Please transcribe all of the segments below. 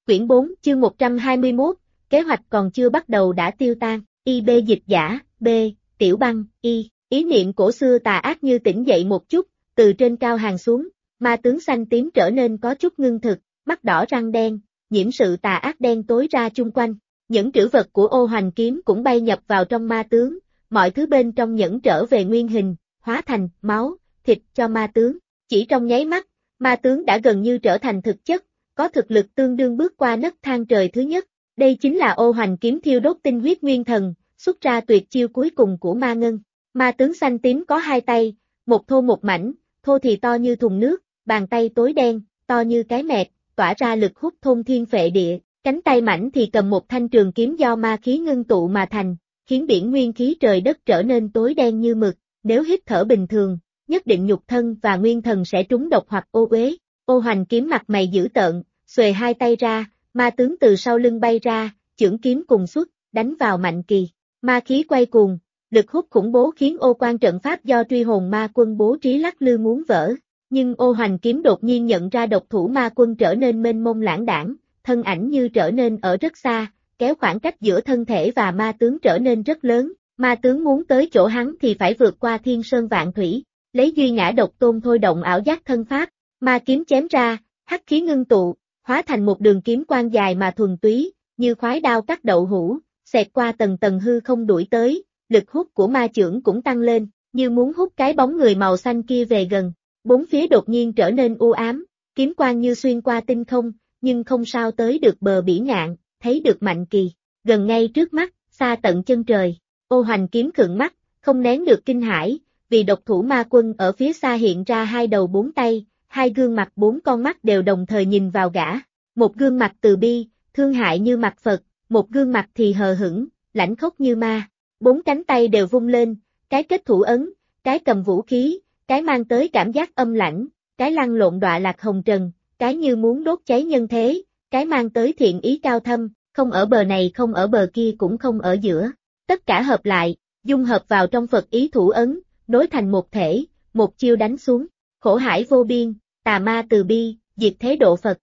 Quyển 4, chương 121, kế hoạch còn chưa bắt đầu đã tiêu tan. IB dịch giả, B, Tiểu Băng, ý niệm cổ xưa tà ác như tỉnh dậy một chút, từ trên cao hàng xuống, ma tướng xanh tím trở nên có chút ngưng thực, mắt đỏ răng đen, nhiễm sự tà ác đen tối ra chung quanh. Những trữ vật của Ô Hoành kiếm cũng bay nhập vào trong ma tướng, mọi thứ bên trong nhẫn trở về nguyên hình, hóa thành máu, thịt cho ma tướng. Chỉ trong nháy mắt, ma tướng đã gần như trở thành thực chất, có thực lực tương đương bước qua nấc thang trời thứ nhất. Đây chính là Ô Hoành kiếm thiêu đốt tinh huyết nguyên thần, xuất ra tuyệt chiêu cuối cùng của ma ngân. Ma tướng xanh tím có hai tay, một thô một mảnh, thô thì to như thùng nước, bàn tay tối đen, to như cái mẹt, tỏa ra lực hút thôn thiên phệ địa, cánh tay mảnh thì cầm một thanh trường kiếm do ma khí ngưng tụ mà thành, khiến biển nguyên khí trời đất trở nên tối đen như mực, nếu hít thở bình thường, nhất định nhục thân và nguyên thần sẽ trúng độc hoặc ô uế. Ô Hoành kiếm mặt mày dữ tợn, xuề hai tay ra, ma tướng từ sau lưng bay ra, chưởng kiếm cùng xuất, đánh vào Mạnh Kỳ. Ma khí quay cuồng, lực hút khủng bố khiến ô quan trận pháp do truy hồn ma quân bố trí lắc lư muốn vỡ. Nhưng Ô Hoành kiếm đột nhiên nhận ra độc thủ ma quân trở nên mênh mông lãng đãng, thân ảnh như trở nên ở rất xa, kéo khoảng cách giữa thân thể và ma tướng trở nên rất lớn. Ma tướng muốn tới chỗ hắn thì phải vượt qua thiên sơn vạn thủy, lấy duy ngã độc tôn thôi động ảo giác thân pháp. Ma kiếm chém ra, hắc khí ngưng tụ, hóa thành một đường kiếm quang dài mà thuần túy, như khoái đao cắt đậu hũ, xẹt qua tầng tầng hư không đuổi tới, lực hút của ma chưởng cũng tăng lên, như muốn hút cái bóng người màu xanh kia về gần. Bốn phía đột nhiên trở nên u ám, kiếm quang như xuyên qua tinh không, nhưng không sao tới được bờ bỉ ngạn, thấy được Mạnh Kỳ, gần ngay trước mắt, xa tận chân trời. Ô Hoành kiếm khựng mắt, không nén được kinh hãi, vì độc thủ ma quân ở phía xa hiện ra hai đầu bốn tay, hai gương mặt bốn con mắt đều đồng thời nhìn vào gã. Một gương mặt từ bi, thương hại như mặt Phật, một gương mặt thì hờ hững, lãnh khốc như ma. Bốn cánh tay đều vung lên, cái kết thủ ấn, cái cầm vũ khí, cái mang tới cảm giác âm lãnh, cái lăn lộn đọa lạc hồng trần, cái như muốn đốt cháy nhân thế, cái mang tới thiện ý cao thâm, không ở bờ này không ở bờ kia cũng không ở giữa. Tất cả hợp lại, dung hợp vào trong Phật ý thủ ấn, nối thành một thể, một chiêu đánh xuống. Khổ hải vô biên, tà ma từ bi, diệt thế độ Phật,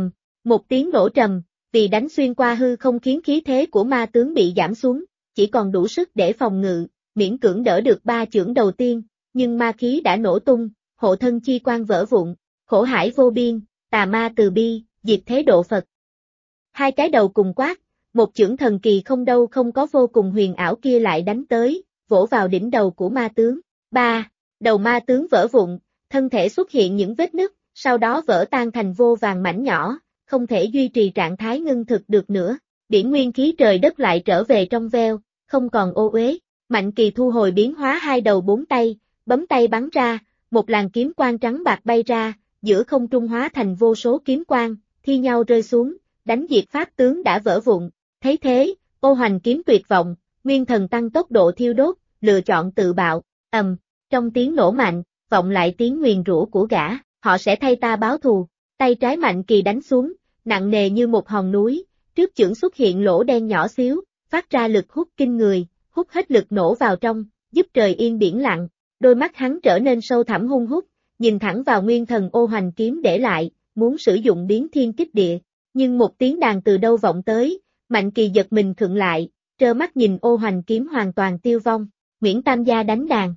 một tiếng nổ trầm, vì đánh xuyên qua hư không khiến khí thế của ma tướng bị giảm xuống, chỉ còn đủ sức để phòng ngự, miễn cưỡng đỡ được ba chưởng đầu tiên, nhưng ma khí đã nổ tung, hộ thân chi quan vỡ vụn. Khổ hải vô biên, tà ma từ bi, diệt thế độ Phật. Hai cái đầu cùng quát, một chưởng thần kỳ không đâu không có vô cùng huyền ảo kia lại đánh tới, vỗ vào đỉnh đầu của ma tướng. Ba, đầu ma tướng vỡ vụn, thân thể xuất hiện những vết nứt, sau đó vỡ tan thành vô vàng mảnh nhỏ, không thể duy trì trạng thái ngưng thực được nữa. Biển nguyên khí trời đất lại trở về trong veo, không còn ô uế. Mạnh Kỳ thu hồi biến hóa hai đầu bốn tay, bấm tay bắn ra, một làn kiếm quang trắng bạc bay ra, giữa không trung hóa thành vô số kiếm quang, thi nhau rơi xuống, đánh diệt pháp tướng đã vỡ vụn. Thấy thế, Ô Hoành kiếm tuyệt vọng, nguyên thần tăng tốc độ thiêu đốt, lựa chọn tự bạo. Trong tiếng nổ mạnh, vọng lại tiếng nguyền rủa của gã, họ sẽ thay ta báo thù. Tay trái Mạnh Kỳ đánh xuống, nặng nề như một hòn núi, trước chưởng xuất hiện lỗ đen nhỏ xíu, phát ra lực hút kinh người, hút hết lực nổ vào trong, giúp trời yên biển lặng. Đôi mắt hắn trở nên sâu thẳm hung hút, nhìn thẳng vào nguyên thần Ô Hoành kiếm để lại, muốn sử dụng biến thiên kích địa. Nhưng một tiếng đàn từ đâu vọng tới, Mạnh Kỳ giật mình khựng lại, trơ mắt nhìn Ô Hoành kiếm hoàn toàn tiêu vong. Nguyễn Tam Gia đánh đàn.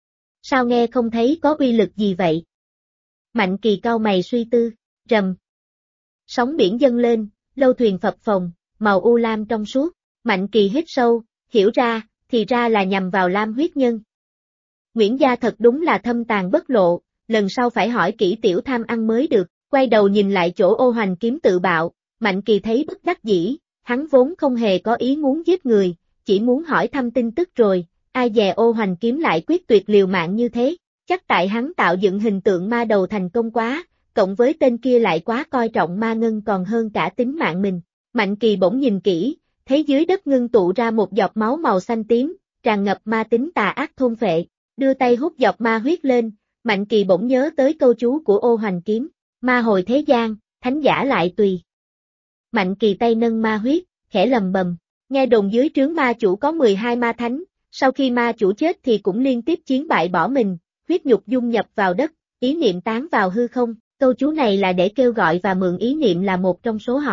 Sao nghe không thấy có uy lực gì vậy? Mạnh Kỳ cau mày suy tư, rầm. Sóng biển dâng lên, lâu thuyền phập phồng, màu u lam trong suốt. Mạnh Kỳ hít sâu, hiểu ra, thì ra là nhằm vào Lam huyết nhân. Nguyễn gia thật đúng là thâm tàn bất lộ, lần sau phải hỏi kỹ tiểu tham ăn mới được. Quay đầu nhìn lại chỗ Ô Hoành kiếm tự bạo, Mạnh Kỳ thấy bất đắc dĩ, hắn vốn không hề có ý muốn giết người, chỉ muốn hỏi thăm tin tức rồi, ai dè Ô Hoành kiếm lại quyết tuyệt liều mạng như thế, chắc tại hắn tạo dựng hình tượng ma đầu thành công quá, cộng với tên kia lại quá coi trọng ma ngân còn hơn cả tính mạng mình. Mạnh Kỳ bỗng nhìn kỹ, thấy dưới đất ngưng tụ ra một giọt máu màu xanh tím, tràn ngập ma tính tà ác thôn phệ, đưa tay hút giọt ma huyết lên, Mạnh Kỳ bỗng nhớ tới câu chú của Ô Hoành kiếm. Ma hồi thế gian, thánh giả lại tùy. Mạnh Kỳ tay nâng ma huyết, khẽ lầm bầm, nghe đồn dưới trướng ma chủ có 12 ma thánh, sau khi ma chủ chết thì cũng liên tiếp chiến bại bỏ mình, huyết nhục dung nhập vào đất, ý niệm tán vào hư không, câu chú này là để kêu gọi và mượn ý niệm là một trong số họ.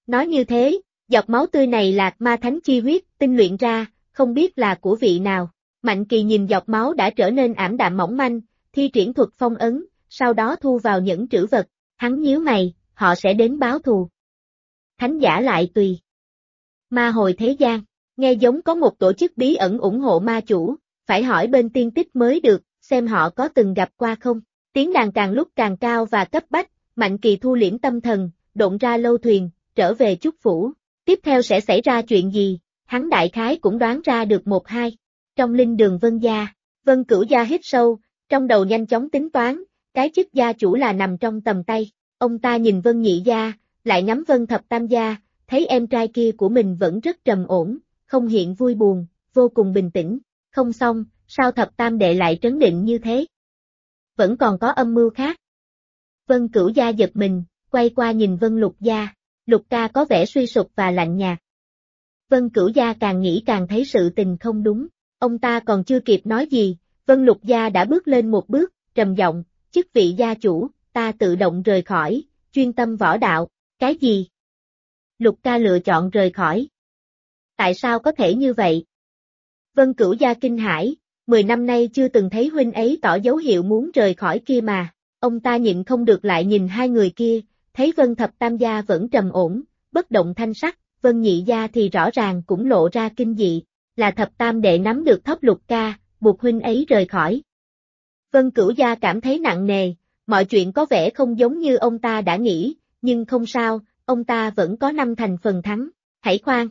Nói như thế, giọt máu tươi này là ma thánh chi huyết, tinh luyện ra, không biết là của vị nào. Mạnh Kỳ nhìn giọt máu đã trở nên ảm đạm mỏng manh, thi triển thuật phong ấn, sau đó thu vào những trữ vật, hắn nhíu mày, họ sẽ đến báo thù. Thánh giả lại tùy. Ma hồi thế gian, nghe giống có một tổ chức bí ẩn ủng hộ ma chủ, phải hỏi bên tiên tích mới được, xem họ có từng gặp qua không. Tiếng đàn càng lúc càng cao và cấp bách, Mạnh Kỳ thu liễm tâm thần, độn ra lâu thuyền, trở về Chúc Phủ. Tiếp theo sẽ xảy ra chuyện gì, hắn đại khái cũng đoán ra được một hai. Trong linh đường Vân gia, Vân Cửu gia hít sâu, trong đầu nhanh chóng tính toán, cái chức gia chủ là nằm trong tầm tay. Ông ta nhìn Vân Nhị gia, lại ngắm Vân Thập Tam gia, thấy em trai kia của mình vẫn rất trầm ổn, không hiện vui buồn, vô cùng bình tĩnh. Không xong, sao Thập Tam đệ lại trấn định như thế? Vẫn còn có âm mưu khác. Vân Cửu gia giật mình, quay qua nhìn Vân Lục gia, Lục ca có vẻ suy sụp và lạnh nhạt. Vân Cửu gia càng nghĩ càng thấy sự tình không đúng, ông ta còn chưa kịp nói gì, Vân Lục gia đã bước lên một bước, trầm giọng, chức vị gia chủ, ta tự động rời khỏi, chuyên tâm võ đạo, cái gì? Lục ca lựa chọn rời khỏi. Tại sao có thể như vậy? Vân Cửu gia kinh hãi, 10 năm nay chưa từng thấy huynh ấy tỏ dấu hiệu muốn rời khỏi kia mà, ông ta nhịn không được lại nhìn hai người kia, thấy Vân Thập Tam gia vẫn trầm ổn, bất động thanh sắc, Vân Nhị gia thì rõ ràng cũng lộ ra kinh dị, là Thập Tam đệ nắm được thóp Lục ca, buộc huynh ấy rời khỏi. Vân Cửu gia cảm thấy nặng nề, mọi chuyện có vẻ không giống như ông ta đã nghĩ, nhưng không sao, ông ta vẫn có 5 thành phần thắng, hãy khoan.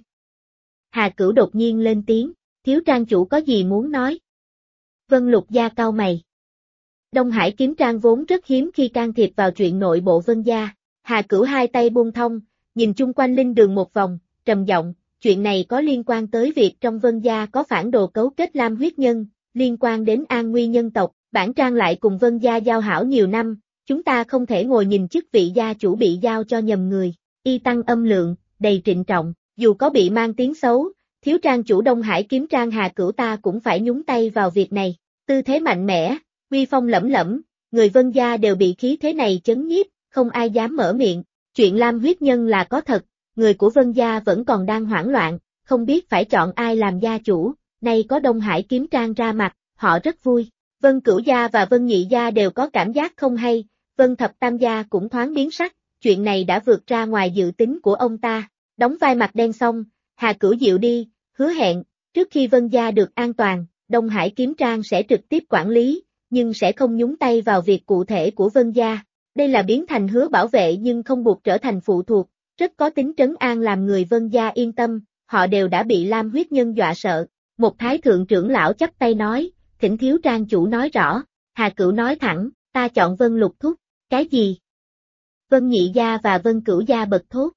Hà Cửu đột nhiên lên tiếng, thiếu trang chủ có gì muốn nói? Vân Lục gia cau mày. Đông Hải kiếm trang vốn rất hiếm khi can thiệp vào chuyện nội bộ Vân gia, Hà Cửu hai tay buông thong, nhìn chung quanh linh đường một vòng, trầm giọng, chuyện này có liên quan tới việc trong Vân gia có phản đồ cấu kết Lam huyết nhân, liên quan đến an nguy nhân tộc, bản trang lại cùng Vân gia giao hảo nhiều năm, chúng ta không thể ngồi nhìn chức vị gia chủ bị giao cho nhầm người, y tăng âm lượng, đầy trịnh trọng, dù có bị mang tiếng xấu, thiếu trang chủ Đông Hải kiếm trang Hà Cửu ta cũng phải nhúng tay vào việc này, tư thế mạnh mẽ, uy phong lẫm lẫm, người Vân gia đều bị khí thế này chấn nhiếp, không ai dám mở miệng, chuyện Lam huyết nhân là có thật, người của Vân gia vẫn còn đang hoảng loạn, không biết phải chọn ai làm gia chủ, nay có Đông Hải kiếm trang ra mặt, họ rất vui. Vân Cửu gia và Vân Nhị gia đều có cảm giác không hay, Vân Thập Tam gia cũng thoáng biến sắc, chuyện này đã vượt ra ngoài dự tính của ông ta, đóng vai mặt đen xong, Hà Cửu dịu đi, hứa hẹn, trước khi Vân gia được an toàn, Đông Hải kiếm trang sẽ trực tiếp quản lý, nhưng sẽ không nhúng tay vào việc cụ thể của Vân gia. Đây là biến thành hứa bảo vệ nhưng không buộc trở thành phụ thuộc, rất có tính trấn an làm người Vân gia yên tâm, họ đều đã bị Lam huyết nhân dọa sợ. Một thái thượng trưởng lão chắp tay nói, thỉnh thiếu trang chủ nói rõ, Hà Cửu nói thẳng, ta chọn Vân Lục thúc, cái gì? Vân Nhị gia và Vân Cửu gia bật thốt.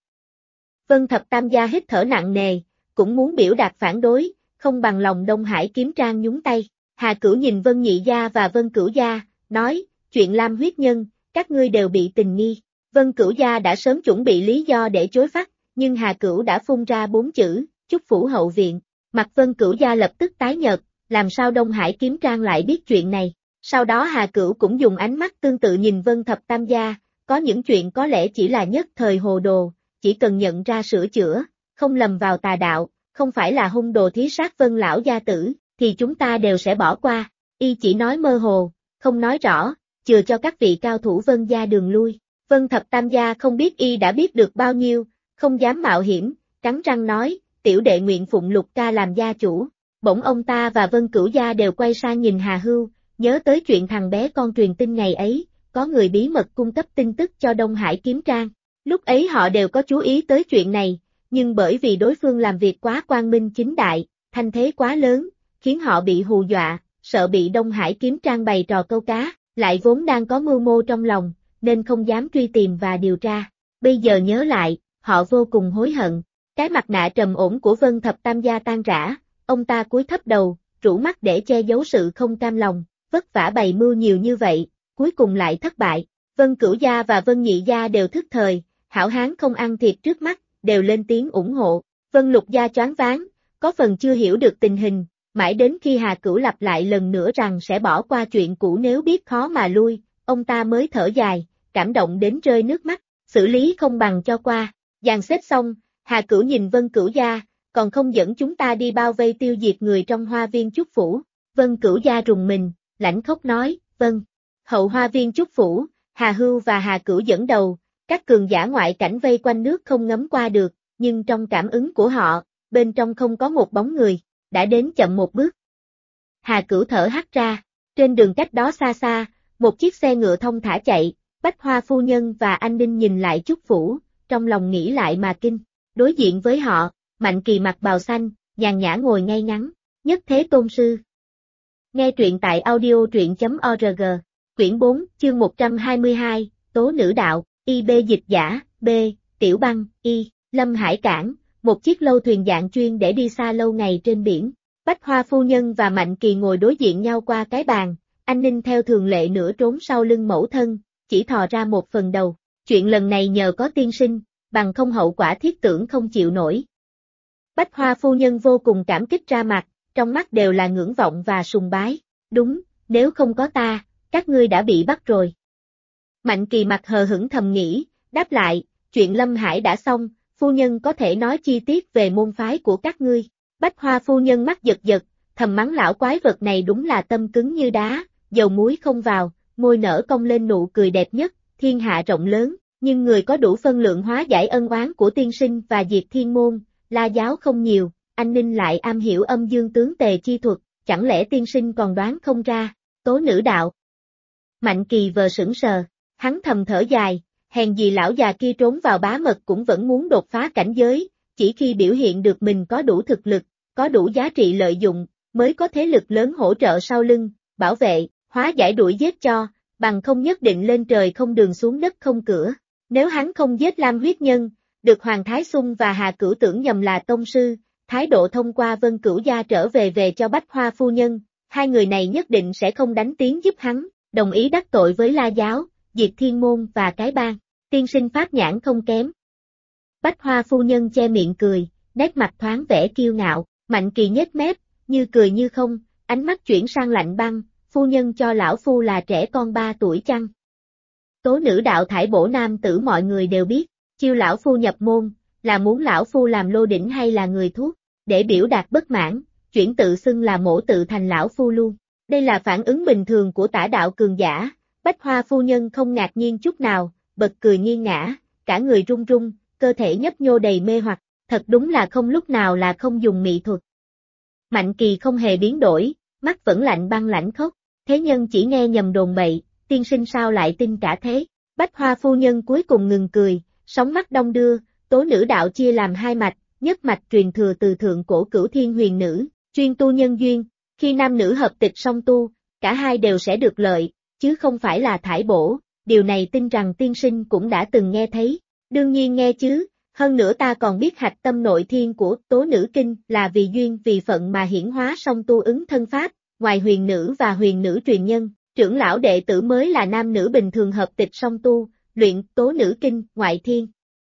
Vân Thập Tam gia hít thở nặng nề, cũng muốn biểu đạt phản đối, không bằng lòng Đông Hải kiếm trang nhúng tay. Hà Cửu nhìn Vân Nhị gia và Vân Cửu gia, nói, chuyện Lam huyết nhân, các ngươi đều bị tình nghi. Vân Cửu gia đã sớm chuẩn bị lý do để chối phát, nhưng Hà Cửu đã phun ra 4 chữ, Chúc Phủ hậu viện. Mặt Vân Cửu gia lập tức tái nhợt, làm sao Đông Hải kiếm trang lại biết chuyện này. Sau đó Hà Cửu cũng dùng ánh mắt tương tự nhìn Vân Thập Tam gia, có những chuyện có lẽ chỉ là nhất thời hồ đồ, chỉ cần nhận ra sửa chữa, không lầm vào tà đạo, không phải là hung đồ thí sát Vân lão gia tử, thì chúng ta đều sẽ bỏ qua. Y chỉ nói mơ hồ, không nói rõ, chừa cho các vị cao thủ Vân gia đường lui. Vân Thập Tam gia không biết y đã biết được bao nhiêu, không dám mạo hiểm, cắn răng nói, tiểu đệ nguyện phụng Lục ca làm gia chủ. Bỗng ông ta và Vân Cửu gia đều quay sang nhìn Hà Hưu, nhớ tới chuyện thằng bé con truyền tin ngày ấy, có người bí mật cung cấp tin tức cho Đông Hải kiếm trang. Lúc ấy họ đều có chú ý tới chuyện này, nhưng bởi vì đối phương làm việc quá quang minh chính đại, thanh thế quá lớn, khiến họ bị hù dọa, sợ bị Đông Hải kiếm trang bày trò câu cá, lại vốn đang có mưu mô trong lòng, nên không dám truy tìm và điều tra. Bây giờ nhớ lại, họ vô cùng hối hận. Cái mặt nạ trầm ổn của Vân Thập Tam gia tan rã, ông ta cúi thấp đầu, rũ mắt để che giấu sự không cam lòng, vất vả bày mưu nhiều như vậy, cuối cùng lại thất bại. Vân Cửu gia và Vân Nhị gia đều thức thời, hảo hán không ăn thiệt trước mắt, đều lên tiếng ủng hộ. Vân Lục gia choáng váng, có phần chưa hiểu được tình hình, mãi đến khi Hà Cửu lặp lại lần nữa rằng sẽ bỏ qua chuyện cũ nếu biết khó mà lui, ông ta mới thở dài, cảm động đến rơi nước mắt, xử lý không bằng cho qua. Dàn xếp xong, Hà Cửu nhìn Vân Cửu gia, còn không dẫn chúng ta đi bao vây tiêu diệt người trong hoa viên Chúc Phủ. Vân Cửu gia rùng mình, lãnh khốc nói, vâng. Hậu hoa viên Chúc Phủ, Hà Hưu và Hà Cửu dẫn đầu, các cường giả ngoại cảnh vây quanh nước không ngấm qua được, nhưng trong cảm ứng của họ, bên trong không có một bóng người, đã đến chậm một bước. Hà Cửu thở hắt ra, trên đường cách đó xa xa, một chiếc xe ngựa thông thả chạy, Bách Hoa phu nhân và Anh Ninh nhìn lại Chúc Phủ, trong lòng nghĩ lại mà kinh. Đối diện với họ, Mạnh Kỳ mặc bào xanh, nhàn nhã ngồi ngay ngắn, Nhất Thế Tôn Sư. Nghe truyện tại audio.org, quyển 4, chương 122, Tố Nữ Đạo, IB dịch giả, B, Tiểu Băng, Y, Lâm Hải Cảng, một chiếc lâu thuyền dạng chuyên để đi xa lâu ngày trên biển. Bách Hoa phu nhân và Mạnh Kỳ ngồi đối diện nhau qua cái bàn, Anh Ninh theo thường lệ nửa trốn sau lưng mẫu thân, chỉ thò ra một phần đầu. Chuyện lần này nhờ có tiên sinh, bằng không hậu quả thiết tưởng không chịu nổi. Bách Hoa phu nhân vô cùng cảm kích ra mặt, trong mắt đều là ngưỡng vọng và sùng bái. Đúng, nếu không có ta, các ngươi đã bị bắt rồi. Mạnh Kỳ mặt hờ hững thầm nghĩ, đáp lại, chuyện Lâm Hải đã xong, phu nhân có thể nói chi tiết về môn phái của các ngươi. Bách Hoa phu nhân mắt giật giật, thầm mắng lão quái vật này đúng là tâm cứng như đá, dầu muối không vào, môi nở cong lên nụ cười đẹp nhất, thiên hạ rộng lớn, nhưng người có đủ phân lượng hóa giải ân oán của tiên sinh và Diệt Thiên Môn, La giáo không nhiều, Anh Ninh lại am hiểu âm dương tướng tề chi thuật, chẳng lẽ tiên sinh còn đoán không ra, Tố Nữ Đạo. Mạnh Kỳ vờ sững sờ, hắn thầm thở dài, hèn gì lão già kia trốn vào bá mật cũng vẫn muốn đột phá cảnh giới, chỉ khi biểu hiện được mình có đủ thực lực, có đủ giá trị lợi dụng, mới có thế lực lớn hỗ trợ sau lưng, bảo vệ, hóa giải đuổi giết cho, bằng không nhất định lên trời không đường xuống đất không cửa. Nếu hắn không giết Lam huyết nhân, được Hoàng Thái Xung và Hà Cửu tưởng nhầm là tông sư, thái độ thông qua Vân Cửu gia trở về cho Bách Hoa phu nhân, hai người này nhất định sẽ không đánh tiếng giúp hắn, đồng ý đắc tội với La giáo, Diệt Thiên Môn và cái bang. Tiên sinh pháp nhãn không kém. Bách Hoa phu nhân che miệng cười, nét mặt thoáng vẻ kiêu ngạo, Mạnh Kỳ nhếch mép, như cười như không, ánh mắt chuyển sang lạnh băng, phu nhân cho lão phu là trẻ con 3 tuổi chăng? Tố Nữ Đạo thải bổ nam tử mọi người đều biết, chiêu lão phu nhập môn, là muốn lão phu làm lô đỉnh hay là người thuốc, để biểu đạt bất mãn, chuyển tự xưng là mổ tự thành lão phu luôn. Đây là phản ứng bình thường của tả đạo cường giả, Bách Hoa phu nhân không ngạc nhiên chút nào, bật cười nghiêng ngã, cả người run run, cơ thể nhấp nhô đầy mê hoặc, thật đúng là không lúc nào là không dùng mỹ thuật. Mạnh Kỳ không hề biến đổi, mắt vẫn lạnh băng lãnh khốc, thế nhân chỉ nghe nhầm đồn bậy, tiên sinh sao lại tin cả thế. Bách Hoa phu nhân cuối cùng ngừng cười, sóng mắt đong đưa, Tố Nữ Đạo chia làm hai mạch, nhất mạch truyền thừa từ thượng cổ Cửu Thiên Huyền Nữ, chuyên tu nhân duyên, khi nam nữ hợp tịch song tu, cả hai đều sẽ được lợi, chứ không phải là thải bổ, điều này tin rằng tiên sinh cũng đã từng nghe thấy, đương nhiên nghe chứ, hơn nữa ta còn biết hạch tâm nội thiên của Tố Nữ Kinh là vì duyên vì phận mà hiển hóa song tu ứng thân pháp, ngoài huyền nữ và huyền nữ truyền nhân, trưởng lão đệ tử mới là nam nữ bình thường hợp tịch song tu, luyện Tố Nữ Kinh, ngoại thiên.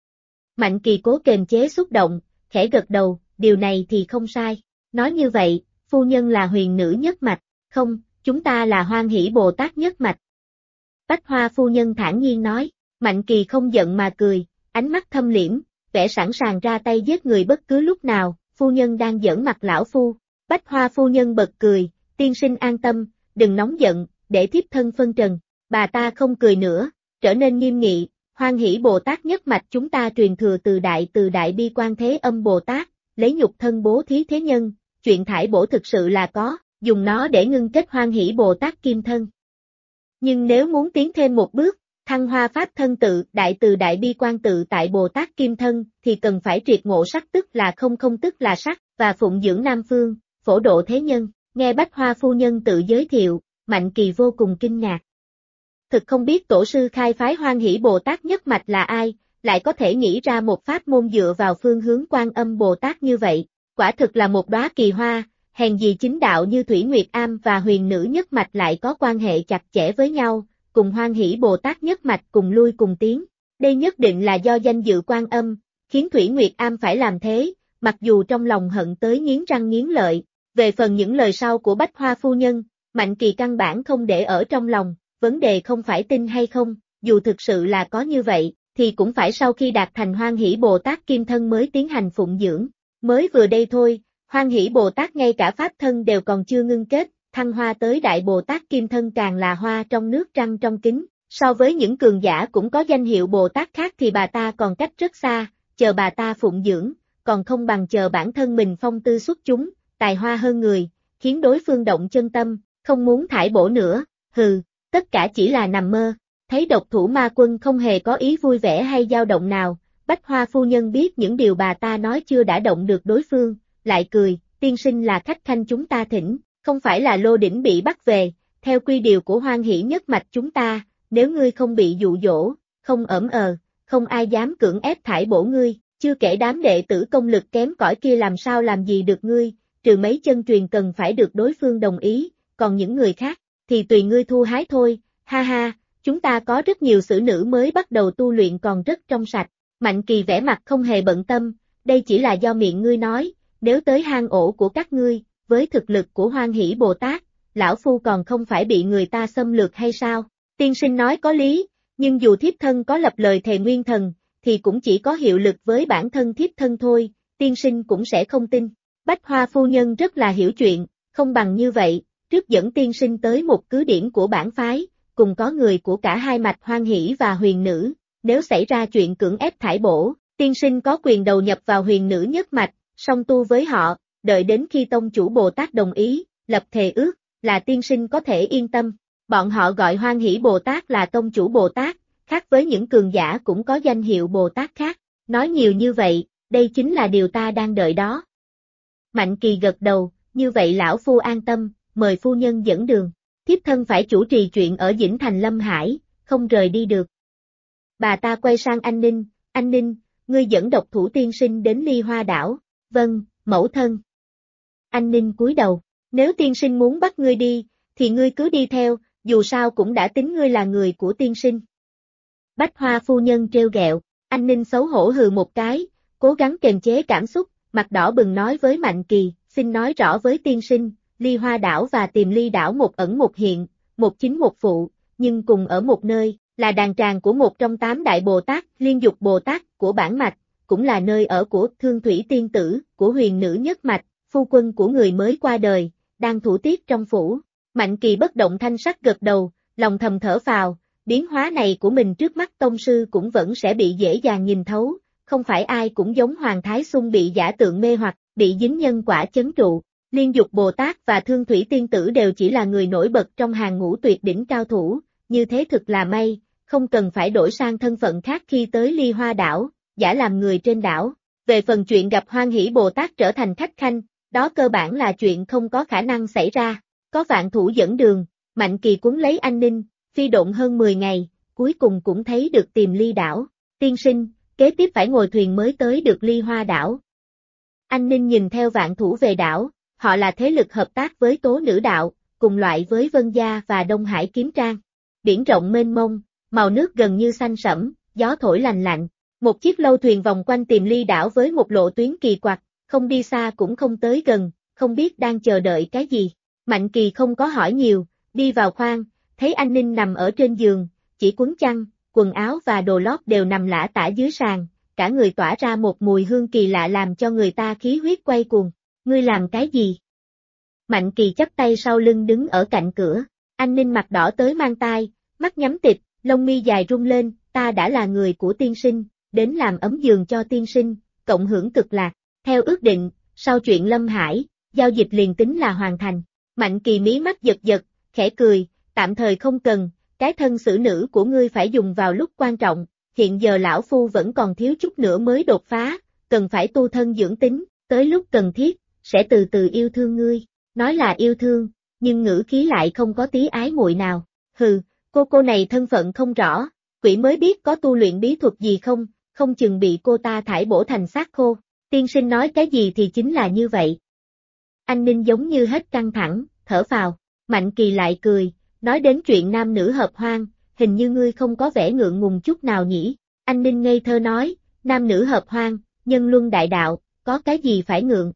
Mạnh Kỳ cố kềm chế xúc động, khẽ gật đầu, điều này thì không sai, nói như vậy, phu nhân là huyền nữ nhất mạch, không, chúng ta là Hoan Hỷ Bồ Tát nhất mạch. Bách Hoa phu nhân thản nhiên nói, Mạnh Kỳ không giận mà cười, ánh mắt thâm liễm, vẻ sẵn sàng ra tay giết người bất cứ lúc nào, phu nhân đang giỡn mặt lão phu. Bách Hoa phu nhân bật cười, tiên sinh an tâm, đừng nóng giận, để thiếp thân phân trần. Bà ta không cười nữa, trở nên nghiêm nghị, Hoan Hỷ Bồ Tát nhất mạch chúng ta truyền thừa từ đại bi quan thế âm Bồ Tát, lấy nhục thân bố thí thế nhân, chuyện thải bổ thực sự là có, dùng nó để ngưng kết Hoan Hỷ Bồ Tát kim thân. Nhưng nếu muốn tiến thêm một bước, thăng hoa pháp thân tự từ đại bi quan tự tại Bồ Tát kim thân thì cần phải triệt ngộ sắc tức là không không tức là sắc, và phụng dưỡng Nam Phương, phổ độ thế nhân. Nghe Bách Hoa phu nhân tự giới thiệu, Mạnh Kỳ vô cùng kinh ngạc. Thực không biết tổ sư khai phái Hoan Hỷ Bồ Tát nhất mạch là ai, lại có thể nghĩ ra một pháp môn dựa vào phương hướng Quan Âm Bồ Tát như vậy, quả thực là một đóa kỳ hoa, hèn gì chính đạo như Thủy Nguyệt Am và huyền nữ nhất mạch lại có quan hệ chặt chẽ với nhau, cùng Hoan Hỷ Bồ Tát nhất mạch cùng lui cùng tiến. Đây nhất định là do danh dự Quan Âm, khiến Thủy Nguyệt Am phải làm thế, mặc dù trong lòng hận tới nghiến răng nghiến lợi. Về phần những lời sau của Bách Hoa phu nhân, Mạnh Kỳ căn bản không để ở trong lòng, vấn đề không phải tin hay không, dù thực sự là có như vậy, thì cũng phải sau khi đạt thành Hoan Hỷ Bồ Tát Kim Thân mới tiến hành phụng dưỡng. Mới vừa đây thôi, Hoan Hỷ Bồ Tát ngay cả Pháp thân đều còn chưa ngưng kết, thăng hoa tới Đại Bồ Tát Kim Thân càng là hoa trong nước trăng trong kính. So với những cường giả cũng có danh hiệu Bồ Tát khác thì bà ta còn cách rất xa, chờ bà ta phụng dưỡng, còn không bằng chờ bản thân mình phong tư xuất chúng, tài hoa hơn người, khiến đối phương động chân tâm, không muốn thải bổ nữa, hừ, tất cả chỉ là nằm mơ. Thấy độc thủ ma quân không hề có ý vui vẻ hay dao động nào, Bách Hoa phu nhân biết những điều bà ta nói chưa đã động được đối phương, lại cười, tiên sinh là khách khanh chúng ta thỉnh, không phải là lô đỉnh bị bắt về, theo quy điều của Hoan Hỷ nhất mạch chúng ta, nếu ngươi không bị dụ dỗ, không không ai dám cưỡng ép thải bổ ngươi, chưa kể đám đệ tử công lực kém cỏi kia làm sao làm gì được ngươi, trừ mấy chân truyền cần phải được đối phương đồng ý, còn những người khác, thì tùy ngươi thu hái thôi, ha ha, chúng ta có rất nhiều xử nữ mới bắt đầu tu luyện còn rất trong sạch, Mạnh Kỳ vẻ mặt không hề bận tâm, đây chỉ là do miệng ngươi nói, nếu tới hang ổ của các ngươi, với thực lực của Hoan Hỷ Bồ Tát, lão phu còn không phải bị người ta xâm lược hay sao? Tiên sinh nói có lý, nhưng dù thiếp thân có lập lời thề nguyên thần, thì cũng chỉ có hiệu lực với bản thân thiếp thân thôi, tiên sinh cũng sẽ không tin. Bách Hoa phu nhân rất là hiểu chuyện, không bằng như vậy, trước dẫn tiên sinh tới một cứ điểm của bản phái, cùng có người của cả hai mạch Hoan Hỷ và Huyền Nữ, nếu xảy ra chuyện cưỡng ép thải bổ, tiên sinh có quyền đầu nhập vào Huyền Nữ nhất mạch, song tu với họ, đợi đến khi tông chủ Bồ Tát đồng ý, lập thề ước, là tiên sinh có thể yên tâm. Bọn họ gọi Hoan Hỷ Bồ Tát là tông chủ Bồ Tát, khác với những cường giả cũng có danh hiệu Bồ Tát khác. Nói nhiều như vậy, đây chính là điều ta đang đợi đó. Mạnh Kỳ gật đầu, như vậy lão phu an tâm, mời phu nhân dẫn đường. Thiếp thân phải chủ trì chuyện ở Dĩnh Thành Lâm Hải, không rời đi được. Bà ta quay sang anh Ninh, ngươi dẫn độc thủ tiên sinh đến Ly Hoa đảo. Vâng, mẫu thân. Anh Ninh cúi đầu, nếu tiên sinh muốn bắt ngươi đi, thì ngươi cứ đi theo, dù sao cũng đã tính ngươi là người của tiên sinh. Bách Hoa phu nhân trêu ghẹo, anh Ninh xấu hổ hừ một cái, cố gắng kiềm chế cảm xúc, mặt đỏ bừng nói với Mạnh Kỳ, xin nói rõ với tiên sinh, Ly Hoa đảo và Tiềm Ly đảo một ẩn một hiện, một chính một phụ, nhưng cùng ở một nơi, là đàn tràng của một trong 8 đại Bồ Tát, Liên Dục Bồ Tát của bản mạch, cũng là nơi ở của Thương Thủy Tiên Tử, của Huyền Nữ nhất mạch, phu quân của người mới qua đời, đang thủ tiết trong phủ. Mạnh Kỳ bất động thanh sắc gật đầu, lòng thầm thở phào, biến hóa này của mình trước mắt tông sư cũng vẫn sẽ bị dễ dàng nhìn thấu, không phải ai cũng giống Hoàng Thái Xuân bị giả tượng mê hoặc, bị dính nhân quả chấn trụ. Liên Dục Bồ Tát và Thương Thủy Tiên Tử đều chỉ là người nổi bật trong hàng ngũ tuyệt đỉnh cao thủ, như thế thực là may, không cần phải đổi sang thân phận khác khi tới Ly Hoa đảo, giả làm người trên đảo. Về phần chuyện gặp Hoan Hỷ Bồ Tát trở thành khách khanh, đó cơ bản là chuyện không có khả năng xảy ra. Có vạn thủ dẫn đường, Mạnh Kỳ cuốn lấy anh Ninh, phi độn hơn 10 ngày, cuối cùng cũng thấy được Tiềm Ly đảo. Tiên sinh, kế tiếp phải ngồi thuyền mới tới được Ly Hoa đảo. Anh Ninh nhìn theo vạn thủ về đảo, họ là thế lực hợp tác với Tố Nữ đạo, cùng loại với Vân Gia và Đông Hải Kiếm Trang. Biển rộng mênh mông, màu nước gần như xanh sẫm, gió thổi lành lạnh. Một chiếc lâu thuyền vòng quanh Tiềm Ly đảo với một lộ tuyến kỳ quặc, không đi xa cũng không tới gần, không biết đang chờ đợi cái gì. Mạnh Kỳ không có hỏi nhiều, đi vào khoang, thấy anh Ninh nằm ở trên giường, chỉ quấn chăn, quần áo và đồ lót đều nằm lả tả dưới sàn, cả người tỏa ra một mùi hương kỳ lạ làm cho người ta khí huyết quay cuồng. Ngươi làm cái gì? Mạnh Kỳ chắp tay sau lưng đứng ở cạnh cửa, anh Ninh mặt đỏ tới mang tai, mắt nhắm tịt, lông mi dài rung lên, ta đã là người của tiên sinh, đến làm ấm giường cho tiên sinh, cộng hưởng cực lạc. Theo ước định, sau chuyện Lâm Hải, giao dịch liền tính là hoàn thành. Mạnh Kỳ mí mắt giật giật, khẽ cười, tạm thời không cần, cái thân xử nữ của ngươi phải dùng vào lúc quan trọng, hiện giờ lão phu vẫn còn thiếu chút nữa mới đột phá, cần phải tu thân dưỡng tính, tới lúc cần thiết, sẽ từ từ yêu thương ngươi. Nói là yêu thương, nhưng ngữ khí lại không có tí ái muội nào. Hừ, cô này thân phận không rõ, quỷ mới biết có tu luyện bí thuật gì không, không chừng bị cô ta thải bổ thành xác khô. Tiên sinh nói cái gì thì chính là như vậy. Anh Ninh giống như hết căng thẳng, thở phào. Mạnh Kỳ lại cười, nói đến chuyện nam nữ hợp hoan, hình như ngươi không có vẻ ngượng ngùng chút nào nhỉ. Anh Ninh ngây thơ nói, nam nữ hợp hoan, nhân luân đại đạo, có cái gì phải ngượng.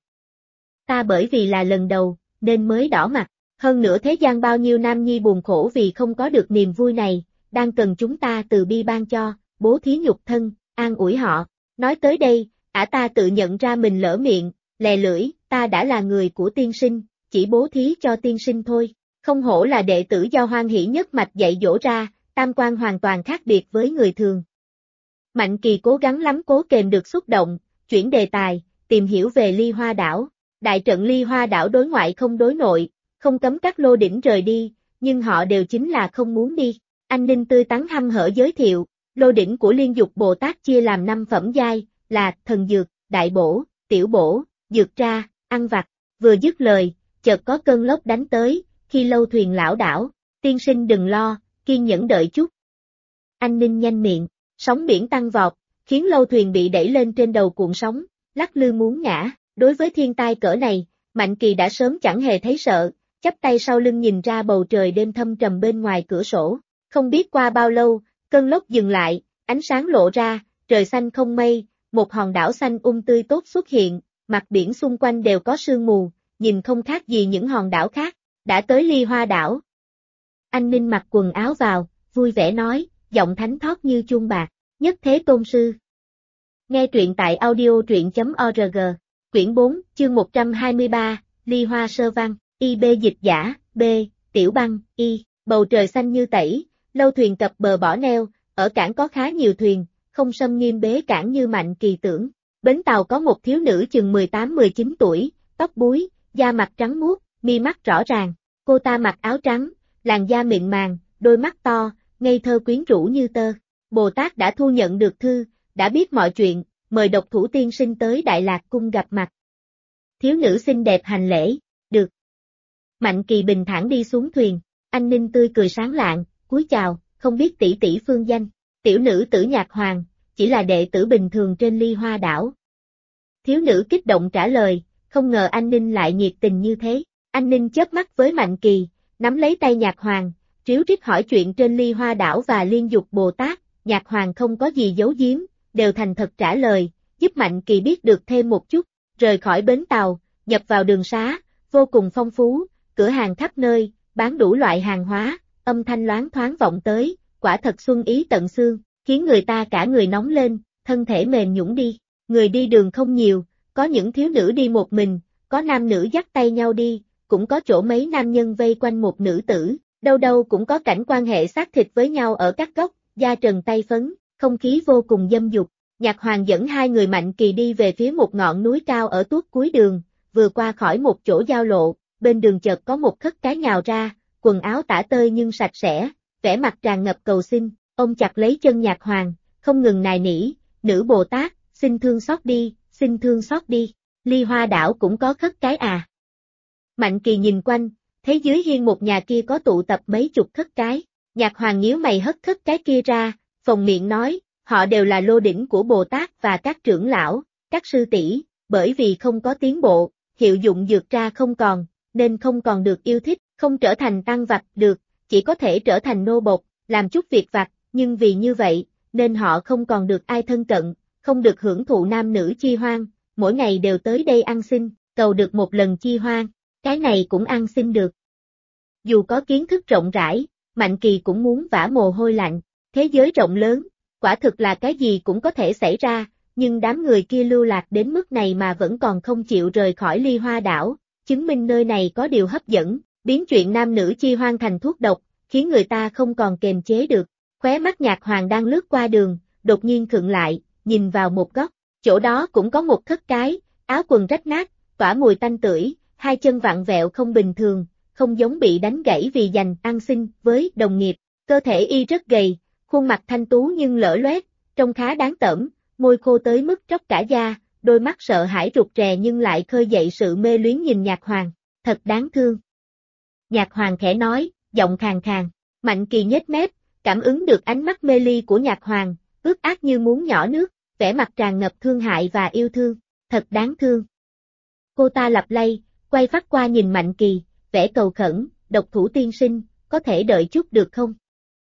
Ta bởi vì là lần đầu, nên mới đỏ mặt. Hơn nữa thế gian bao nhiêu nam nhi buồn khổ vì không có được niềm vui này, đang cần chúng ta từ bi ban cho, bố thí nhục thân, an ủi họ. Nói tới đây, ta tự nhận ra mình lỡ miệng, lè lưỡi, ta đã là người của tiên sinh, chỉ bố thí cho tiên sinh thôi. Không hổ là đệ tử do Hoan Hỷ nhất mạch dạy dỗ ra, tam quan hoàn toàn khác biệt với người thường. Mạnh Kỳ cố gắng lắm cố kềm được xúc động, chuyển đề tài, tìm hiểu về Ly Hoa đảo. Đại trận Ly Hoa đảo đối ngoại không đối nội, không cấm các lô đỉnh rời đi, nhưng họ đều chính là không muốn đi. Anh Ninh tươi tắn hăm hở giới thiệu, lô đỉnh của Liên Dục Bồ Tát chia làm 5 phẩm giai, là thần dược, đại bổ, tiểu bổ, dược tra, ăn vặt. Vừa dứt lời, chợt có cơn lốc đánh tới, khi lâu thuyền lão đảo, tiên sinh đừng lo, kiên nhẫn đợi chút. Anh Ninh nhanh miệng, sóng biển tăng vọt, khiến lâu thuyền bị đẩy lên trên đầu cuộn sóng, lắc lư muốn ngã. Đối với thiên tai cỡ này, Mạnh Kỳ đã sớm chẳng hề thấy sợ, chắp tay sau lưng nhìn ra bầu trời đêm thâm trầm bên ngoài cửa sổ. Không biết qua bao lâu, cơn lốc dừng lại, ánh sáng lộ ra, trời xanh không mây, một hòn đảo xanh tươi tốt xuất hiện, mặt biển xung quanh đều có sương mù, nhìn không khác gì những hòn đảo khác. Đã tới Ly Hoa đảo. Anh Ninh mặc quần áo vào, vui vẻ nói, giọng thánh thót như chuông bạc, nhất thế tôn sư. Nghe truyện tại audio.truyện.org, quyển 4, chương 123, Ly Hoa sơ văn, IB dịch giả, B, tiểu băng, Y, bầu trời xanh như tẩy, lâu thuyền cập bờ bỏ neo, ở cảng có khá nhiều thuyền, không xâm nghiêm bế cảng như Mạnh Kỳ tưởng. Bến tàu có một thiếu nữ chừng 18-19 tuổi, tóc búi, da mặt trắng muốt, mi mắt rõ ràng. Cô ta mặc áo trắng, làn da mịn màng, đôi mắt to, ngây thơ quyến rũ như tơ. Bồ Tát đã thu nhận được thư, đã biết mọi chuyện, mời độc thủ tiên sinh tới Đại Lạc cung gặp mặt. Thiếu nữ xinh đẹp hành lễ, được. Mạnh Kỳ bình thản đi xuống thuyền, anh Ninh tươi cười sáng lạng, cúi chào, không biết tỷ tỷ phương danh. Tiểu nữ Tử Nhạc Hoàng, chỉ là đệ tử bình thường trên Ly Hoa đảo. Thiếu nữ kích động trả lời, không ngờ anh Ninh lại nhiệt tình như thế. Anh Ninh chớp mắt với Mạnh Kỳ, nắm lấy tay Nhạc Hoàng, ríu rít hỏi chuyện trên Ly Hoa đảo và Liên Dục Bồ Tát. Nhạc Hoàng không có gì giấu giếm, đều thành thật trả lời, giúp Mạnh Kỳ biết được thêm một chút. Rời khỏi bến tàu, nhập vào đường xá, vô cùng phong phú, cửa hàng khắp nơi, bán đủ loại hàng hóa, âm thanh loáng thoáng vọng tới, quả thật xuân ý tận xương, khiến người ta cả người nóng lên, thân thể mềm nhũn đi. Người đi đường không nhiều, có những thiếu nữ đi một mình, có nam nữ dắt tay nhau đi, cũng có chỗ mấy nam nhân vây quanh một nữ tử, đâu đâu cũng có cảnh quan hệ xác thịt với nhau ở các góc, da trần tay phấn, không khí vô cùng dâm dục. Nhạc Hoàng dẫn hai người Mạnh Kỳ đi về phía một ngọn núi cao ở tuốt cuối đường, vừa qua khỏi một chỗ giao lộ, bên đường chợt có một khất cái nhào ra, quần áo tả tơi nhưng sạch sẽ, vẻ mặt tràn ngập cầu xin, ôm chặt lấy chân Nhạc Hoàng, không ngừng nài nỉ, nữ Bồ Tát, xin thương xót đi, xin thương xót đi, Ly Hoa đảo cũng có khất cái à. Mạnh Kỳ nhìn quanh, thấy dưới hiên một nhà kia có tụ tập mấy chục khất cái, Nhạc Hoàng nhíu mày hất khất cái kia ra, phồng miệng nói, họ đều là lô đỉnh của Bồ Tát và các trưởng lão, các sư tỷ, bởi vì không có tiến bộ, hiệu dụng dược ra không còn, nên không còn được yêu thích, không trở thành tăng vặt được, chỉ có thể trở thành nô bộc, làm chút việc vặt, nhưng vì như vậy, nên họ không còn được ai thân cận, không được hưởng thụ nam nữ chi hoan, mỗi ngày đều tới đây ăn xin, cầu được một lần chi hoan, cái này cũng ăn xin được. Dù có kiến thức rộng rãi, Mạnh Kỳ cũng muốn vã mồ hôi lạnh, thế giới rộng lớn, quả thực là cái gì cũng có thể xảy ra, nhưng đám người kia lưu lạc đến mức này mà vẫn còn không chịu rời khỏi Ly Hoa đảo, chứng minh nơi này có điều hấp dẫn, biến chuyện nam nữ chi hoan thành thuốc độc, khiến người ta không còn kềm chế được. Khóe mắt Nhạc Hoàng đang lướt qua đường, đột nhiên khựng lại, nhìn vào một góc, chỗ đó cũng có một khất cái, áo quần rách nát, tỏa mùi tanh tưởi, hai chân vặn vẹo không bình thường, không giống bị đánh gãy vì giành ăn xin với đồng nghiệp, cơ thể y rất gầy, khuôn mặt thanh tú nhưng lở loét, trông khá đáng tởm, môi khô tới mức tróc cả da, đôi mắt sợ hãi rụt rè nhưng lại khơi dậy sự mê luyến nhìn Nhạc Hoàng, thật đáng thương. Nhạc Hoàng khẽ nói, giọng khàn khàn, Mạnh Kỳ nhếch mép, cảm ứng được ánh mắt mê ly của Nhạc Hoàng, ướt át như muốn nhỏ nước, vẻ mặt tràn ngập thương hại và yêu thương, thật đáng thương. Cô ta lặp lay, quay phát qua nhìn Mạnh Kỳ, vẻ cầu khẩn, độc thủ tiên sinh, có thể đợi chút được không?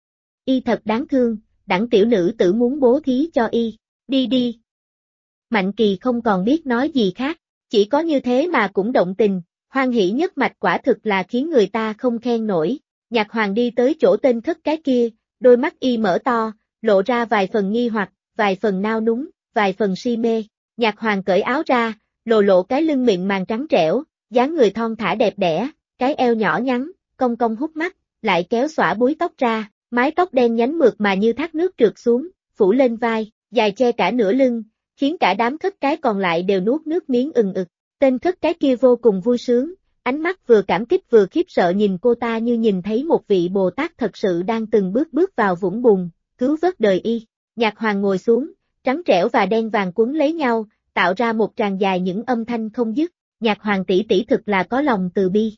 Y thật đáng thương, đẳng tiểu nữ tử muốn bố thí cho y, đi đi. Mạnh Kỳ không còn biết nói gì khác, chỉ có như thế mà cũng động tình, Hoan Hỷ nhất mạch quả thực là khiến người ta không khen nổi. Nhạc Hoàng đi tới chỗ tên khất cái kia, đôi mắt y mở to, lộ ra vài phần nghi hoặc, vài phần nao núng, vài phần si mê. Nhạc Hoàng cởi áo ra, lộ cái lưng mịn màng trắng trẻo, dáng người thon thả đẹp đẽ, cái eo nhỏ nhắn, cong cong hút mắt, lại kéo xõa búi tóc ra, mái tóc đen nhánh mượt mà như thác nước trượt xuống, phủ lên vai, dài che cả nửa lưng, khiến cả đám khất cái còn lại đều nuốt nước miếng ừng ực. Tên khất cái kia vô cùng vui sướng, ánh mắt vừa cảm kích vừa khiếp sợ nhìn cô ta như nhìn thấy một vị Bồ Tát thật sự đang từng bước bước vào vũng bùn, cứu vớt đời y. Nhạc Hoàng ngồi xuống, trắng trẻo và đen vàng quấn lấy nhau, tạo ra một tràng dài những âm thanh không dứt. Nhạc Hoàng tỷ tỷ thực là có lòng từ bi.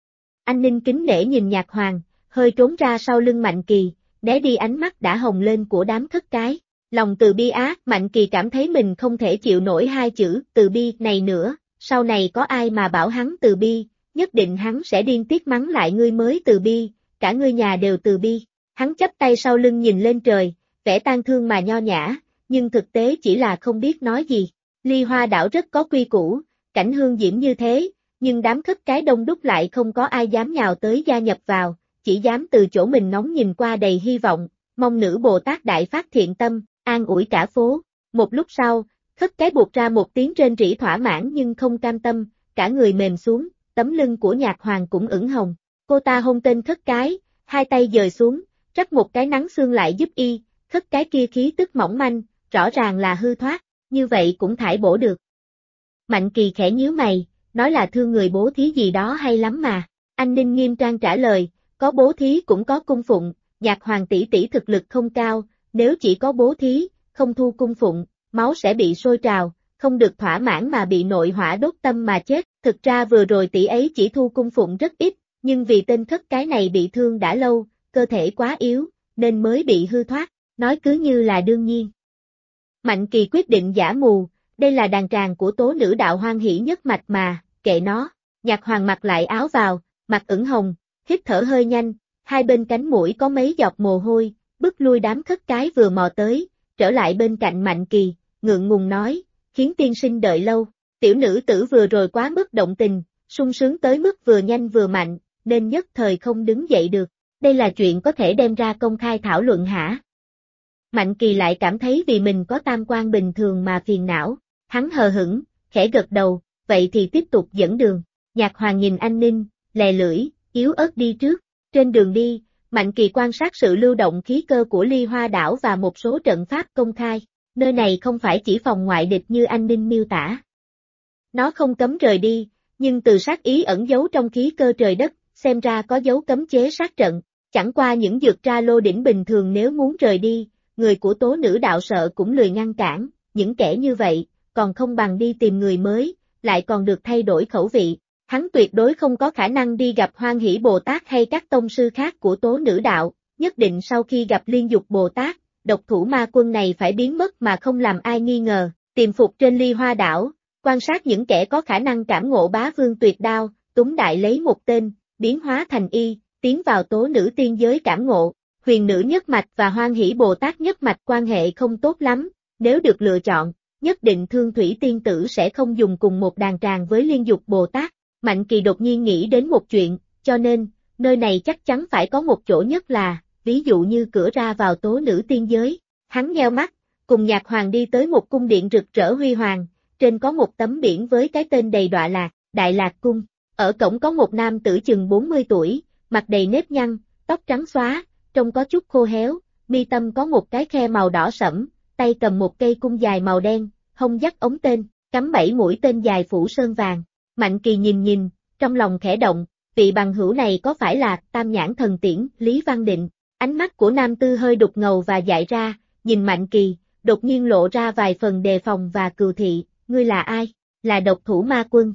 Anh Ninh kính nể nhìn Nhạc Hoàng, hơi trốn ra sau lưng Mạnh Kỳ, né đi ánh mắt đã hồng lên của đám khất cái. Lòng từ bi á, Mạnh Kỳ cảm thấy mình không thể chịu nổi hai chữ từ bi này nữa, sau này có ai mà bảo hắn từ bi, nhất định hắn sẽ điên tiết mắng lại ngươi mới từ bi, cả ngươi nhà đều từ bi. Hắn chắp tay sau lưng nhìn lên trời, vẻ tang thương mà nho nhã, nhưng thực tế chỉ là không biết nói gì. Ly Hoa đảo rất có quy củ, cảnh hương diễm như thế, nhưng đám khất cái đông đúc lại không có ai dám nhào tới gia nhập vào, chỉ dám từ chỗ mình nóng nhìn qua đầy hy vọng, mong nữ Bồ Tát Đại phát thiện tâm, an ủi cả phố. Một lúc sau, khất cái buộc ra một tiếng rên rỉ thỏa mãn nhưng không cam tâm, cả người mềm xuống, tấm lưng của Nhạc Hoàng cũng ửng hồng. Cô ta hôn tên khất cái, hai tay dời xuống, rắc một cái nắng xương lại giúp y, khất cái kia khí tức mỏng manh, rõ ràng là hư thoát, như vậy cũng thải bổ được. Mạnh Kỳ khẽ nhíu mày, nói là thương người bố thí gì đó hay lắm mà. Anh Ninh nghiêm trang trả lời, có bố thí cũng có cung phụng, Nhạc Hoàng tỷ tỷ thực lực không cao, nếu chỉ có bố thí, không thu cung phụng, máu sẽ bị sôi trào, không được thỏa mãn mà bị nội hỏa đốt tâm mà chết. Thực ra vừa rồi tỷ ấy chỉ thu cung phụng rất ít, nhưng vì tên khất cái này bị thương đã lâu, cơ thể quá yếu, nên mới bị hư thoát, nói cứ như là đương nhiên. Mạnh Kỳ quyết định giả mù, đây là đàn tràng của tố nữ đạo hoan hỷ nhất mạch mà, kệ nó. Nhạc Hoàng mặc lại áo vào, mặt ửng hồng, hít thở hơi nhanh, hai bên cánh mũi có mấy giọt mồ hôi, bức lui đám khất cái vừa mò tới, trở lại bên cạnh Mạnh Kỳ, ngượng ngùng nói, khiến tiên sinh đợi lâu. Tiểu nữ tử vừa rồi quá mức động tình, sung sướng tới mức vừa nhanh vừa mạnh, nên nhất thời không đứng dậy được. Đây là chuyện có thể đem ra công khai thảo luận hả? Mạnh Kỳ lại cảm thấy vì mình có tam quan bình thường mà phiền não. Hắn hờ hững, khẽ gật đầu, vậy thì tiếp tục dẫn đường. Nhạc Hoàng nhìn anh Ninh, lè lưỡi, yếu ớt đi trước. Trên đường đi, Mạnh Kỳ quan sát sự lưu động khí cơ của Ly Hoa đảo và một số trận pháp công khai. Nơi này không phải chỉ phòng ngoại địch như anh Ninh miêu tả. Nó không cấm rời đi, nhưng từ sát ý ẩn giấu trong khí cơ trời đất, xem ra có dấu cấm chế sát trận. Chẳng qua những dược tra lô đỉnh bình thường nếu muốn rời đi, người của tố nữ đạo sợ cũng lười ngăn cản, những kẻ như vậy, còn không bằng đi tìm người mới, lại còn được thay đổi khẩu vị. Hắn tuyệt đối không có khả năng đi gặp Hoan Hỷ Bồ Tát hay các tông sư khác của tố nữ đạo, nhất định sau khi gặp Liên Dục Bồ Tát, độc thủ ma quân này phải biến mất mà không làm ai nghi ngờ, tìm phục trên Ly Hoa đảo, quan sát những kẻ có khả năng cảm ngộ bá vương tuyệt đao, túng đại lấy một tên, biến hóa thành y, tiến vào tố nữ tiên giới cảm ngộ. Huyền nữ nhất mạch và Hoan Hỷ Bồ Tát nhất mạch quan hệ không tốt lắm, nếu được lựa chọn, nhất định Thương Thủy tiên tử sẽ không dùng cùng một đàn tràng với Liên Dục Bồ Tát. Mạnh Kỳ đột nhiên nghĩ đến một chuyện, cho nên, nơi này chắc chắn phải có một chỗ nhất là, ví dụ như cửa ra vào tố nữ tiên giới. Hắn nheo mắt, cùng Nhạc Hoàng đi tới một cung điện rực rỡ huy hoàng, trên có một tấm biển với cái tên đầy đọa lạc, Đại Lạc Cung. Ở cổng có một nam tử chừng 40 tuổi, mặt đầy nếp nhăn, tóc trắng xóa, trông có chút khô héo, mi tâm có một cái khe màu đỏ sẫm, tay cầm một cây cung dài màu đen, hông dắt ống tên, cắm 7 mũi tên dài phủ sơn vàng. Mạnh Kỳ nhìn, trong lòng khẽ động, vị bằng hữu này có phải là Tam Nhãn Thần Tiễn, Lý Văn Định? Ánh mắt của nam tư hơi đục ngầu và dại ra, nhìn Mạnh Kỳ, đột nhiên lộ ra vài phần đề phòng và cừu thị, ngươi là ai? Là độc thủ ma quân.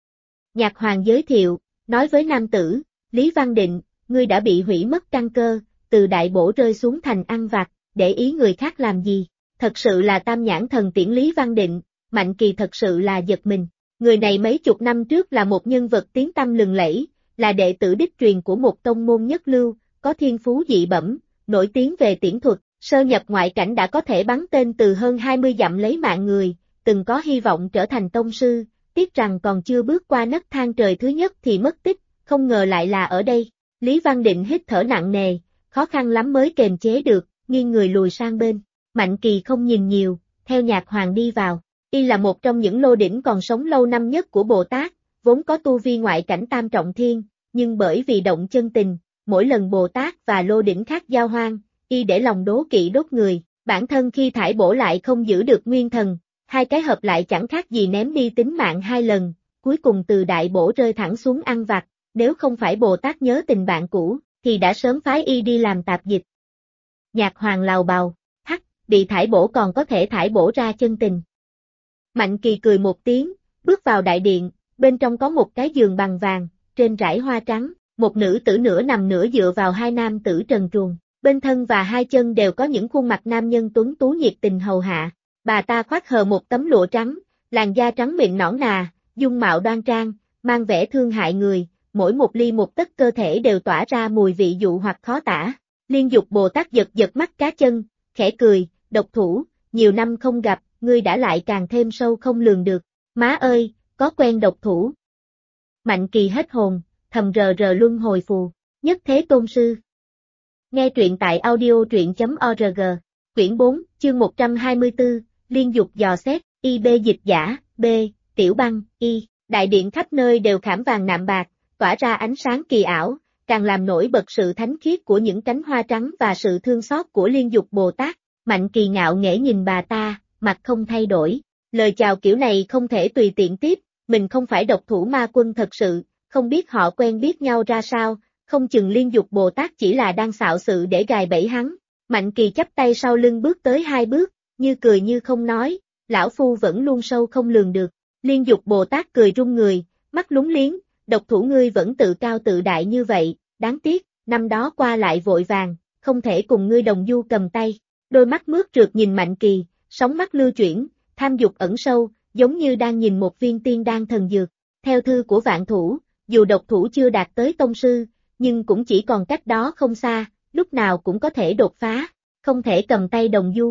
Nhạc Hoàng giới thiệu, nói với nam tử, Lý Văn Định, ngươi đã bị hủy mất căn cơ, từ đại bổ rơi xuống thành ăn vặt, để ý người khác làm gì? Thật sự là Tam Nhãn Thần Tiễn Lý Văn Định, Mạnh Kỳ thật sự là giật mình. Người này mấy chục năm trước là một nhân vật tiếng tăm lừng lẫy, là đệ tử đích truyền của một tông môn nhất lưu, có thiên phú dị bẩm, nổi tiếng về tiễn thuật, sơ nhập ngoại cảnh đã có thể bắn tên từ hơn 20 dặm lấy mạng người, từng có hy vọng trở thành tông sư, tiếc rằng còn chưa bước qua nấc thang trời thứ nhất thì mất tích, không ngờ lại là ở đây. Lý Văn Định hít thở nặng nề, khó khăn lắm mới kềm chế được, nghiêng người lùi sang bên. Mạnh Kỳ không nhìn nhiều, theo Nhạc Hoàng đi vào. Y là một trong những lô đỉnh còn sống lâu năm nhất của Bồ Tát, vốn có tu vi ngoại cảnh tam trọng thiên, nhưng bởi vì động chân tình, mỗi lần Bồ Tát và lô đỉnh khác giao hoan, y để lòng đố kỵ đốt người, bản thân khi thải bổ lại không giữ được nguyên thần, hai cái hợp lại chẳng khác gì ném đi tính mạng hai lần, cuối cùng từ đại bổ rơi thẳng xuống ăn vặt, nếu không phải Bồ Tát nhớ tình bạn cũ, thì đã sớm phái y đi làm tạp dịch. Nhạc Hoàng lào bào, hắc, bị thải bổ còn có thể thải bổ ra chân tình. Mạnh Kỳ cười một tiếng, bước vào đại điện, bên trong có một cái giường bằng vàng, trên trải hoa trắng, một nữ tử nửa nằm nửa dựa vào hai nam tử trần truồng, bên thân và hai chân đều có những khuôn mặt nam nhân tuấn tú nhiệt tình hầu hạ. Bà ta khoác hờ một tấm lụa trắng, làn da trắng mịn nõn nà, dung mạo đoan trang, mang vẻ thương hại người, mỗi một ly một tấc cơ thể đều tỏa ra mùi vị dụ hoặc khó tả. Liên Dục Bồ Tát giật giật mắt cá chân, khẽ cười, độc thủ, nhiều năm không gặp, ngươi đã lại càng thêm sâu không lường được. Má ơi, có quen độc thủ. Mạnh Kỳ hết hồn, thầm rờ luân hồi phù, nhất thế tôn sư. Nghe truyện tại audio.org, quyển 4, chương 124, Liên Dục dò xét, IB dịch giả, B, Tiểu Băng, Y, đại điện khắp nơi đều khảm vàng nạm bạc, tỏa ra ánh sáng kỳ ảo, càng làm nổi bật sự thánh khiết của những cánh hoa trắng và sự thương xót của Liên Dục Bồ Tát. Mạnh Kỳ ngạo nghễ nhìn bà ta, mặt không thay đổi, lời chào kiểu này không thể tùy tiện tiếp, mình không phải độc thủ ma quân thật sự, không biết họ quen biết nhau ra sao, không chừng Liên Dục Bồ Tát chỉ là đang xạo sự để gài bẫy hắn. Mạnh Kỳ chắp tay sau lưng bước tới hai bước, như cười như không nói, lão phu vẫn luôn sâu không lường được. Liên Dục Bồ Tát cười run người, mắt lúng liếng, độc thủ ngươi vẫn tự cao tự đại như vậy, đáng tiếc, năm đó qua lại vội vàng, không thể cùng ngươi đồng du cầm tay. Đôi mắt mướt trượt nhìn Mạnh Kỳ, sóng mắt lưu chuyển, tham dục ẩn sâu, giống như đang nhìn một viên tiên đan thần dược. Theo thư của Vạn Thủ, dù độc thủ chưa đạt tới tông sư, nhưng cũng chỉ còn cách đó không xa, lúc nào cũng có thể đột phá, không thể cầm tay đồng du.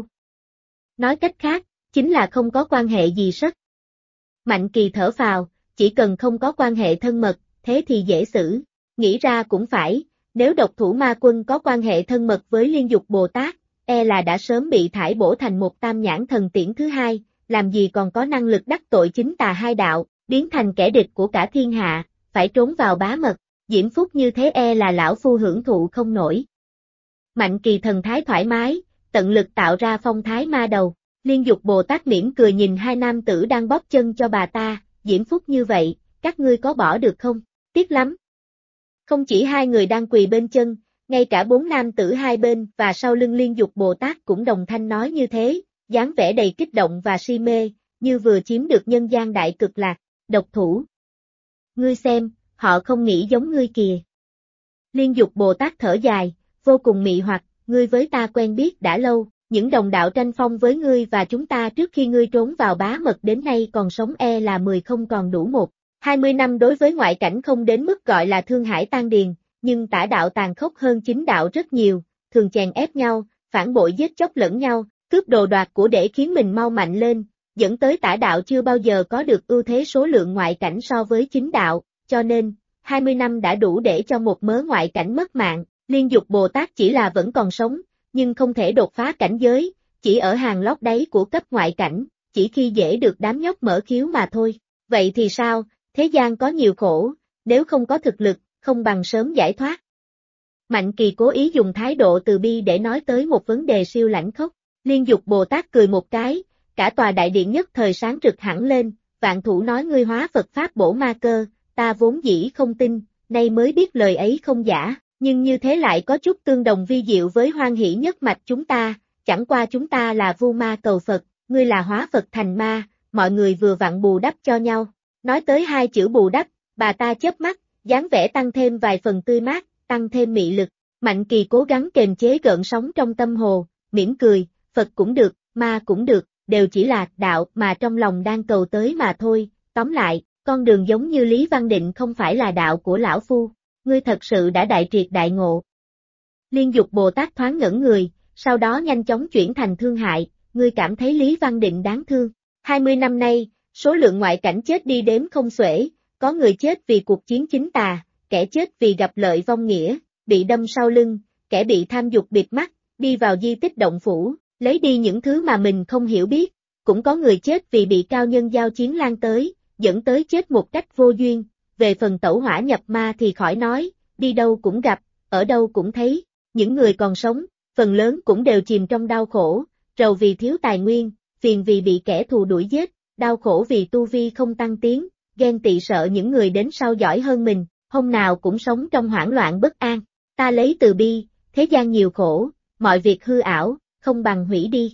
Nói cách khác, chính là không có quan hệ gì sất. Mạnh Kỳ thở phào, chỉ cần không có quan hệ thân mật, thế thì dễ xử. Nghĩ ra cũng phải, nếu độc thủ ma quân có quan hệ thân mật với Liên Dục Bồ Tát, e là đã sớm bị thải bổ thành một tam nhãn thần tiễn thứ hai, làm gì còn có năng lực đắc tội chính tà hai đạo, biến thành kẻ địch của cả thiên hạ, phải trốn vào bá mật, diễm phúc như thế e là lão phu hưởng thụ không nổi. Mạnh Kỳ thần thái thoải mái, tận lực tạo ra phong thái ma đầu. Liên Dục Bồ Tát mỉm cười nhìn hai nam tử đang bóp chân cho bà ta, diễm phúc như vậy, các ngươi có bỏ được không? Tiếc lắm. Không chỉ hai người đang quỳ bên chân, ngay cả bốn nam tử hai bên và sau lưng Liên Dục Bồ Tát cũng đồng thanh nói như thế, dáng vẻ đầy kích động và si mê, như vừa chiếm được nhân gian đại cực lạc. Độc thủ. Ngươi xem, họ không nghĩ giống ngươi kìa. Liên Dục Bồ Tát thở dài, vô cùng mị hoặc, ngươi với ta quen biết đã lâu, những đồng đạo tranh phong với ngươi và chúng ta trước khi ngươi trốn vào bá mật đến nay còn sống e là 10 không còn đủ 1. 20 năm đối với ngoại cảnh không đến mức gọi là thương hải tan điền, nhưng tả đạo tàn khốc hơn chính đạo rất nhiều, thường chèn ép nhau, phản bội giết chóc lẫn nhau, cướp đồ đoạt của để khiến mình mau mạnh lên, dẫn tới tả đạo chưa bao giờ có được ưu thế số lượng ngoại cảnh so với chính đạo, cho nên, 20 năm đã đủ để cho một mớ ngoại cảnh mất mạng. Liên Dục Bồ Tát chỉ là vẫn còn sống, nhưng không thể đột phá cảnh giới, chỉ ở hàng lót đáy của cấp ngoại cảnh, chỉ khi dễ được đám nhóc mở khiếu mà thôi. Vậy thì sao, thế gian có nhiều khổ, nếu không có thực lực, không bằng sớm giải thoát. Mạnh Kỳ cố ý dùng thái độ từ bi để nói tới một vấn đề siêu lãnh khốc. Liên Dục Bồ Tát cười một cái, cả tòa đại điện nhất thời sáng rực hẳn lên, Vạn Thủ nói ngươi hóa Phật Pháp bổ ma cơ, ta vốn dĩ không tin, nay mới biết lời ấy không giả. Nhưng như thế lại có chút tương đồng vi diệu với hoan hỷ nhất mạch chúng ta, chẳng qua chúng ta là vu ma cầu Phật, ngươi là hóa Phật thành ma, mọi người vừa vặn bù đắp cho nhau. Nói tới hai chữ bù đắp, bà ta chớp mắt, dáng vẻ tăng thêm vài phần tươi mát, tăng thêm mị lực. Mạnh Kỳ cố gắng kềm chế gợn sóng trong tâm hồ, mỉm cười, Phật cũng được, ma cũng được, đều chỉ là đạo mà trong lòng đang cầu tới mà thôi. Tóm lại, con đường giống như Lý Văn Định không phải là đạo của lão phu. Ngươi thật sự đã đại triệt đại ngộ. Liên Dục Bồ Tát thoáng ngẩn người, sau đó nhanh chóng chuyển thành thương hại, ngươi cảm thấy Lý Văn Định đáng thương. 20 năm nay, số lượng ngoại cảnh chết đi đếm không xuể, có người chết vì cuộc chiến chính tà, kẻ chết vì gặp lợi vong nghĩa, bị đâm sau lưng, kẻ bị tham dục bịt mắt, đi vào di tích động phủ, lấy đi những thứ mà mình không hiểu biết, cũng có người chết vì bị cao nhân giao chiến lan tới, dẫn tới chết một cách vô duyên, về phần tẩu hỏa nhập ma thì khỏi nói, đi đâu cũng gặp, ở đâu cũng thấy, những người còn sống, phần lớn cũng đều chìm trong đau khổ, rầu vì thiếu tài nguyên, phiền vì bị kẻ thù đuổi giết, đau khổ vì tu vi không tăng tiến, ghen tị sợ những người đến sau giỏi hơn mình, hôm nào cũng sống trong hoảng loạn bất an. Ta lấy từ bi, thế gian nhiều khổ, mọi việc hư ảo, không bằng hủy đi.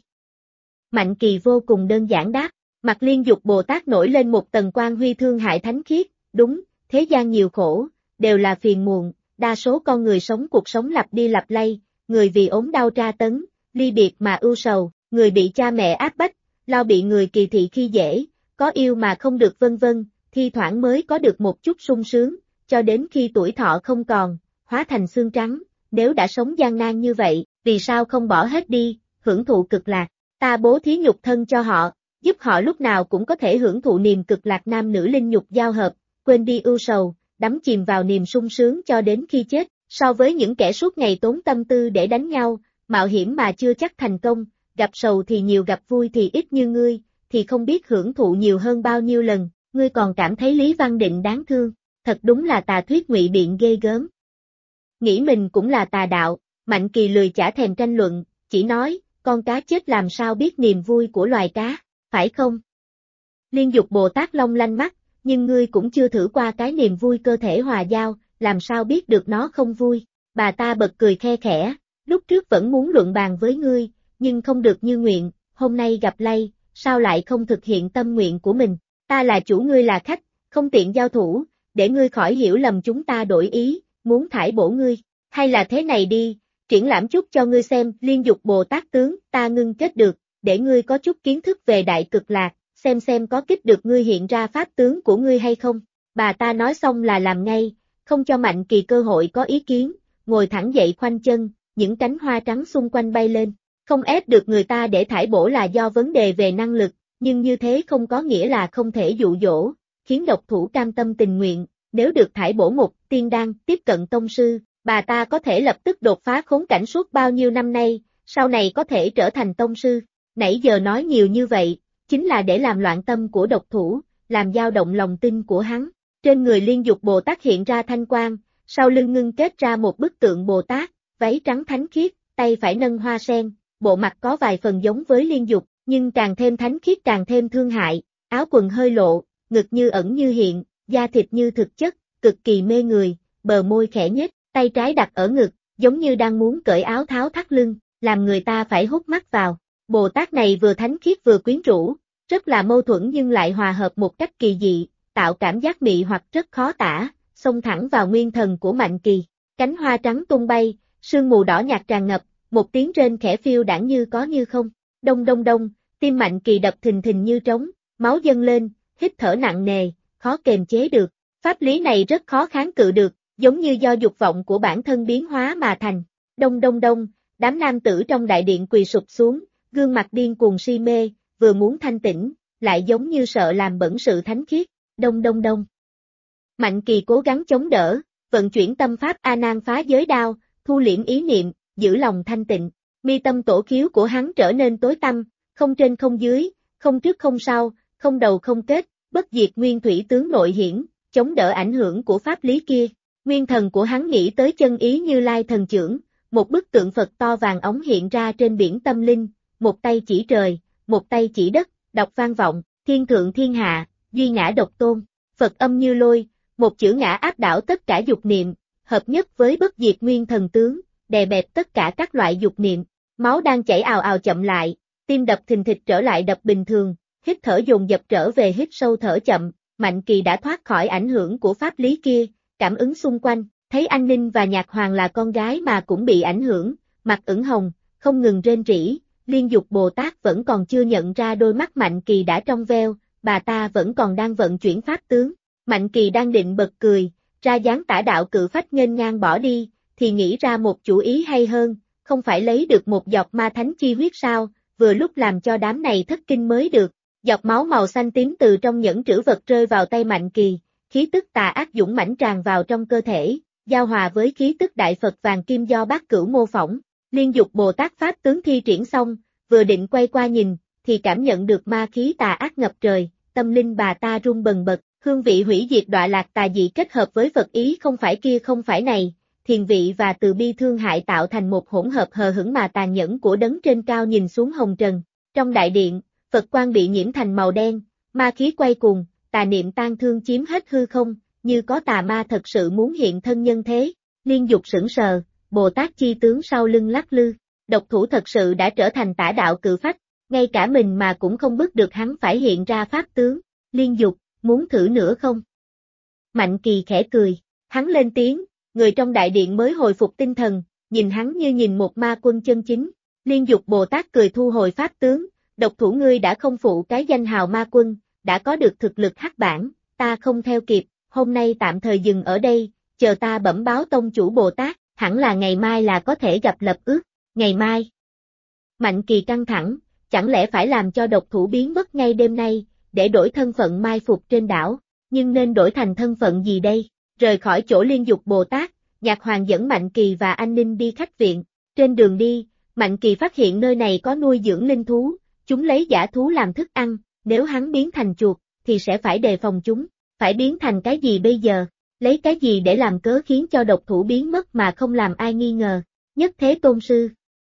Mạnh Kỳ vô cùng đơn giản đáp, mặt Liên Dục Bồ Tát nổi lên một tầng quang huy thương hại thánh khiết, đúng, thế gian nhiều khổ, đều là phiền muộn, đa số con người sống cuộc sống lặp đi lặp lay, người vì ốm đau tra tấn, ly biệt mà ưu sầu, người bị cha mẹ áp bách, lo bị người kỳ thị khi dễ, có yêu mà không được vân vân, thi thoảng mới có được một chút sung sướng, cho đến khi tuổi thọ không còn, hóa thành xương trắng, nếu đã sống gian nan như vậy, vì sao không bỏ hết đi, hưởng thụ cực lạc, ta bố thí nhục thân cho họ, giúp họ lúc nào cũng có thể hưởng thụ niềm cực lạc nam nữ linh nhục giao hợp, quên đi ưu sầu, đắm chìm vào niềm sung sướng cho đến khi chết, so với những kẻ suốt ngày tốn tâm tư để đánh nhau, mạo hiểm mà chưa chắc thành công, gặp sầu thì nhiều gặp vui thì ít như ngươi, thì không biết hưởng thụ nhiều hơn bao nhiêu lần, ngươi còn cảm thấy Lý Văn Định đáng thương, thật đúng là tà thuyết ngụy biện ghê gớm. Nghĩ mình cũng là tà đạo, Mạnh Kỳ lười chả thèm tranh luận, chỉ nói, con cá chết làm sao biết niềm vui của loài cá, phải không? Liên Dục Bồ Tát long lanh mắt, nhưng ngươi cũng chưa thử qua cái niềm vui cơ thể hòa giao, làm sao biết được nó không vui? Bà ta bật cười khe khẽ, lúc trước vẫn muốn luận bàn với ngươi, nhưng không được như nguyện, hôm nay gặp lây, sao lại không thực hiện tâm nguyện của mình? Ta là chủ ngươi là khách, không tiện giao thủ, để ngươi khỏi hiểu lầm chúng ta đổi ý, muốn thải bổ ngươi, hay là thế này đi, triển lãm chút cho ngươi xem, Liên Dục Bồ Tát tướng, ta ngưng kết được, để ngươi có chút kiến thức về đại cực lạc, xem có kích được ngươi hiện ra pháp tướng của ngươi hay không. Bà ta nói xong là làm ngay, không cho Mạnh Kỳ cơ hội có ý kiến, ngồi thẳng dậy khoanh chân, những cánh hoa trắng xung quanh bay lên, không ép được người ta để thải bổ là do vấn đề về năng lực, nhưng như thế không có nghĩa là không thể dụ dỗ, khiến độc thủ cam tâm tình nguyện, nếu được thải bổ một tiên đan tiếp cận tông sư, bà ta có thể lập tức đột phá khốn cảnh suốt bao nhiêu năm nay, sau này có thể trở thành tông sư. Nãy giờ nói nhiều như vậy, chính là để làm loạn tâm của độc thủ, làm dao động lòng tin của hắn. Trên người Liên Dục Bồ Tát hiện ra thanh quang, sau lưng ngưng kết ra một bức tượng Bồ Tát, váy trắng thánh khiết, tay phải nâng hoa sen, bộ mặt có vài phần giống với Liên Dục, nhưng càng thêm thánh khiết càng thêm thương hại, áo quần hơi lộ, ngực như ẩn như hiện, da thịt như thực chất, cực kỳ mê người, bờ môi khẽ nhếch, tay trái đặt ở ngực, giống như đang muốn cởi áo tháo thắt lưng, làm người ta phải hút mắt vào. Bồ Tát này vừa thánh khiết vừa quyến rũ, rất là mâu thuẫn nhưng lại hòa hợp một cách kỳ dị, tạo cảm giác mị hoặc rất khó tả, xông thẳng vào nguyên thần của Mạnh Kỳ. Cánh hoa trắng tung bay, sương mù đỏ nhạt tràn ngập, một tiếng rên khẽ phiêu đãng như có như không. Đông đông đông, tim Mạnh Kỳ đập thình thình như trống, máu dâng lên, hít thở nặng nề, khó kềm chế được. Pháp lý này rất khó kháng cự được, giống như do dục vọng của bản thân biến hóa mà thành. Đông đông đông, đám nam tử trong đại điện quỳ sụp xuống, gương mặt điên cuồng si mê, vừa muốn thanh tĩnh, lại giống như sợ làm bẩn sự thánh khiết. Đông đông đông. Mạnh Kỳ cố gắng chống đỡ, vận chuyển tâm pháp A Nan phá giới đao, thu liễm ý niệm, giữ lòng thanh tịnh. Mi tâm tổ khiếu của hắn trở nên tối tăm, không trên không dưới, không trước không sau, không đầu không kết, bất diệt nguyên thủy tướng nội hiển, chống đỡ ảnh hưởng của pháp lý kia. Nguyên thần của hắn nghĩ tới chân ý Như Lai thần chưởng, một bức tượng Phật to vàng ống hiện ra trên biển tâm linh, một tay chỉ trời, một tay chỉ đất, đọc vang vọng, thiên thượng thiên hạ, duy ngã độc tôn, Phật âm như lôi, một chữ ngã áp đảo tất cả dục niệm, hợp nhất với bất diệt nguyên thần tướng, đè bẹp tất cả các loại dục niệm, máu đang chảy ào ào chậm lại, tim đập thình thịch trở lại đập bình thường, hít thở dồn dập trở về hít sâu thở chậm, Mạnh Kỳ đã thoát khỏi ảnh hưởng của pháp lý kia, cảm ứng xung quanh, thấy Anh Ninh và Nhạc Hoàng là con gái mà cũng bị ảnh hưởng, mặt ửng hồng, không ngừng rên rỉ. Liên Dục Bồ Tát vẫn còn chưa nhận ra đôi mắt Mạnh Kỳ đã trong veo, bà ta vẫn còn đang vận chuyển pháp tướng. Mạnh Kỳ đang định bật cười, ra dáng tả đạo cự phách nghênh ngang bỏ đi, thì nghĩ ra một chủ ý hay hơn, không phải lấy được một giọt ma thánh chi huyết sao, vừa lúc làm cho đám này thất kinh mới được. Giọt máu màu xanh tím từ trong nhẫn trữ vật rơi vào tay Mạnh Kỳ, khí tức tà ác dũng mãnh tràn vào trong cơ thể, giao hòa với khí tức đại Phật vàng kim do Bát Cửu mô phỏng. Liên Dục Bồ Tát Pháp tướng thi triển xong, vừa định quay qua nhìn, thì cảm nhận được ma khí tà ác ngập trời, tâm linh bà ta run bần bật, hương vị hủy diệt đọa lạc tà dị kết hợp với Phật ý không phải kia không phải này, thiền vị và từ bi thương hại tạo thành một hỗn hợp hờ hững mà tàn nhẫn của đấng trên cao nhìn xuống hồng trần. Trong đại điện, Phật quang bị nhiễm thành màu đen, ma khí quay cuồng, tà niệm tan thương chiếm hết hư không, như có tà ma thật sự muốn hiện thân nhân thế. Liên Dục sững sờ, Bồ Tát chi tướng sau lưng lắc lư, độc thủ thật sự đã trở thành tả đạo cự phách, ngay cả mình mà cũng không bức được hắn phải hiện ra pháp tướng. Liên Dục, muốn thử nữa không? Mạnh Kỳ khẽ cười, hắn lên tiếng, người trong đại điện mới hồi phục tinh thần, nhìn hắn như nhìn một ma quân chân chính. Liên Dục Bồ Tát cười thu hồi pháp tướng, độc thủ ngươi đã không phụ cái danh hào ma quân, đã có được thực lực hắc bản, ta không theo kịp, hôm nay tạm thời dừng ở đây, chờ ta bẩm báo tông chủ Bồ Tát, hẳn là ngày mai là có thể gặp lập ước. Ngày mai? Mạnh Kỳ căng thẳng, chẳng lẽ phải làm cho độc thủ biến mất ngay đêm nay, để đổi thân phận mai phục trên đảo, nhưng nên đổi thành thân phận gì đây? Rời khỏi chỗ Liên Dục Bồ Tát, Nhạc Hoàng dẫn Mạnh Kỳ và Anh Ninh đi khách viện. Trên đường đi, Mạnh Kỳ phát hiện nơi này có nuôi dưỡng linh thú, chúng lấy dã thú làm thức ăn, nếu hắn biến thành chuột, thì sẽ phải đề phòng chúng. Phải biến thành cái gì bây giờ? Lấy cái gì để làm cớ khiến cho độc thủ biến mất mà không làm ai nghi ngờ? Nhất Thế Tôn Sư.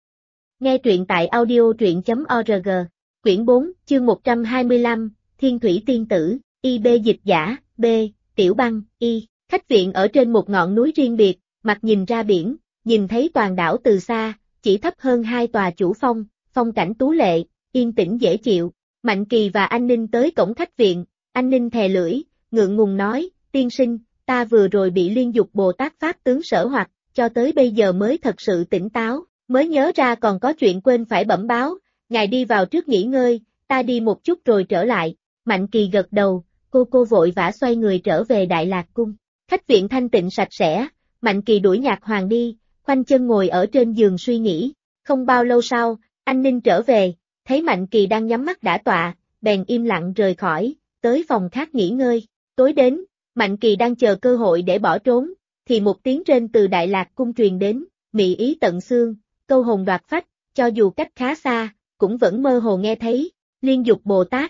Nghe truyện tại audio.org. Quyển 4, chương 125, Thiên Thủy Tiên Tử, IB dịch giả, B, Tiểu Băng, Y. Khách viện ở trên một ngọn núi riêng biệt, mặt nhìn ra biển, nhìn thấy toàn đảo từ xa, chỉ thấp hơn hai tòa chủ phong, phong cảnh tú lệ, yên tĩnh dễ chịu. Mạnh Kỳ và Anh Ninh tới cổng khách viện, Anh Ninh thè lưỡi, ngượng ngùng nói, tiên sinh, ta vừa rồi bị Liên Dục Bồ Tát Pháp tướng sở hoặc, cho tới bây giờ mới thật sự tỉnh táo, mới nhớ ra còn có chuyện quên phải bẩm báo, ngài đi vào trước nghỉ ngơi, ta đi một chút rồi trở lại. Mạnh Kỳ gật đầu, cô vội vã xoay người trở về Đại Lạc Cung. Khách viện thanh tịnh sạch sẽ, Mạnh Kỳ đuổi Nhạc Hoàng đi, khoanh chân ngồi ở trên giường suy nghĩ. Không bao lâu sau, Anh Ninh trở về, thấy Mạnh Kỳ đang nhắm mắt đả tọa, bèn im lặng rời khỏi, tới phòng khác nghỉ ngơi. Tối đến, Mạnh Kỳ đang chờ cơ hội để bỏ trốn, thì một tiếng rên từ Đại Lạc Cung truyền đến, mị ý tận xương, câu hồn đoạt phách, cho dù cách khá xa, cũng vẫn mơ hồ nghe thấy. Liên Dục Bồ Tát.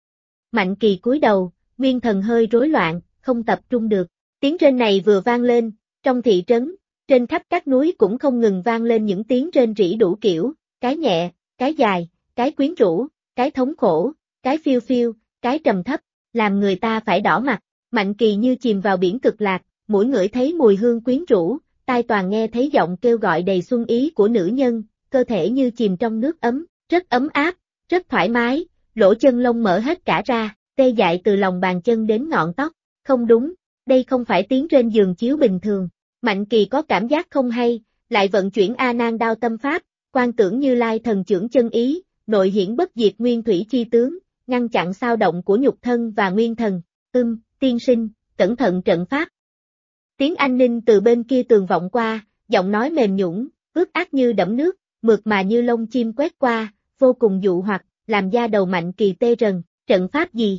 Mạnh Kỳ cúi đầu, nguyên thần hơi rối loạn, không tập trung được. Tiếng rên này vừa vang lên, trong thị trấn, trên khắp các núi cũng không ngừng vang lên những tiếng rên rỉ đủ kiểu, cái nhẹ, cái dài, cái quyến rũ, cái thống khổ, cái phiêu phiêu, cái trầm thấp, làm người ta phải đỏ mặt. Mạnh Kỳ như chìm vào biển cực lạc, mũi ngửi thấy mùi hương quyến rũ, tai toàn nghe thấy giọng kêu gọi đầy xuân ý của nữ nhân, cơ thể như chìm trong nước ấm, rất ấm áp, rất thoải mái, lỗ chân lông mở hết cả ra, tê dại từ lòng bàn chân đến ngọn tóc. Không đúng, đây không phải tiếng rên giường chiếu bình thường. Mạnh Kỳ có cảm giác không hay, lại vận chuyển A Nan Đao Tâm Pháp, quan tưởng Như Lai thần chưởng chân ý, nội hiển bất diệt nguyên thủy chi tướng, ngăn chặn xao động của nhục thân và nguyên thần. Tiên sinh, cẩn thận trận pháp. Tiếng Anh Ninh từ bên kia tường vọng qua, giọng nói mềm nhũn, ướt át như đẫm nước, mượt mà như lông chim quét qua, vô cùng dụ hoặc, làm da đầu Mạnh Kỳ tê rần. Trận pháp gì?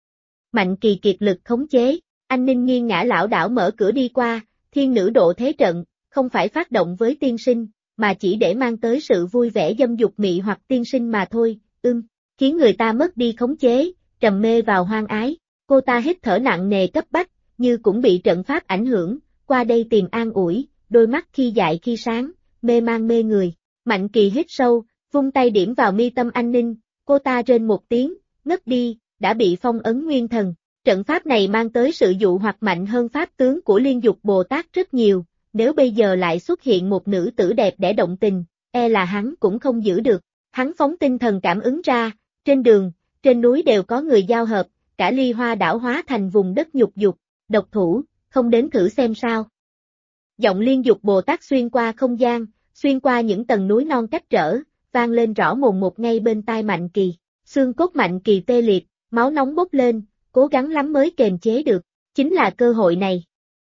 Mạnh Kỳ kiệt lực khống chế, Anh Ninh nghiêng ngã lảo đảo mở cửa đi qua, thiên nữ độ thế trận, không phải phát động với tiên sinh, mà chỉ để mang tới sự vui vẻ dâm dục mị hoặc tiên sinh mà thôi. Khiến người ta mất đi khống chế, trầm mê vào hoang ái. Cô ta hít thở nặng nề cấp bách, như cũng bị trận pháp ảnh hưởng, qua đây tìm an ủi, đôi mắt khi dại khi sáng, mê man mê người. Mạnh Kỳ hít sâu, vung tay điểm vào mi tâm Anh Ninh, cô ta rên một tiếng, ngất đi, đã bị phong ấn nguyên thần. Trận pháp này mang tới sự dụ hoặc mạnh hơn pháp tướng của Liên Dục Bồ Tát rất nhiều, nếu bây giờ lại xuất hiện một nữ tử đẹp đẽ động tình, e là hắn cũng không giữ được. Hắn phóng tinh thần cảm ứng ra, trên đường, trên núi đều có người giao hợp, cả Ly Hoa đảo hóa thành vùng đất nhục dục. Độc thủ, không đến thử xem sao? Giọng Liên Dục Bồ Tát xuyên qua không gian, xuyên qua những tầng núi non cách trở, vang lên rõ mồn một ngay bên tai Mạnh Kỳ. Xương cốt Mạnh Kỳ tê liệt, máu nóng bốc lên, cố gắng lắm mới kềm chế được, chính là cơ hội này.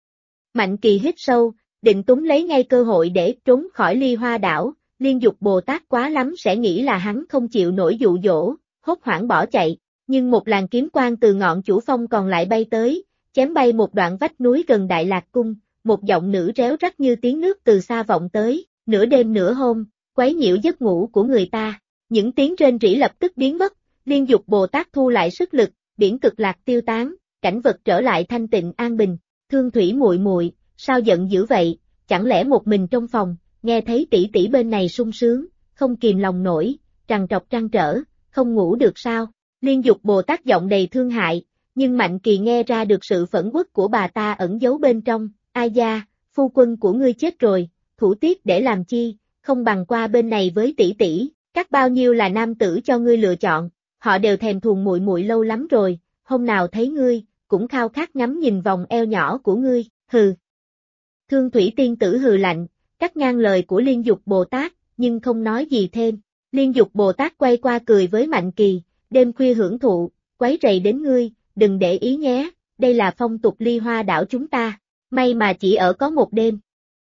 Mạnh Kỳ hít sâu, định túm lấy ngay cơ hội để trốn khỏi Ly Hoa đảo. Liên Dục Bồ Tát quá lắm sẽ nghĩ là hắn không chịu nổi dụ dỗ, hốt hoảng bỏ chạy, nhưng một làn kiếm quang từ ngọn chủ phong còn lại bay tới, chém bay một đoạn vách núi gần Đại Lạc Cung, một giọng nữ réo rắt như tiếng nước từ xa vọng tới. Nửa đêm nửa hôm, quấy nhiễu giấc ngủ của người ta. Những tiếng rên rỉ lập tức biến mất, Liên Dục Bồ Tát thu lại sức lực, biển cực lạc tiêu tán, cảnh vật trở lại thanh tịnh an bình. Thương Thủy muội muội, sao giận dữ vậy, chẳng lẽ một mình trong phòng, nghe thấy tỷ tỷ bên này sung sướng, không kìm lòng nổi, trằn trọc trăn trở, không ngủ được sao? Liên Dục Bồ Tát giọng đầy thương hại, nhưng Mạnh Kỳ nghe ra được sự phẫn uất của bà ta ẩn giấu bên trong. Ai da, phu quân của ngươi chết rồi, thủ tiết để làm chi, không bằng qua bên này với tỷ tỷ, các bao nhiêu là nam tử cho ngươi lựa chọn, họ đều thèm thuồng muội muội lâu lắm rồi, hôm nào thấy ngươi, cũng khao khát ngắm nhìn vòng eo nhỏ của ngươi, hừ. Thương Thủy tiên tử hừ lạnh, cắt ngang lời của Liên Dục Bồ Tát, nhưng không nói gì thêm. Liên Dục Bồ Tát quay qua cười với Mạnh Kỳ, đêm khuya hưởng thụ, quấy rầy đến ngươi, đừng để ý nhé, đây là phong tục Ly Hoa đảo chúng ta, may mà chỉ ở có một đêm.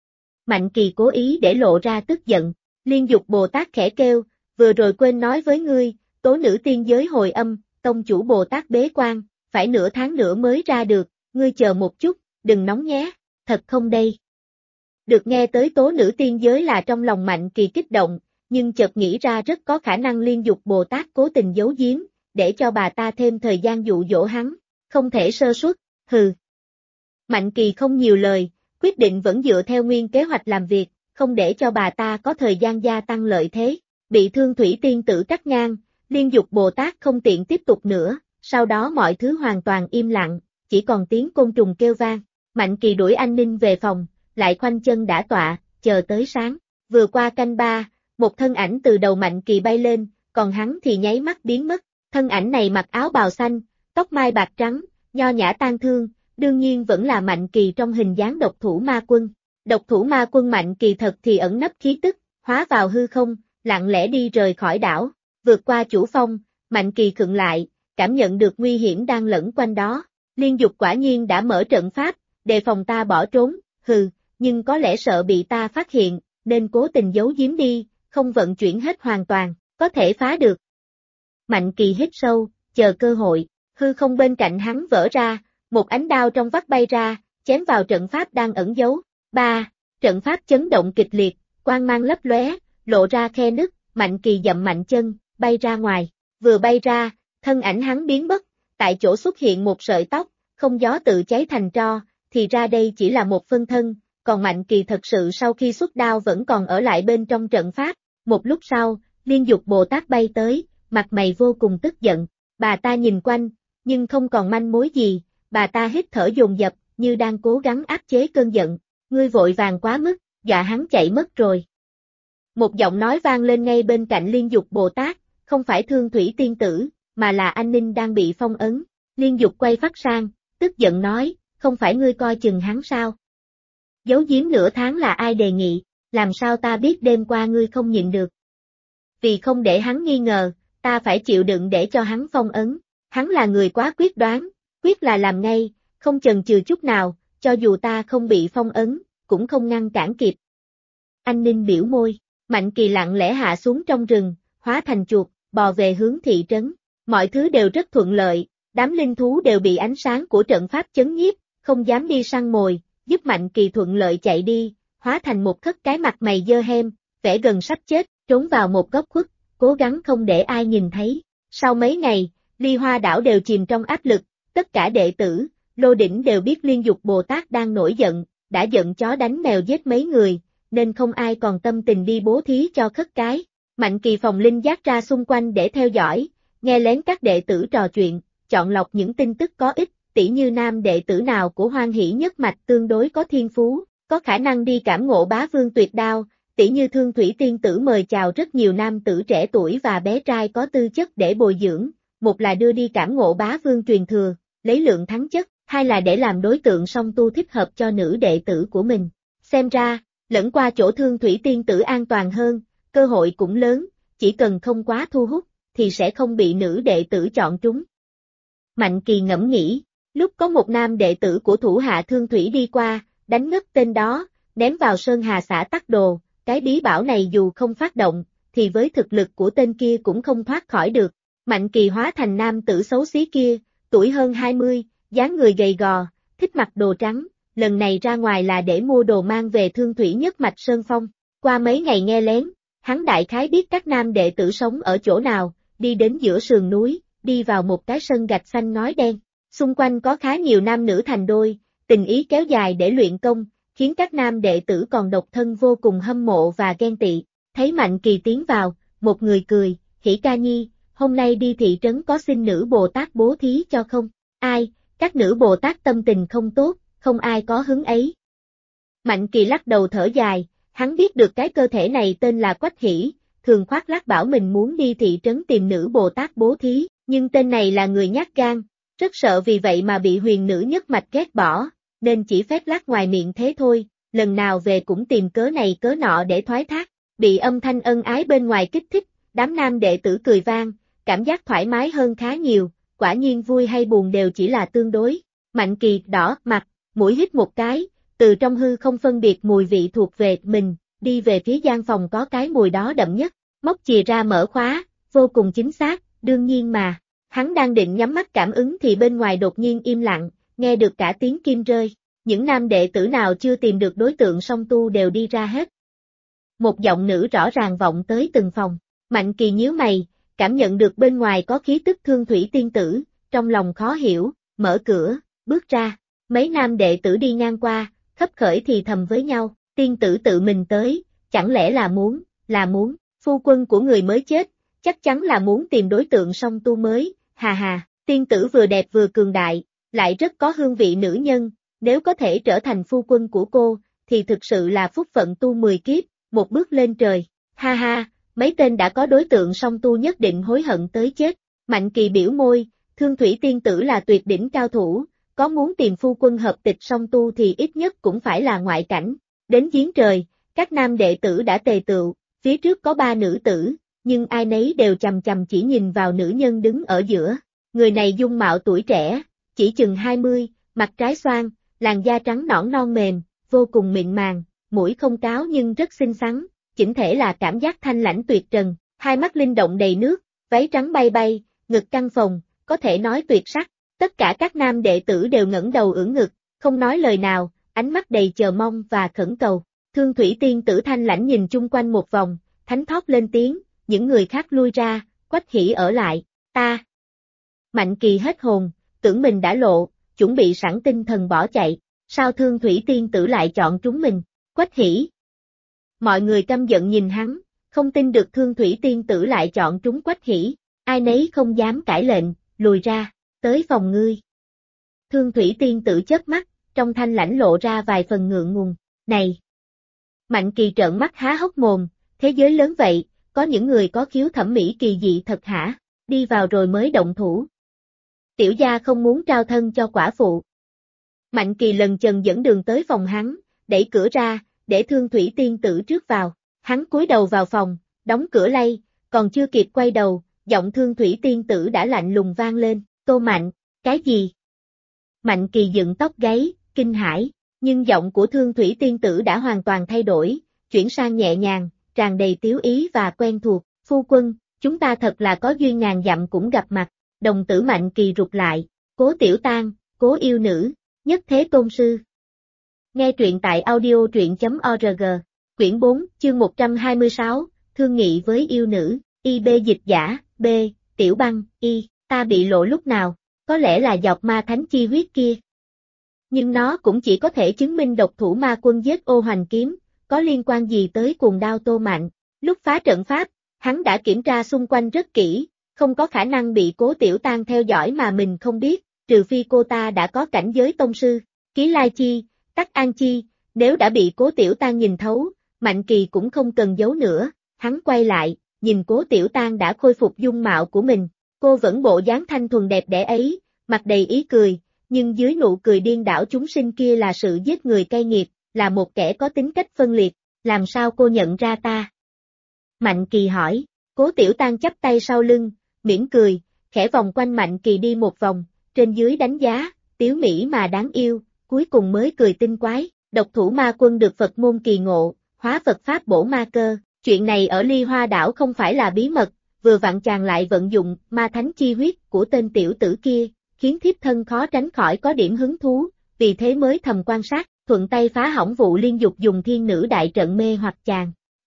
Mạnh Kỳ cố ý để lộ ra tức giận, Liên Dục Bồ Tát khẽ kêu, vừa rồi quên nói với ngươi, tố nữ tiên giới hồi âm, tông chủ Bồ Tát bế quan, phải nửa tháng nữa mới ra được, ngươi chờ một chút, đừng nóng nhé, thật không đây. Được nghe tới tố nữ tiên giới là trong lòng Mạnh Kỳ kích động, nhưng chợt nghĩ ra rất có khả năng Liên Dục Bồ Tát cố tình giấu giếm, để cho bà ta thêm thời gian dụ dỗ hắn, không thể sơ suất, hừ. Mạnh Kỳ không nhiều lời, quyết định vẫn dựa theo nguyên kế hoạch làm việc, không để cho bà ta có thời gian gia tăng lợi thế. Bị Thương Thủy tiên tử cắt ngang, Liên Dục Bồ Tát không tiện tiếp tục nữa, sau đó mọi thứ hoàn toàn im lặng, chỉ còn tiếng côn trùng kêu vang. Mạnh Kỳ đuổi Anh Ninh về phòng, lại khoanh chân đả tọa, chờ tới sáng. Vừa qua canh ba, một thân ảnh từ đầu Mạnh Kỳ bay lên, còn hắn thì nháy mắt biến mất. Thân ảnh này mặc áo bào xanh, tóc mai bạc trắng, nho nhã tang thương, đương nhiên vẫn là Mạnh Kỳ trong hình dáng độc thủ ma quân. Độc thủ ma quân Mạnh Kỳ thật thì ẩn nấp khí tức, hóa vào hư không, lặng lẽ đi rời khỏi đảo. Vượt qua chủ phong, Mạnh Kỳ khựng lại, cảm nhận được nguy hiểm đang lẫn quanh đó. Liên Dục quả nhiên đã mở trận pháp, đề phòng ta bỏ trốn, hừ, nhưng có lẽ sợ bị ta phát hiện, nên cố tình giấu giếm đi, không vận chuyển hết hoàn toàn, có thể phá được. Mạnh Kỳ hít sâu, chờ cơ hội, hư không bên cạnh hắn vỡ ra, một ánh đao trong vắt bay ra, chém vào trận pháp đang ẩn giấu. Trận pháp chấn động kịch liệt, quang mang lấp lóe, lộ ra khe nứt, Mạnh Kỳ dậm mạnh chân, bay ra ngoài, vừa bay ra, thân ảnh hắn biến mất, tại chỗ xuất hiện một sợi tóc, không gió tự cháy thành tro, thì ra đây chỉ là một phân thân, còn Mạnh Kỳ thật sự sau khi xuất đao vẫn còn ở lại bên trong trận pháp. Một lúc sau, Liên Dục Bồ Tát bay tới, mặt mày vô cùng tức giận, bà ta nhìn quanh, nhưng không còn manh mối gì, bà ta hít thở dồn dập, như đang cố gắng áp chế cơn giận, ngươi vội vàng quá mức, dọa hắn chạy mất rồi. Một giọng nói vang lên ngay bên cạnh Liên Dục Bồ Tát, không phải Thương Thủy tiên tử, mà là Anh Ninh đang bị phong ấn. Liên Dục quay phát sang, tức giận nói, không phải ngươi coi chừng hắn sao? Giấu giếm nửa tháng là ai đề nghị, làm sao ta biết đêm qua ngươi không nhịn được? Vì không để hắn nghi ngờ, ta phải chịu đựng để cho hắn phong ấn. Hắn là người quá quyết đoán, quyết là làm ngay, không chần chừ chút nào, cho dù ta không bị phong ấn, cũng không ngăn cản kịp. Anh Ninh biểu môi, Mạnh Kỳ lặng lẽ hạ xuống trong rừng, hóa thành chuột, bò về hướng thị trấn. Mọi thứ đều rất thuận lợi, đám linh thú đều bị ánh sáng của trận pháp chấn nhiếp, không dám đi săn mồi, giúp Mạnh Kỳ thuận lợi chạy đi, hóa thành một khất cái mặt mày dơ hem, vẻ gần sắp chết, trốn vào một góc khuất, cố gắng không để ai nhìn thấy. Sau mấy ngày, Ly Hoa đảo đều chìm trong áp lực, tất cả đệ tử, Lô Đỉnh đều biết Liên Dục Bồ Tát đang nổi giận, đã giận chó đánh mèo giết mấy người, nên không ai còn tâm tình đi bố thí cho khất cái. Mạnh Kỳ phòng linh giác ra xung quanh để theo dõi, nghe lén các đệ tử trò chuyện, chọn lọc những tin tức có ích, tỉ như nam đệ tử nào của Hoan Hỷ nhất mạch tương đối có thiên phú, có khả năng đi cảm ngộ bá vương tuyệt đao, tỉ như Thương Thủy tiên tử mời chào rất nhiều nam tử trẻ tuổi và bé trai có tư chất để bồi dưỡng, một là đưa đi cảm ngộ bá vương truyền thừa, lấy lượng thắng chất, hai là để làm đối tượng song tu thích hợp cho nữ đệ tử của mình. Xem ra, lẫn qua chỗ Thương Thủy tiên tử an toàn hơn, cơ hội cũng lớn, chỉ cần không quá thu hút, thì sẽ không bị nữ đệ tử chọn trúng. Mạnh Kỳ ngẫm nghĩ, lúc có một nam đệ tử của thủ hạ Thương Thủy đi qua, đánh ngất tên đó, ném vào Sơn Hà xã Tắc Đồ, cái bí bảo này dù không phát động, thì với thực lực của tên kia cũng không thoát khỏi được. Mạnh Kỳ hóa thành nam tử xấu xí kia, tuổi hơn 20, dáng người gầy gò, thích mặc đồ trắng, lần này ra ngoài là để mua đồ mang về Thương Thủy nhất mạch Sơn Phong. Qua mấy ngày nghe lén, Hắn đại khái biết các nam đệ tử sống ở chỗ nào, đi đến giữa sườn núi, đi vào một cái sân gạch xanh ngói đen. Xung quanh có khá nhiều nam nữ thành đôi, tình ý kéo dài để luyện công, khiến các nam đệ tử còn độc thân vô cùng hâm mộ và ghen tị. Thấy Mạnh Kỳ tiến vào, một người cười, Hỷ ca nhi, hôm nay đi thị trấn có xin nữ Bồ Tát bố thí cho không? Ai, các nữ Bồ Tát tâm tình không tốt, không ai có hứng ấy. Mạnh Kỳ lắc đầu thở dài, hắn biết được cái cơ thể này tên là Quách Hỷ, thường khoác lác bảo mình muốn đi thị trấn tìm nữ Bồ Tát bố thí, nhưng tên này là người nhát gan, rất sợ vì vậy mà bị huyền nữ nhất mạch ghét bỏ, nên chỉ phép lác ngoài miệng thế thôi, lần nào về cũng tìm cớ này cớ nọ để thoái thác, bị âm thanh ân ái bên ngoài kích thích, đám nam đệ tử cười vang, cảm giác thoải mái hơn khá nhiều, quả nhiên vui hay buồn đều chỉ là tương đối. Mạnh Kỳ đỏ mặt, mũi hít một cái, từ trong hư không phân biệt mùi vị thuộc về mình, đi về phía gian phòng có cái mùi đó đậm nhất, móc chìa ra mở khóa, vô cùng chính xác, đương nhiên mà. Hắn đang định nhắm mắt cảm ứng thì bên ngoài đột nhiên im lặng, nghe được cả tiếng kim rơi. Những nam đệ tử nào chưa tìm được đối tượng song tu đều đi ra hết. Một giọng nữ rõ ràng vọng tới từng phòng. Mạnh Kỳ nhíu mày, cảm nhận được bên ngoài có khí tức Thương Thủy tiên tử, trong lòng khó hiểu, mở cửa, bước ra. Mấy nam đệ tử đi ngang qua, khấp khởi thì thầm với nhau, tiên tử tự mình tới, chẳng lẽ là muốn, phu quân của người mới chết, chắc chắn là muốn tìm đối tượng song tu mới, hà hà, tiên tử vừa đẹp vừa cường đại, lại rất có hương vị nữ nhân, nếu có thể trở thành phu quân của cô, thì thực sự là phúc phận tu 10 kiếp, một bước lên trời, ha ha, mấy tên đã có đối tượng song tu nhất định hối hận tới chết. Mạnh Kỳ biểu môi, Thương Thủy tiên tử là tuyệt đỉnh cao thủ, có muốn tìm phu quân hợp tịch song tu thì ít nhất cũng phải là ngoại cảnh. Đến giếng trời, các nam đệ tử đã tề tựu, phía trước có 3 nữ tử, nhưng ai nấy đều chằm chằm chỉ nhìn vào nữ nhân đứng ở giữa. Người này dung mạo tuổi trẻ, chỉ chừng 20, mặt trái xoan, làn da trắng nõn non mềm, vô cùng mịn màng, mũi không cáo nhưng rất xinh xắn, chỉnh thể là cảm giác thanh lãnh tuyệt trần, hai mắt linh động đầy nước, váy trắng bay bay, ngực căng phồng, có thể nói tuyệt sắc. Tất cả các nam đệ tử đều ngẩng đầu ưỡn ngực, không nói lời nào, ánh mắt đầy chờ mong và khẩn cầu. Thương Thủy tiên tử thanh lãnh nhìn chung quanh một vòng, thánh thót lên tiếng, những người khác lui ra, Quách Hỷ ở lại, ta. Mạnh Kỳ hết hồn, tưởng mình đã lộ, chuẩn bị sẵn tinh thần bỏ chạy, sao Thương Thủy tiên tử lại chọn chúng mình, Quách Hỷ. Mọi người căm giận nhìn hắn, không tin được Thương Thủy tiên tử lại chọn trúng Quách Hỷ, ai nấy không dám cãi lệnh, lùi ra, tới phòng ngươi. Thương Thủy tiên tử chớp mắt, trong thanh lãnh lộ ra vài phần ngượng ngùng, này. Mạnh Kỳ trợn mắt há hốc mồm, thế giới lớn vậy, có những người có khiếu thẩm mỹ kỳ dị thật hả, đi vào rồi mới động thủ. Tiểu gia không muốn trao thân cho quả phụ. Mạnh Kỳ lần chần dẫn đường tới phòng hắn, đẩy cửa ra, để Thương Thủy tiên tử trước vào, hắn cúi đầu vào phòng, đóng cửa lay, còn chưa kịp quay đầu, giọng Thương Thủy tiên tử đã lạnh lùng vang lên, Tô Mạnh, cái gì? Mạnh Kỳ dựng tóc gáy, kinh hãi, nhưng giọng của Thương Thủy tiên tử đã hoàn toàn thay đổi, chuyển sang nhẹ nhàng, tràn đầy tiếu ý và quen thuộc, phu quân, chúng ta thật là có duyên ngàn dặm cũng gặp mặt, đồng tử Mạnh Kỳ rụt lại, Cố Tiểu Tang, Cố yêu nữ, Nhất Thế Tôn Sư. Nghe truyện tại audio.org, quyển 4, chương 126, thương nghị với yêu nữ, IB dịch giả, B, Tiểu Băng, Y, ta bị lộ lúc nào, có lẽ là dọc ma thánh chi huyết kia. Nhưng nó cũng chỉ có thể chứng minh độc thủ ma quân giết Ô Hoành Kiếm, có liên quan gì tới cuồng đao Tô Mạnh. Lúc phá trận pháp, hắn đã kiểm tra xung quanh rất kỹ, không có khả năng bị Cố Tiểu Tang theo dõi mà mình không biết, trừ phi cô ta đã có cảnh giới tông sư, Ký Lai Chi, Tắc An Chi, nếu đã bị Cố Tiểu Tang nhìn thấu, Mạnh Kỳ cũng không cần giấu nữa, hắn quay lại, nhìn Cố Tiểu Tang đã khôi phục dung mạo của mình, cô vẫn bộ dáng thanh thuần đẹp đẽ ấy, mặt đầy ý cười, nhưng dưới nụ cười điên đảo chúng sinh kia là sự giết người cay nghiệt, là một kẻ có tính cách phân liệt, làm sao cô nhận ra ta? Mạnh Kỳ hỏi, Cố Tiểu Tang chắp tay sau lưng, mỉm cười, khẽ vòng quanh Mạnh Kỳ đi một vòng, trên dưới đánh giá, tiếu mỹ mà đáng yêu, cuối cùng mới cười tinh quái, độc thủ ma quân được Phật môn kỳ ngộ, hóa Phật Pháp bổ ma cơ, chuyện này ở Ly Hoa đảo không phải là bí mật, vừa vặn chàng lại vận dụng ma thánh chi huyết của tên tiểu tử kia, khiến thiếp thân khó tránh khỏi có điểm hứng thú, vì thế mới thầm quan sát, thuận tay phá hỏng vụ liên dục dùng thiên nữ đại trận mê hoặc chàng.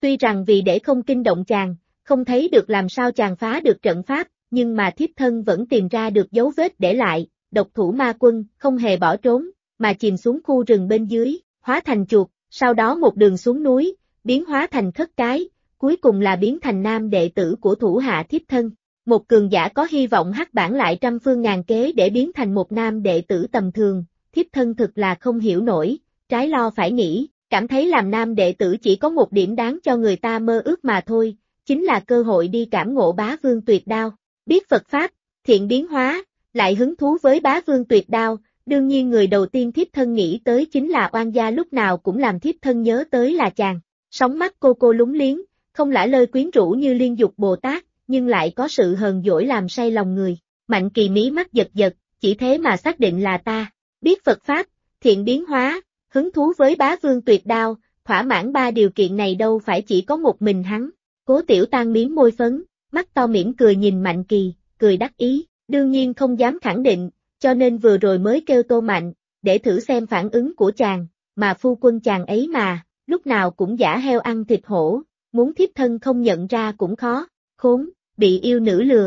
Tuy rằng vì để không kinh động chàng, không thấy được làm sao chàng phá được trận pháp, nhưng mà thiếp thân vẫn tìm ra được dấu vết để lại, độc thủ ma quân không hề bỏ trốn, mà chìm xuống khu rừng bên dưới, hóa thành chuột, sau đó một đường xuống núi, biến hóa thành khất cái, cuối cùng là biến thành nam đệ tử của thủ hạ thiếp thân. Một cường giả có hy vọng hắc bản lại trăm phương ngàn kế để biến thành một nam đệ tử tầm thường, thiếp thân thực là không hiểu nổi, trái lo phải nghĩ, cảm thấy làm nam đệ tử chỉ có một điểm đáng cho người ta mơ ước mà thôi, chính là cơ hội đi cảm ngộ bá vương tuyệt đao. Biết Phật Pháp, thiện biến hóa, lại hứng thú với bá vương tuyệt đao, đương nhiên người đầu tiên thiếp thân nghĩ tới chính là oan gia, lúc nào cũng làm thiếp thân nhớ tới là chàng. Sóng mắt cô lúng liếng, không lả lơi quyến rũ như Liên Dục Bồ Tát, nhưng lại có sự hờn dỗi làm say lòng người. Mạnh Kỳ mí mắt giật giật, chỉ thế mà xác định là ta. Biết Phật Pháp, thiện biến hóa, hứng thú với bá vương tuyệt đao, thỏa mãn ba điều kiện này đâu phải chỉ có một mình hắn. Cố Tiểu Tan miếm môi phấn, mắt to mỉm cười nhìn Mạnh Kỳ, cười đắc ý, đương nhiên không dám khẳng định, cho nên vừa rồi mới kêu Tô Mạnh, để thử xem phản ứng của chàng, mà phu quân chàng ấy mà, lúc nào cũng giả heo ăn thịt hổ, muốn thiếp thân không nhận ra cũng khó, khốn, bị yêu nữ lừa.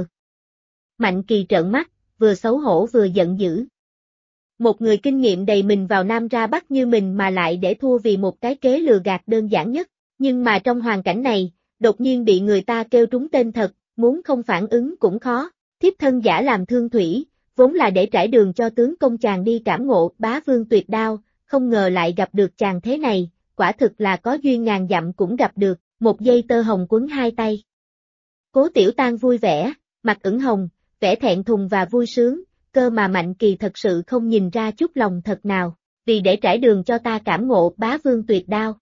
Mạnh Kỳ trợn mắt, vừa xấu hổ vừa giận dữ. Một người kinh nghiệm đầy mình vào Nam ra Bắc như mình mà lại để thua vì một cái kế lừa gạt đơn giản nhất, nhưng mà trong hoàn cảnh này, đột nhiên bị người ta kêu trúng tên thật, muốn không phản ứng cũng khó. Thiếp thân giả làm Thương Thủy, vốn là để trải đường cho tướng công chàng đi cảm ngộ bá vương tuyệt đao, không ngờ lại gặp được chàng thế này, quả thực là có duyên ngàn dặm cũng gặp được, một dây tơ hồng quấn hai tay. Cố Tiểu Tan vui vẻ, mặt ửng hồng, vẻ thẹn thùng và vui sướng, cơ mà Mạnh Kỳ thật sự không nhìn ra chút lòng thật nào, vì để trải đường cho ta cảm ngộ bá vương tuyệt đao.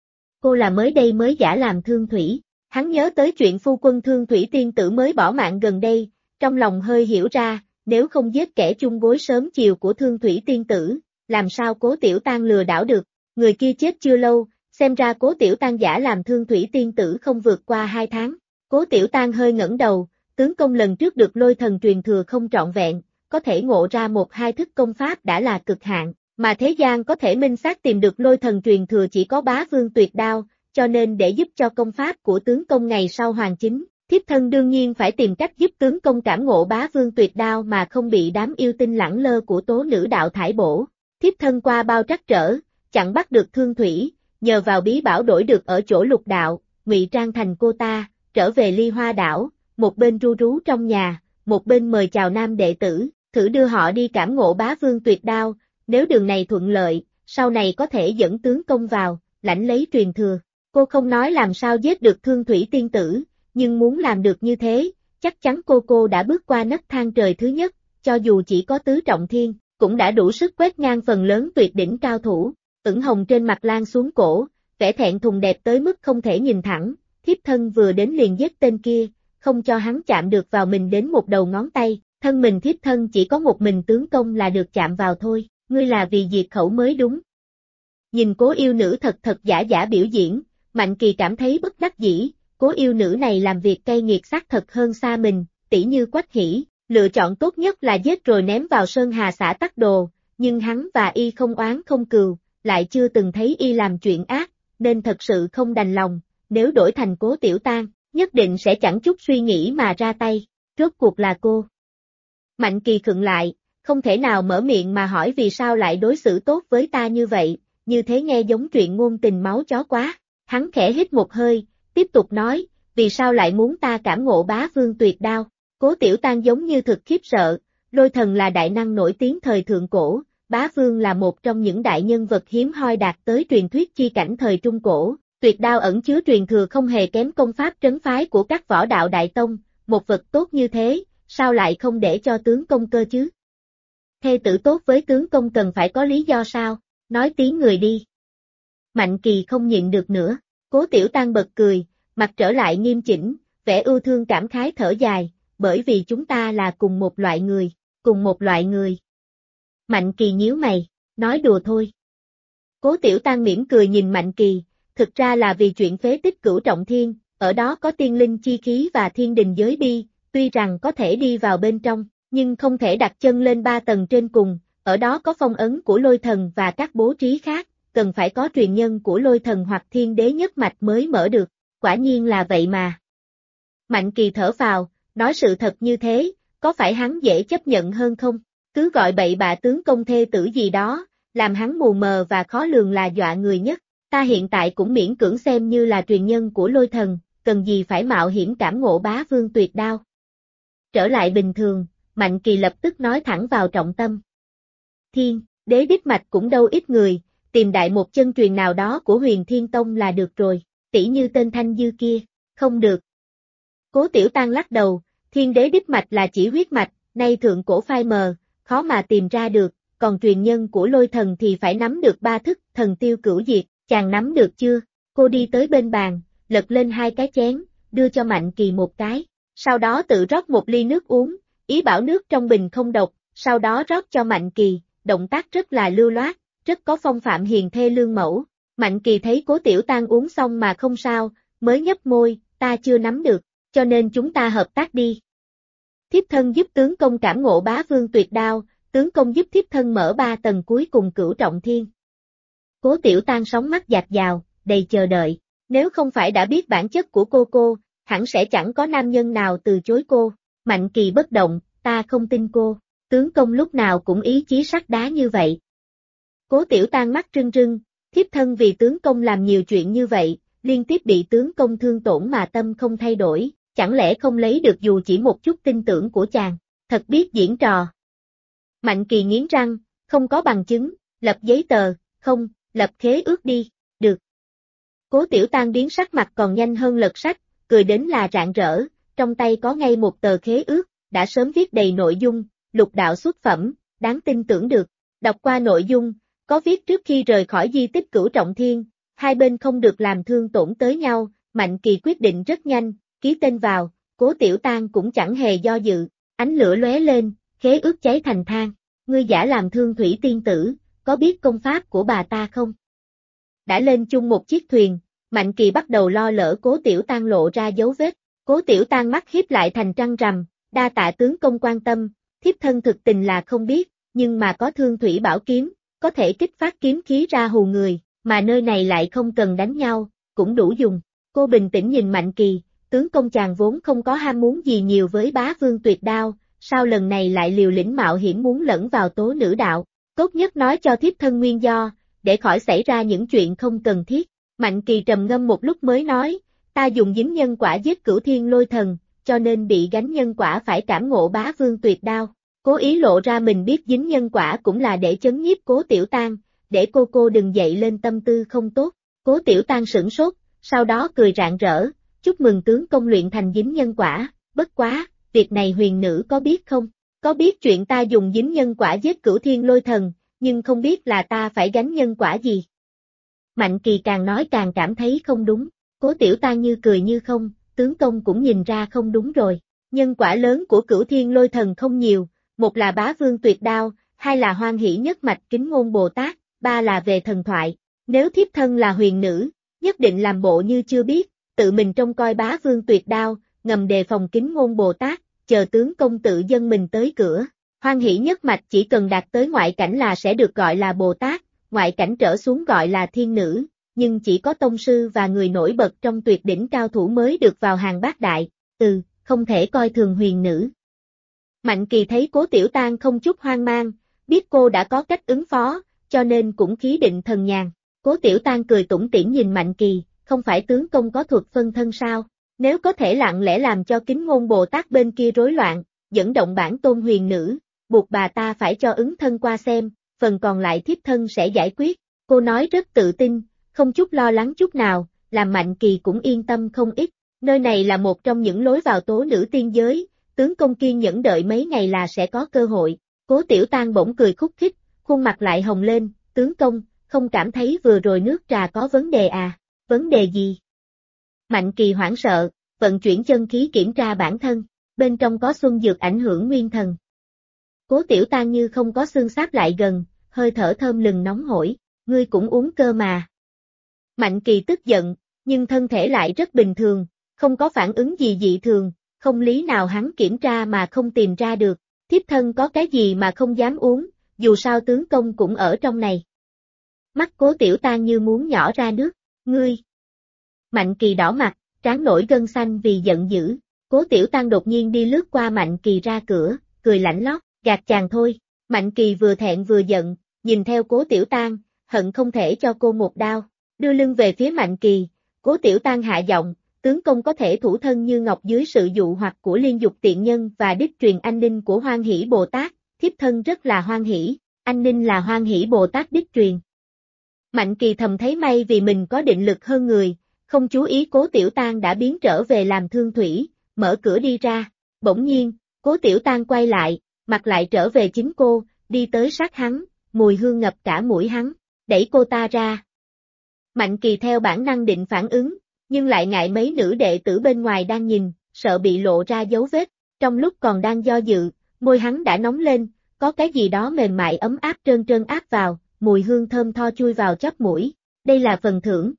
Cô là mới đây mới giả làm Thương Thủy, hắn nhớ tới chuyện phu quân Thương Thủy tiên tử mới bỏ mạng gần đây, trong lòng hơi hiểu ra, nếu không giết kẻ chung gối sớm chiều của Thương Thủy tiên tử, làm sao Cố Tiểu Tan lừa đảo được, người kia chết chưa lâu, xem ra Cố Tiểu Tan giả làm Thương Thủy tiên tử không vượt qua 2 tháng. Cố Tiểu Tan hơi ngẩng đầu, tướng công lần trước được Lôi Thần truyền thừa không trọn vẹn, có thể ngộ ra 1-2 thức công pháp đã là cực hạn, mà thế gian có thể minh xác tìm được Lôi Thần truyền thừa chỉ có bá vương tuyệt đao, cho nên để giúp cho công pháp của tướng công ngày sau hoàn chính, thiếp thân đương nhiên phải tìm cách giúp tướng công cảm ngộ bá vương tuyệt đao mà không bị đám yêu tinh lẳng lơ của tố nữ đạo thải bổ. Thiếp thân qua bao trắc trở, chặn bắt được Thương Thủy, nhờ vào bí bảo đổi được ở chỗ Lục đạo, ngụy trang thành cô ta, trở về Ly Hoa đảo, một bên ru rú trong nhà, một bên mời chào nam đệ tử, thử đưa họ đi cảm ngộ bá vương tuyệt đao, nếu đường này thuận lợi, sau này có thể dẫn tướng công vào, lãnh lấy truyền thừa. Cô không nói làm sao giết được Thương Thủy tiên tử, nhưng muốn làm được như thế, chắc chắn cô đã bước qua nấc thang trời thứ nhất, cho dù chỉ có tứ trọng thiên, cũng đã đủ sức quét ngang phần lớn tuyệt đỉnh cao thủ. Ửng hồng trên mặt lan xuống cổ, vẻ thẹn thùng đẹp tới mức không thể nhìn thẳng, thiếp thân vừa đến liền giết tên kia, không cho hắn chạm được vào mình đến một đầu ngón tay, thân mình thiếp thân chỉ có một mình tướng công là được chạm vào thôi, ngươi là vì diệt khẩu mới đúng. Nhìn Cố yêu nữ thật giả biểu diễn, Mạnh Kỳ cảm thấy bất đắc dĩ, Cố yêu nữ này làm việc cay nghiệt xác thật hơn xa mình, tỉ như Quách Hỷ, lựa chọn tốt nhất là giết rồi ném vào Sơn Hà xã tắc đồ, nhưng hắn và y không oán không cừu, lại chưa từng thấy y làm chuyện ác, nên thật sự không đành lòng, nếu đổi thành Cố Tiểu Tan, nhất định sẽ chẳng chút suy nghĩ mà ra tay, rốt cuộc là cô. Mạnh Kỳ khựng lại, không thể nào mở miệng mà hỏi vì sao lại đối xử tốt với ta như vậy, như thế nghe giống chuyện ngôn tình máu chó quá. Hắn khẽ hít một hơi, tiếp tục nói, vì sao lại muốn ta cảm ngộ bá vương tuyệt đao. Cố Tiểu Tan giống như thực khiếp sợ, Lôi Thần là đại năng nổi tiếng thời thượng cổ, bá vương là một trong những đại nhân vật hiếm hoi đạt tới truyền thuyết chi cảnh thời Trung Cổ, tuyệt đao ẩn chứa truyền thừa không hề kém công pháp trấn phái của các võ đạo đại tông, một vật tốt như thế, sao lại không để cho tướng công cơ chứ? Thê tử tốt với tướng công cần phải có lý do sao, nói tiếng người đi. Mạnh Kỳ không nhịn được nữa, Cố Tiểu Tan bật cười, mặt trở lại nghiêm chỉnh, vẻ ưu thương cảm khái thở dài, bởi vì chúng ta là cùng một loại người, cùng một loại người. Mạnh Kỳ nhíu mày, nói đùa thôi. Cố Tiểu Tan mỉm cười nhìn Mạnh Kỳ, thực ra là vì chuyện phế tích Cửu Trọng Thiên, ở đó có tiên linh chi khí và thiên đình giới bi, tuy rằng có thể đi vào bên trong, nhưng không thể đặt chân lên 3 tầng trên cùng, ở đó có phong ấn của Lôi Thần và các bố trí khác, cần phải có truyền nhân của Lôi Thần hoặc Thiên Đế nhất mạch mới mở được. quả nhiên là vậy mà. Mạnh Kỳ thở phào, nói sự thật như thế, có phải hắn dễ chấp nhận hơn không? Cứ gọi bậy bạ tướng công thê tử gì đó, làm hắn mù mờ và khó lường là dọa người nhất. Ta hiện tại cũng miễn cưỡng xem như là truyền nhân của lôi thần, cần gì phải mạo hiểm cảm ngộ bá vương tuyệt đao. Trở lại bình thường, Mạnh Kỳ lập tức nói thẳng vào trọng tâm. Thiên, đế đích mạch cũng đâu ít người, tìm đại một chân truyền nào đó của Huyền Thiên Tông là được rồi, tỉ như tên Thanh Dư kia, không được. Cố Tiểu Tăng lắc đầu, thiên đế đích mạch là chỉ huyết mạch, nay thượng cổ phai mờ, khó mà tìm ra được, còn truyền nhân của lôi thần thì phải nắm được ba thức thần tiêu cửu diệt, chàng nắm được chưa? Cô đi tới bên bàn, lật lên hai cái chén, đưa cho Mạnh Kỳ một cái, sau đó tự rót một ly nước uống, ý bảo nước trong bình không độc, sau đó rót cho Mạnh Kỳ, động tác rất là lưu loát, rất có phong phạm hiền thê lương mẫu. Mạnh Kỳ thấy Cố Tiểu Tăng uống xong mà không sao, mới nhấp môi, ta chưa nắm được, cho nên chúng ta hợp tác đi. Thiếp thân giúp tướng công cảm ngộ bá vương tuyệt đao, tướng công giúp thiếp thân mở 3 tầng cuối cùng cửu trọng thiên. Cố Tiểu Tăng sóng mắt dạt dào, đầy chờ đợi, nếu không phải đã biết bản chất của cô, hẳn sẽ chẳng có nam nhân nào từ chối cô. Mạnh Kỳ bất động, ta không tin cô, tướng công lúc nào cũng ý chí sắt đá như vậy. Cố Tiểu Tăng mắt rưng rưng, thiếp thân vì tướng công làm nhiều chuyện như vậy, liên tiếp bị tướng công thương tổn mà tâm không thay đổi, chẳng lẽ không lấy được dù chỉ một chút tin tưởng của chàng, thật biết diễn trò. Mạnh Kỳ nghiến răng, không có bằng chứng, lập giấy tờ, không, lập khế ước đi, được. Cố Tiểu Tăng biến sắc mặt còn nhanh hơn lật sách, cười đến là rạng rỡ, trong tay có ngay một tờ khế ước, đã sớm viết đầy nội dung, lục đạo xuất phẩm, đáng tin tưởng được. Đọc qua nội dung, có viết trước khi rời khỏi di tích cửu trọng thiên, hai bên không được làm thương tổn tới nhau, Mạnh Kỳ quyết định rất nhanh, ký tên vào, Cố Tiểu Tăng cũng chẳng hề do dự, ánh lửa lóe lên, khế ước cháy thành than. Ngươi giả làm Thương Thủy tiên tử, có biết công pháp của bà ta không? Đã lên chung một chiếc thuyền, Mạnh Kỳ bắt đầu lo lỡ Cố Tiểu Tăng lộ ra dấu vết. Cố Tiểu Tăng mắt híp lại thành trăng rằm, đa tạ tướng công quan tâm, thiếp thân thực tình là không biết, nhưng mà có Thương Thủy bảo kiếm, có thể kích phát kiếm khí ra hù người, mà nơi này lại không cần đánh nhau, cũng đủ dùng. Cô bình tĩnh nhìn Mạnh Kỳ, tướng công chàng vốn không có ham muốn gì nhiều với bá vương tuyệt đao, sao lần này lại liều lĩnh mạo hiểm muốn lẫn vào tố nữ đạo, tốt nhất nói cho thiếp thân nguyên do, để khỏi xảy ra những chuyện không cần thiết. Mạnh Kỳ trầm ngâm một lúc mới nói, ta dùng dính nhân quả giết Cửu Thiên Lôi Thần, cho nên bị gánh nhân quả phải cảm ngộ bá vương tuyệt đao. Cố ý lộ ra mình biết dính nhân quả cũng là để chấn nhiếp Cố Tiểu Tăng, để cô đừng dậy lên tâm tư không tốt. Cố Tiểu Tăng sửng sốt, sau đó cười rạng rỡ, chúc mừng tướng công luyện thành dính nhân quả, bất quá, việc này huyền nữ có biết không? Có biết chuyện ta dùng dính nhân quả giết Cửu Thiên Lôi Thần, nhưng không biết là ta phải gánh nhân quả gì. Mạnh Kỳ càng nói càng cảm thấy không đúng, Cố Tiểu Tăng như cười như không, tướng công cũng nhìn ra không đúng rồi. Nhân quả lớn của Cửu Thiên Lôi Thần không nhiều, một là bá vương tuyệt đao, hai là hoan hỷ nhất mạch kính ngôn Bồ Tát, ba là về thần thoại. Nếu thiếp thân là huyền nữ, nhất định làm bộ như chưa biết, tự mình trông coi bá vương tuyệt đao, ngầm đề phòng kính ngôn Bồ Tát, chờ tướng công tự dâng mình tới cửa. Hoan hỷ nhất mạch chỉ cần đạt tới ngoại cảnh là sẽ được gọi là Bồ Tát, ngoại cảnh trở xuống gọi là thiên nữ, nhưng chỉ có tông sư và người nổi bật trong tuyệt đỉnh cao thủ mới được vào hàng bát đại, không thể coi thường huyền nữ. Mạnh Kỳ thấy Cố Tiểu Tăng không chút hoang mang, biết cô đã có cách ứng phó, cho nên cũng khí định thần nhàn. Cố Tiểu Tăng cười tủm tỉm nhìn Mạnh Kỳ, không phải tướng công có thuật phân thân sao, nếu có thể lặng lẽ làm cho kính ngôn Bồ Tát bên kia rối loạn, dẫn động bản tôn huyền nữ, buộc bà ta phải cho ứng thân qua xem, phần còn lại thiếp thân sẽ giải quyết. Cô nói rất tự tin, không chút lo lắng chút nào, làm Mạnh Kỳ cũng yên tâm không ít. Nơi này là một trong những lối vào tố nữ tiên giới, tướng công kiên nhẫn đợi mấy ngày là sẽ có cơ hội. Cố Tiểu Tăng bỗng cười khúc khích, khuôn mặt lại hồng lên, tướng công, không cảm thấy vừa rồi nước trà có vấn đề à, vấn đề gì? Mạnh Kỳ hoảng sợ, vận chuyển chân khí kiểm tra bản thân, bên trong có xuân dược ảnh hưởng nguyên thần. Cố Tiểu Tăng như không có xương sáp lại gần, hơi thở thơm lừng nóng hổi, ngươi cũng uống cơ mà. Mạnh Kỳ tức giận, nhưng thân thể lại rất bình thường, không có phản ứng gì dị thường, không lý nào hắn kiểm tra mà không tìm ra được, thiếp thân có cái gì mà không dám uống, dù sao tướng công cũng ở trong này. Mắt Cố Tiểu Tăng như muốn nhỏ ra nước, ngươi. Mạnh Kỳ đỏ mặt, trán nổi gân xanh vì giận dữ. Cố Tiểu Tăng đột nhiên đi lướt qua Mạnh Kỳ ra cửa, cười lạnh lót, gạt chàng thôi. Mạnh Kỳ vừa thẹn vừa giận, nhìn theo Cố Tiểu Tăng, hận không thể cho cô một đao. Đưa lưng về phía Mạnh Kỳ, Cố Tiểu Tăng hạ giọng, tướng công có thể thủ thân như ngọc dưới sự dụ hoặc của liên dục tiện nhân và đích truyền anh ninh của Hoan Hỷ Bồ Tát, thiếp thân rất là hoan hỷ, anh ninh là Hoan Hỷ Bồ Tát đích truyền. Mạnh Kỳ thầm thấy may vì mình có định lực hơn người, không chú ý Cố Tiểu Tăng đã biến trở về làm thương thủy, mở cửa đi ra. Bỗng nhiên, Cố Tiểu Tăng quay lại, mặt lại trở về chính cô, đi tới sát hắn, mùi hương ngập cả mũi hắn, đẩy cô ta ra. Mạnh Kỳ theo bản năng định phản ứng, nhưng lại ngại mấy nữ đệ tử bên ngoài đang nhìn, sợ bị lộ ra dấu vết. Trong lúc còn đang do dự, môi hắn đã nóng lên, có cái gì đó mềm mại ấm áp trơn trơn áp vào, mùi hương thơm tho chui vào chóp mũi. Đây là phần thưởng.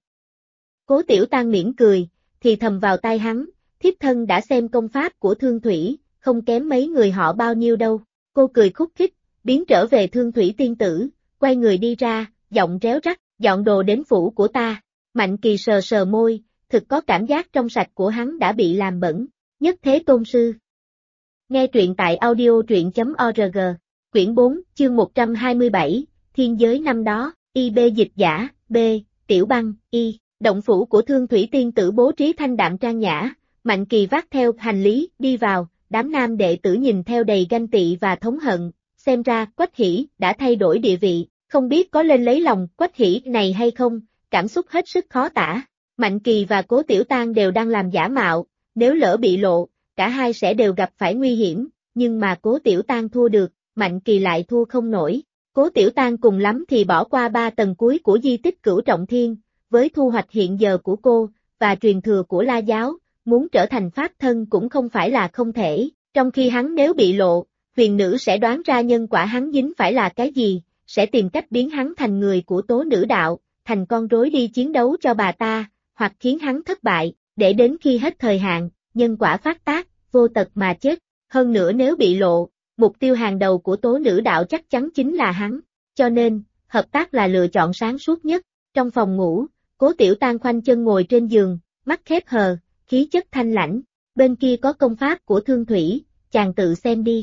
Cố Tiểu Tăng mỉm cười, thì thầm vào tai hắn, thiếp thân đã xem công pháp của Thương Thủy, không kém mấy người họ bao nhiêu đâu. Cô cười khúc khích, biến trở về Thương Thủy tiên tử, quay người đi ra, giọng réo rắt, dọn đồ đến phủ của ta. Mạnh Kỳ sờ sờ môi, thực có cảm giác trong sạch của hắn đã bị làm bẩn. Nhất Thế Tôn Sư. Nghe truyện tại audio truyện.org, quyển 4, chương 127, Thiên Giới năm đó, IB dịch giả, B, Tiểu Băng, Y. Động phủ của Thương Thủy tiên tử bố trí thanh đạm trang nhã, Mạnh Kỳ vác theo hành lý, đi vào, đám nam đệ tử nhìn theo đầy ganh tị và thống hận, xem ra Quách Hỷ đã thay đổi địa vị, không biết có lên lấy lòng Quách Hỷ này hay không, cảm xúc hết sức khó tả. Mạnh Kỳ và Cố Tiểu Tăng đều đang làm giả mạo, nếu lỡ bị lộ, cả hai sẽ đều gặp phải nguy hiểm, nhưng mà Cố Tiểu Tăng thua được, Mạnh Kỳ lại thua không nổi. Cố Tiểu Tăng cùng lắm thì bỏ qua 3 tầng cuối của di tích Cửu Trọng Thiên, với thu hoạch hiện giờ của cô, và truyền thừa của La Giáo, muốn trở thành pháp thân cũng không phải là không thể, trong khi hắn nếu bị lộ, huyền nữ sẽ đoán ra nhân quả hắn dính phải là cái gì, sẽ tìm cách biến hắn thành người của Tố Nữ Đạo, thành con rối đi chiến đấu cho bà ta, hoặc khiến hắn thất bại, để đến khi hết thời hạn, nhân quả phát tác, vô tật mà chết. Hơn nữa nếu bị lộ, mục tiêu hàng đầu của Tố Nữ Đạo chắc chắn chính là hắn, cho nên, hợp tác là lựa chọn sáng suốt nhất. Trong phòng ngủ, Cố Tiểu Tăng khoanh chân ngồi trên giường, mắt khép hờ, khí chất thanh lãnh, bên kia có công pháp của Thương Thủy, chàng tự xem đi.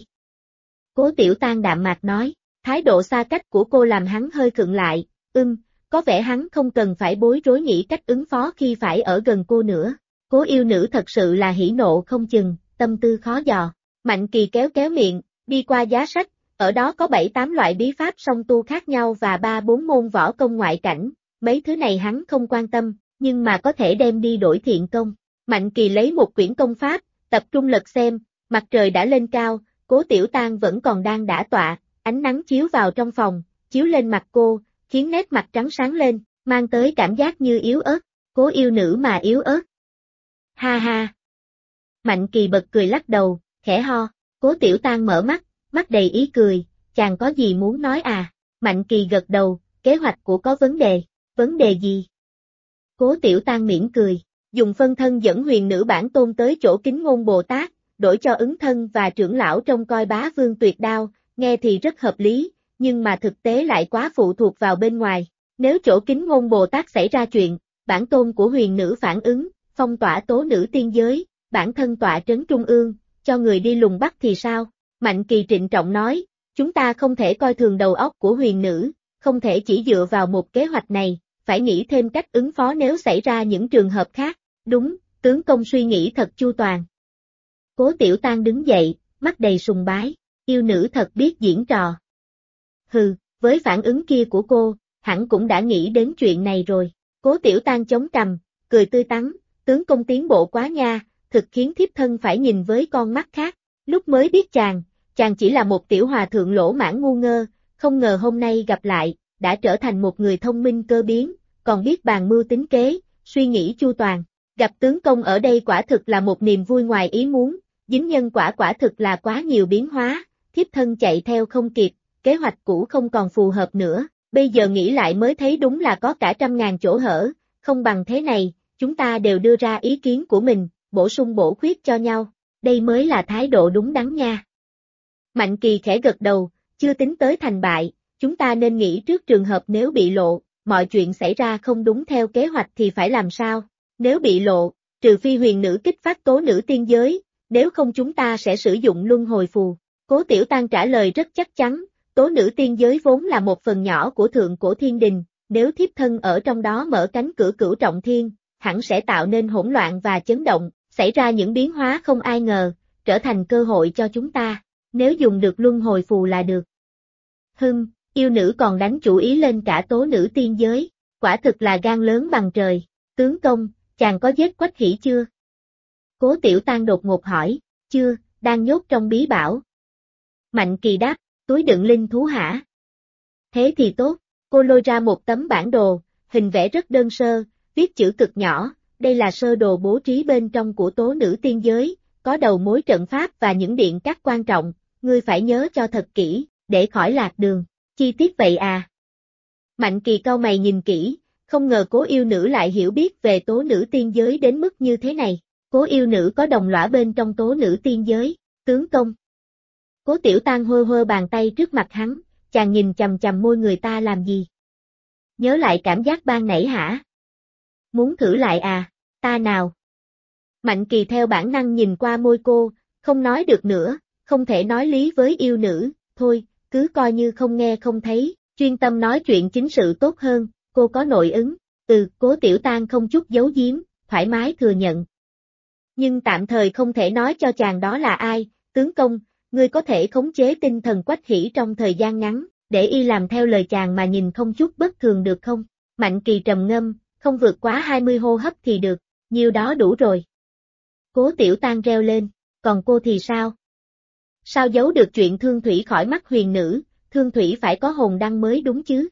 Cố Tiểu Tăng đạm mạc nói, thái độ xa cách của cô làm hắn hơi khựng lại, có vẻ hắn không cần phải bối rối nghĩ cách ứng phó khi phải ở gần cô nữa. Cố yêu nữ thật sự là hỉ nộ không chừng, tâm tư khó dò. Mạnh Kỳ kéo kéo miệng, đi qua giá sách, ở đó có 7-8 loại bí pháp song tu khác nhau và 3-4 môn võ công ngoại cảnh, mấy thứ này hắn không quan tâm, nhưng mà có thể đem đi đổi thiện công. Mạnh Kỳ lấy một quyển công pháp, tập trung lật xem, mặt trời đã lên cao, Cố Tiểu Tăng vẫn còn đang đả tọa, ánh nắng chiếu vào trong phòng, chiếu lên mặt cô, khiến nét mặt trắng sáng lên, mang tới cảm giác như yếu ớt, Cố yêu nữ mà yếu ớt. Ha ha. Mạnh Kỳ bật cười lắc đầu, khẽ ho, Cố Tiểu Tăng mở mắt, mắt đầy ý cười, chàng có gì muốn nói à? Mạnh Kỳ gật đầu, kế hoạch của có vấn đề gì? Cố Tiểu Tăng mỉm cười, dùng phân thân dẫn huyền nữ bản tôn tới chỗ Kính Ngôn Bồ Tát, đổi cho ứng thân và trưởng lão trông coi Bá Vương Tuyệt Đao, nghe thì rất hợp lý, nhưng mà thực tế lại quá phụ thuộc vào bên ngoài. Nếu chỗ Kính Ngôn Bồ Tát xảy ra chuyện, bản tôn của huyền nữ phản ứng, phong tỏa Tố Nữ tiên giới, bản thân tọa trấn trung ương, cho người đi lùng bắt thì sao? Mạnh Kỳ trịnh trọng nói, chúng ta không thể coi thường đầu óc của huyền nữ, không thể chỉ dựa vào một kế hoạch này, phải nghĩ thêm cách ứng phó nếu xảy ra những trường hợp khác. Đúng, tướng công suy nghĩ thật chu toàn. Cố Tiểu Tăng đứng dậy, mắt đầy sùng bái, yêu nữ thật biết diễn trò. Hừ, với phản ứng kia của cô, hẳn cũng đã nghĩ đến chuyện này rồi. Cố Tiểu Tăng chống cằm, cười tươi tắn, tướng công tiến bộ quá nha, thực khiến thiếp thân phải nhìn với con mắt khác. Lúc mới biết chàng chỉ là một tiểu hòa thượng lỗ mãng ngu ngơ, không ngờ hôm nay gặp lại, đã trở thành một người thông minh cơ biến, còn biết bàn mưu tính kế, suy nghĩ chu toàn. Gặp tướng công ở đây quả thực là một niềm vui ngoài ý muốn, dính nhân quả quả thực là quá nhiều biến hóa, thiếp thân chạy theo không kịp, kế hoạch cũ không còn phù hợp nữa, bây giờ nghĩ lại mới thấy đúng là có cả 100.000 chỗ hở, không bằng thế này, chúng ta đều đưa ra ý kiến của mình, bổ sung bổ khuyết cho nhau, đây mới là thái độ đúng đắn nha. Mạnh Kỳ khẽ gật đầu, chưa tính tới thành bại, chúng ta nên nghĩ trước trường hợp nếu bị lộ, mọi chuyện xảy ra không đúng theo kế hoạch thì phải làm sao, nếu bị lộ, trừ phi huyền nữ kích phát tố nữ tiên giới, nếu không chúng ta sẽ sử dụng luân hồi phù. Cố Tiểu Tăng trả lời rất chắc chắn, tố nữ tiên giới vốn là một phần nhỏ của thượng cổ thiên đình, nếu thiếp thân ở trong đó mở cánh cửa cửu trọng thiên, hẳn sẽ tạo nên hỗn loạn và chấn động, xảy ra những biến hóa không ai ngờ, trở thành cơ hội cho chúng ta, nếu dùng được luân hồi phù là được. Yêu nữ còn đánh chủ ý lên cả tố nữ tiên giới, quả thực là gan lớn bằng trời. Tướng công, chàng có giết Quách Hỷ chưa? Cố Tiểu Tăng đột ngột hỏi, chưa, đang nhốt trong bí bảo. Mạnh Kỳ đáp, túi đựng linh thú hả? Thế thì tốt, cô lôi ra một tấm bản đồ, hình vẽ rất đơn sơ, viết chữ cực nhỏ, đây là sơ đồ bố trí bên trong của tố nữ tiên giới, có đầu mối trận pháp và những điện các quan trọng, ngươi phải nhớ cho thật kỹ, để khỏi lạc đường. Chi tiết vậy à? Mạnh Kỳ cau mày nhìn kỹ, không ngờ Cố yêu nữ lại hiểu biết về tố nữ tiên giới đến mức như thế này. Cố yêu nữ có đồng lõa bên trong tố nữ tiên giới, tướng công. Cố Tiểu Tăng hơ hơ bàn tay trước mặt hắn, chàng nhìn chằm chằm môi người ta làm gì? Nhớ lại cảm giác ban nãy hả? Muốn thử lại à? Ta nào? Mạnh Kỳ theo bản năng nhìn qua môi cô, không nói được nữa, không thể nói lý với yêu nữ, thôi, cứ coi như không nghe không thấy, chuyên tâm nói chuyện chính sự tốt hơn, cô có nội ứng, Cố Tiểu Tăng không chút giấu giếm, thoải mái thừa nhận. Nhưng tạm thời không thể nói cho chàng đó là ai, tướng công, ngươi có thể khống chế tinh thần Quách Hỷ trong thời gian ngắn, để y làm theo lời chàng mà nhìn không chút bất thường được không? Mạnh Kỳ trầm ngâm, không vượt quá 20 hô hấp thì được, nhiêu đó đủ rồi. Cố Tiểu Tăng reo lên, còn cô thì sao? Sao giấu được chuyện Thương Thủy khỏi mắt huyền nữ, Thương Thủy phải có hồn đăng mới đúng chứ?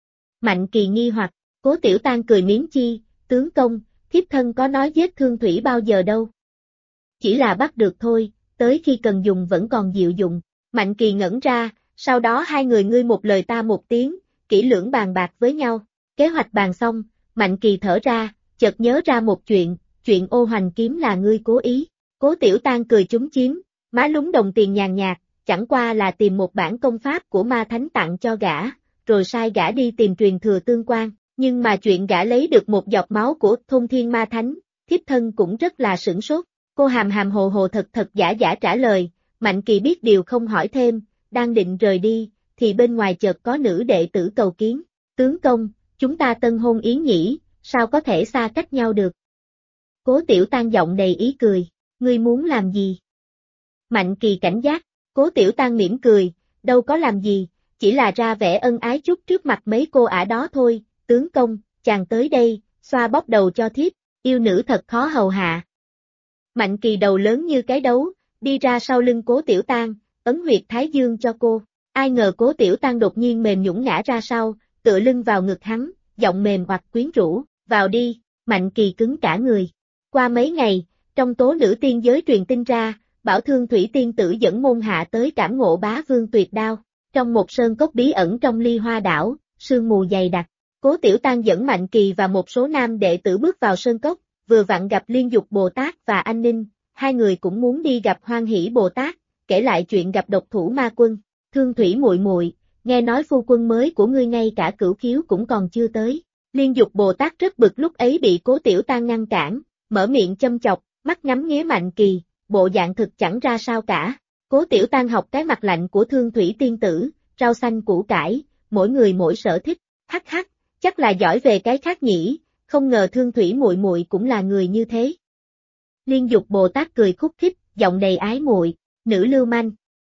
Mạnh Kỳ nghi hoặc, Cố Tiểu Tăng cười miếng chi, tướng công, thiếp thân có nói giết Thương Thủy bao giờ đâu. Chỉ là bắt được thôi, tới khi cần dùng vẫn còn diệu dụng. Mạnh Kỳ ngẩn ra, sau đó hai người ngươi một lời ta một tiếng, kỹ lưỡng bàn bạc với nhau. Kế hoạch bàn xong, Mạnh Kỳ thở ra, chợt nhớ ra một chuyện ô hoành kiếm là ngươi cố ý. Cố Tiểu Tăng cười chúm chím, má lúng đồng tiền nhàn nhạt, chẳng qua là tìm một bản công pháp của ma thánh tặng cho gã, rồi sai gã đi tìm truyền thừa tương quan. Nhưng mà chuyện gã lấy được một giọt máu của Thôn Thiên Ma Thánh, thiếp thân cũng rất là sửng sốt. Cô hàm hàm hồ hồ thật thật giả giả trả lời, Mạnh Kỳ biết điều không hỏi thêm, đang định rời đi, thì bên ngoài chợt có nữ đệ tử cầu kiến. Tướng công, chúng ta tân hôn yến nhỉ, sao có thể xa cách nhau được? Cố Tiểu Tăng giọng đầy ý cười, ngươi muốn làm gì? Mạnh Kỳ cảnh giác, Cố Tiểu Tăng mỉm cười, đâu có làm gì, chỉ là ra vẻ ân ái chút trước mặt mấy cô ả đó thôi. Tướng công, chàng tới đây, xoa bóp đầu cho thiếp, yêu nữ thật khó hầu hạ. Mạnh Kỳ đầu lớn như cái đấu, đi ra sau lưng Cố Tiểu Tăng, ấn huyệt thái dương cho cô. Ai ngờ Cố Tiểu Tăng đột nhiên mềm nhũn ngã ra sau, tựa lưng vào ngực hắn, giọng mềm hoặc quyến rũ, vào đi, Mạnh Kỳ cứng cả người. Qua mấy ngày, trong tố nữ tiên giới truyền tin ra, bảo Thương Thủy tiên tử dẫn môn hạ tới cảm ngộ bá vương tuyệt đao. Trong một sơn cốc bí ẩn trong Ly Hoa đảo, sương mù dày đặc. Cố Tiểu Tăng dẫn Mạnh Kỳ và một số nam đệ tử bước vào sơn cốc, vừa vặn gặp Liên Dục Bồ Tát và Anh Ninh, hai người cũng muốn đi gặp Hoan Hỷ Bồ Tát, kể lại chuyện gặp độc thủ ma quân. Thương Thủy muội muội, nghe nói phu quân mới của ngươi ngay cả cửu khiếu cũng còn chưa tới. Liên Dục Bồ Tát rất bực lúc ấy bị Cố Tiểu Tăng ngăn cản, mở miệng châm chọc, mắt ngắm nghía Mạnh Kỳ, bộ dạng thực chẳng ra sao cả. Cố Tiểu Tăng học cái mặt lạnh của Thương Thủy tiên tử, rau xanh củ cải, mỗi người mỗi sở thích, hắc hắc. Chắc là giỏi về cái khác nhỉ, không ngờ Thương Thủy muội muội cũng là người như thế. Liên Dục Bồ Tát cười khúc khích, giọng đầy ái muội, nữ lưu manh.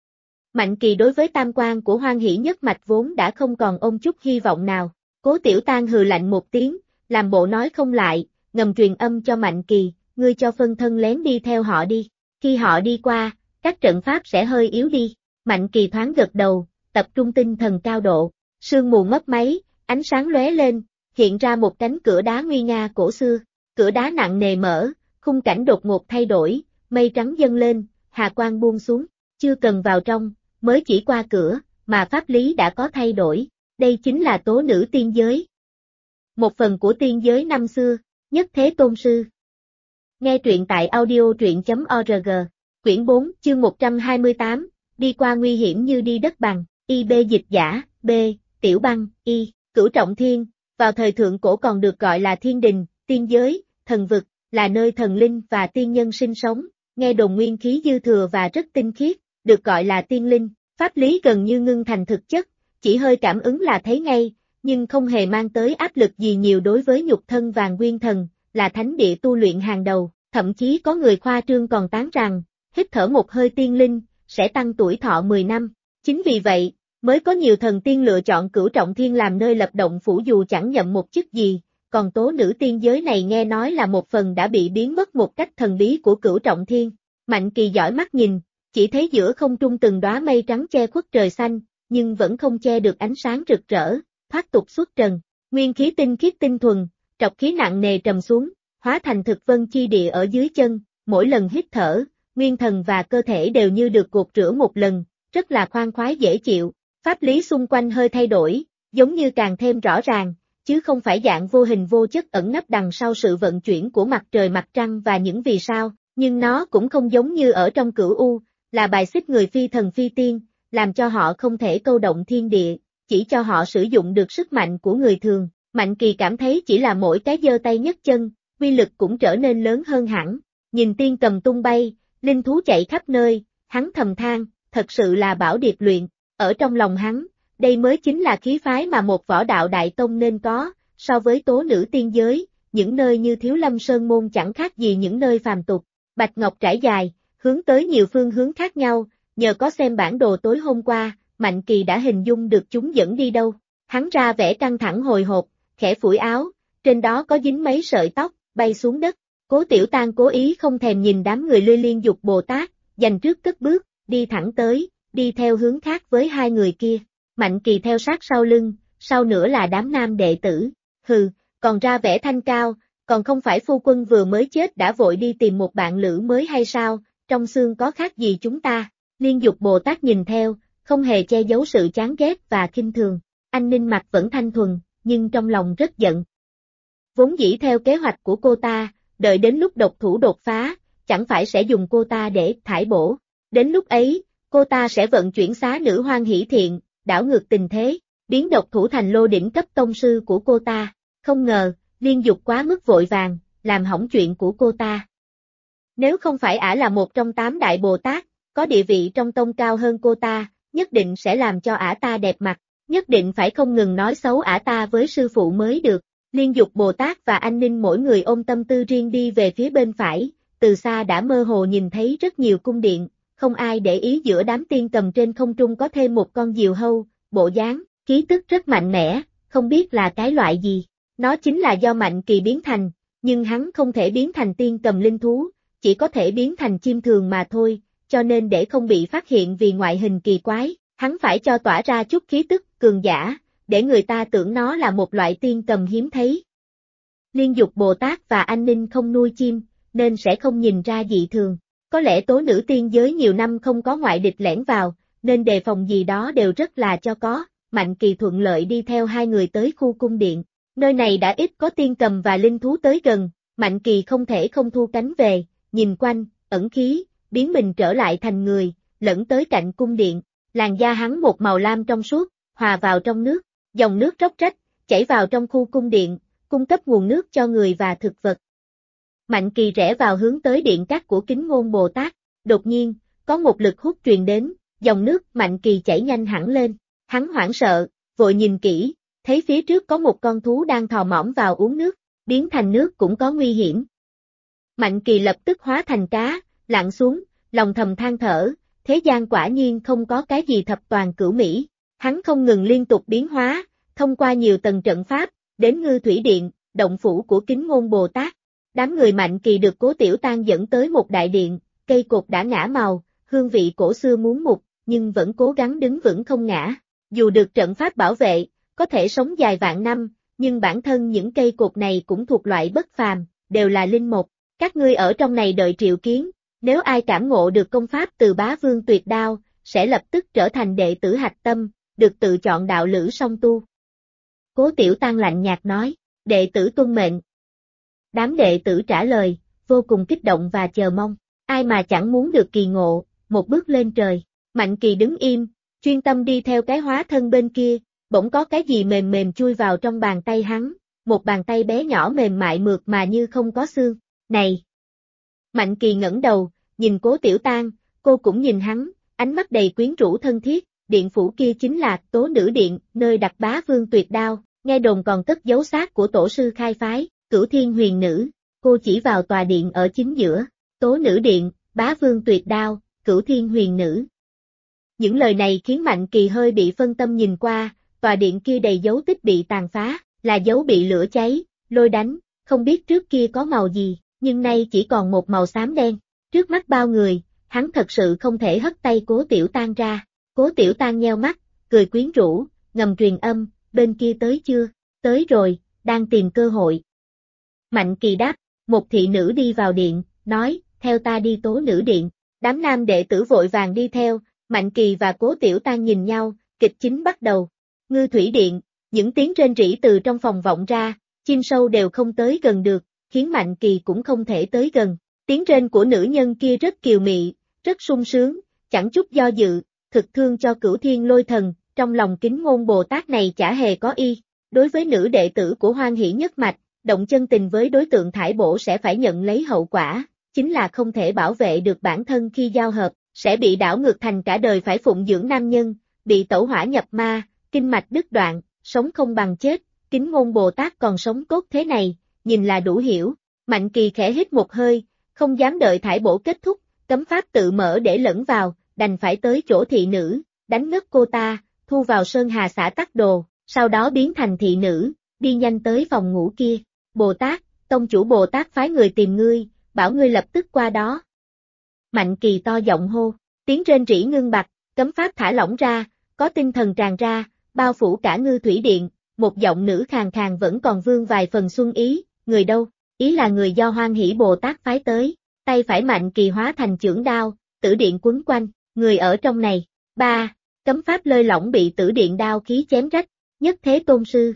Mạnh Kỳ đối với tam quan của Hoan Hỷ nhất mạch vốn đã không còn ôm chút hy vọng nào. Cố Tiểu Tăng hừ lạnh một tiếng, làm bộ nói không lại, ngầm truyền âm cho Mạnh Kỳ, ngươi cho phân thân lén đi theo họ đi. Khi họ đi qua, các trận pháp sẽ hơi yếu đi. Mạnh Kỳ thoáng gật đầu, tập trung tinh thần cao độ, sương mù mấp máy. Ánh sáng lóe lên, hiện ra một cánh cửa đá nguy nga cổ xưa, cửa đá nặng nề mở, khung cảnh đột ngột thay đổi, mây trắng dâng lên, hà quang buông xuống, chưa cần vào trong, mới chỉ qua cửa, mà pháp lý đã có thay đổi, đây chính là tố nữ tiên giới. Một phần của tiên giới năm xưa, Nhất Thế Tôn Sư. Nghe truyện tại audio.org, quyển 4, chương 128, đi qua nguy hiểm như đi đất bằng, IB dịch giả, B, Tiểu Băng, Y. Cửu Trọng Thiên, vào thời thượng cổ còn được gọi là thiên đình, tiên giới, thần vực, là nơi thần linh và tiên nhân sinh sống, nghe đồn nguyên khí dư thừa và rất tinh khiết, được gọi là tiên linh, pháp lý gần như ngưng thành thực chất, chỉ hơi cảm ứng là thấy ngay, nhưng không hề mang tới áp lực gì nhiều đối với nhục thân Vạn Nguyên Thần, là thánh địa tu luyện hàng đầu, thậm chí có người khoa trương còn tán rằng, hít thở một hơi tiên linh, sẽ tăng tuổi thọ 10 năm. Chính vì vậy, mới có nhiều thần tiên lựa chọn Cửu Trọng Thiên làm nơi lập động phủ dù chẳng nhậm một chức gì, còn tố nữ tiên giới này nghe nói là một phần đã bị biến mất một cách thần bí của Cửu Trọng Thiên. Mạnh Kỳ dõi mắt nhìn, chỉ thấy giữa không trung từng đóa mây trắng che khuất trời xanh, nhưng vẫn không che được ánh sáng rực rỡ, thoát tục xuất trần, nguyên khí tinh khiết tinh thuần, trọc khí nặng nề trầm xuống, hóa thành thực vân chi địa ở dưới chân, mỗi lần hít thở, nguyên thần và cơ thể đều như được gột rửa một lần, rất là khoan khoái dễ chịu, pháp lý xung quanh hơi thay đổi, giống như càng thêm rõ ràng, chứ không phải dạng vô hình vô chất ẩn nấp đằng sau sự vận chuyển của mặt trời mặt trăng và những vì sao, nhưng nó cũng không giống như ở trong Cửu U, là bài xích người phi thần phi tiên, làm cho họ không thể câu động thiên địa, chỉ cho họ sử dụng được sức mạnh của người thường. Mạnh Kỳ cảm thấy chỉ là mỗi cái giơ tay nhấc chân, uy lực cũng trở nên lớn hơn hẳn, nhìn tiên cầm tung bay, linh thú chạy khắp nơi, hắn thầm than, thật sự là bảo điệp luyện, ở trong lòng hắn, đây mới chính là khí phái mà một võ đạo đại tông nên có, so với tố nữ tiên giới, những nơi như Thiếu Lâm Sơn Môn chẳng khác gì những nơi phàm tục. Bạch Ngọc trải dài, hướng tới nhiều phương hướng khác nhau, nhờ có xem bản đồ tối hôm qua, Mạnh Kỳ đã hình dung được chúng dẫn đi đâu. Hắn ra vẻ căng thẳng hồi hộp, khẽ phủi áo, trên đó có dính mấy sợi tóc, bay xuống đất. Cố Tiểu Tang cố ý không thèm nhìn đám người Lôi Liên Dục Bồ Tát, dành trước cất bước, đi thẳng tới, đi theo hướng khác với hai người kia. Mạnh Kỳ theo sát sau lưng, sau nữa là đám nam đệ tử. Hừ, còn ra vẻ thanh cao, còn không phải phu quân vừa mới chết đã vội đi tìm một bạn lữ mới hay sao, trong xương có khác gì chúng ta. Liên Dục Bồ Tát nhìn theo, không hề che giấu sự chán ghét và khinh thường. Anh Ninh mặt vẫn thanh thuần, nhưng trong lòng rất giận. Vốn dĩ theo kế hoạch của cô ta, đợi đến lúc độc thủ đột phá, chẳng phải sẽ dùng cô ta để thải bổ. Đến lúc ấy, cô ta sẽ vận chuyển xá nữ Hoan Hỷ Thiện, đảo ngược tình thế, biến độc thủ thành lô đỉnh cấp tông sư của cô ta. Không ngờ, Liên Dục quá mức vội vàng, làm hỏng chuyện của cô ta. Nếu không phải ả là một trong 8 đại Bồ Tát, có địa vị trong tông cao hơn cô ta, nhất định sẽ làm cho ả ta đẹp mặt, nhất định phải không ngừng nói xấu ả ta với sư phụ mới được. Liên Dục Bồ Tát và Anh Ninh mỗi người ôm tâm tư riêng đi về phía bên phải, từ xa đã mơ hồ nhìn thấy rất nhiều cung điện, không ai để ý giữa đám tiên cầm trên không trung có thêm một con diều hâu, bộ dáng, khí tức rất mạnh mẽ, không biết là cái loại gì. Nó chính là do Mạnh Kỳ biến thành, nhưng hắn không thể biến thành tiên cầm linh thú, chỉ có thể biến thành chim thường mà thôi, cho nên để không bị phát hiện vì ngoại hình kỳ quái, hắn phải cho tỏa ra chút khí tức cường giả, để người ta tưởng nó là một loại tiên cầm hiếm thấy. Liên Dục Bồ Tát và Anh Ninh không nuôi chim, nên sẽ không nhìn ra dị thường. Có lẽ tố nữ tiên giới nhiều năm không có ngoại địch lẻn vào, nên đề phòng gì đó đều rất là cho có. Mạnh Kỳ thuận lợi đi theo hai người tới khu cung điện. Nơi này đã ít có tiên cầm và linh thú tới gần, Mạnh Kỳ không thể không thu cánh về, nhìn quanh, ẩn khí, biến mình trở lại thành người, lẫn tới cạnh cung điện. Làn da hắn một màu lam trong suốt, hòa vào trong nước, dòng nước róc rách, chảy vào trong khu cung điện, cung cấp nguồn nước cho người và thực vật. Mạnh Kỳ rẽ vào hướng tới điện cát của Kính Ngôn Bồ Tát, đột nhiên, có một lực hút truyền đến, dòng nước Mạnh Kỳ chảy nhanh hẳn lên, hắn hoảng sợ, vội nhìn kỹ, thấy phía trước có một con thú đang thò mõm vào uống nước, biến thành nước cũng có nguy hiểm. Mạnh Kỳ lập tức hóa thành cá, lặn xuống, lòng thầm than thở, thế gian quả nhiên không có cái gì thập toàn cửu mỹ. Hắn không ngừng liên tục biến hóa, thông qua nhiều tầng trận pháp, đến Ngư Thủy Điện, động phủ của Kính Ngôn Bồ Tát. Đám người Mạnh Kỳ được Cố Tiểu Tang dẫn tới một đại điện, cây cột đã ngã màu, hương vị cổ xưa muốn mục, nhưng vẫn cố gắng đứng vững không ngã. Dù được trận pháp bảo vệ, có thể sống dài vạn năm, nhưng bản thân những cây cột này cũng thuộc loại bất phàm, đều là linh mục. Các ngươi ở trong này đợi triệu kiến, nếu ai cảm ngộ được công pháp từ Bá Vương Tuyệt Đao, sẽ lập tức trở thành đệ tử hạch tâm, được tự chọn đạo lữ song tu. Cố Tiểu Tang lạnh nhạt nói, đệ tử tuân mệnh. Đám đệ tử trả lời, vô cùng kích động và chờ mong, ai mà chẳng muốn được kỳ ngộ, một bước lên trời. Mạnh Kỳ đứng im, chuyên tâm đi theo cái hóa thân bên kia, bỗng có cái gì mềm mềm chui vào trong bàn tay hắn, một bàn tay bé nhỏ mềm mại mượt mà như không có xương. Này! Mạnh Kỳ ngẩng đầu, nhìn Cố Tiểu Tang, cô cũng nhìn hắn, ánh mắt đầy quyến rũ thân thiết, điện phủ kia chính là Tố Nữ Điện, nơi đặt Bá Vương tuyệt đao, nghe đồn còn cất dấu xác của tổ sư khai phái, Cửu Thiên Huyền Nữ, cô chỉ vào tòa điện ở chính giữa, Tố Nữ Điện, Bá Vương tuyệt đao, Cửu Thiên Huyền Nữ. Những lời này khiến Mạnh Kỳ hơi bị phân tâm nhìn qua, tòa điện kia đầy dấu tích bị tàn phá, là dấu bị lửa cháy, lôi đánh, không biết trước kia có màu gì, nhưng nay chỉ còn một màu xám đen. Trước mắt bao người, hắn thật sự không thể hất tay Cố Tiểu Tang ra. Cố Tiểu Tang nheo mắt, cười quyến rũ, ngầm truyền âm, bên kia tới chưa? Tới rồi, đang tìm cơ hội. Mạnh Kỳ đáp, một thị nữ đi vào điện, nói, theo ta đi Tố Nữ Điện. Đám nam đệ tử vội vàng đi theo, Mạnh Kỳ và Cố Tiểu Tang nhìn nhau, kịch chính bắt đầu. Ngư Thủy Điện, những tiếng rên rỉ từ trong phòng vọng ra, chim sâu đều không tới gần được, khiến Mạnh Kỳ cũng không thể tới gần. Tiếng rên của nữ nhân kia rất kiều mị, rất sung sướng, chẳng chút do dự, thực thương cho Cửu Thiên Lôi Thần, trong lòng Kính Ngôn Bồ Tát này chả hề có y. Đối với nữ đệ tử của Hoan Hỷ Nhất Mạch, động chân tình với đối tượng thải bổ sẽ phải nhận lấy hậu quả, chính là không thể bảo vệ được bản thân khi giao hợp, sẽ bị đảo ngược thành cả đời phải phụng dưỡng nam nhân, bị tẩu hỏa nhập ma, kinh mạch đứt đoạn, sống không bằng chết. Kính Ngôn Bồ Tát còn sống cốt thế này, nhìn là đủ hiểu. Mạnh Kỳ khẽ hít một hơi, không dám đợi thải bổ kết thúc, cấm pháp tự mở để lẫn vào, đành phải tới chỗ thị nữ, đánh ngất cô ta, thu vào sơn hà xã tắc đồ, sau đó biến thành thị nữ, đi nhanh tới phòng ngủ kia. Bồ Tát, tông chủ Bồ Tát phái người tìm ngươi, bảo ngươi lập tức qua đó. Mạnh Kỳ to giọng hô, tiếng rên rỉ ngưng bặt, cấm pháp thả lỏng ra, có tinh thần tràn ra, bao phủ cả Ngư Thủy Điện, một giọng nữ khàn khàn vẫn còn vương vài phần xuân ý, người đâu? Ý là người do Hoan Hỷ Bồ Tát phái tới, tay phải Mạnh Kỳ hóa thành chưởng đao, tử điện quấn quanh, người ở trong này. 3. Cấm pháp lơi lỏng bị tử điện đao khí chém rách, Nhất Thế Tôn Sư.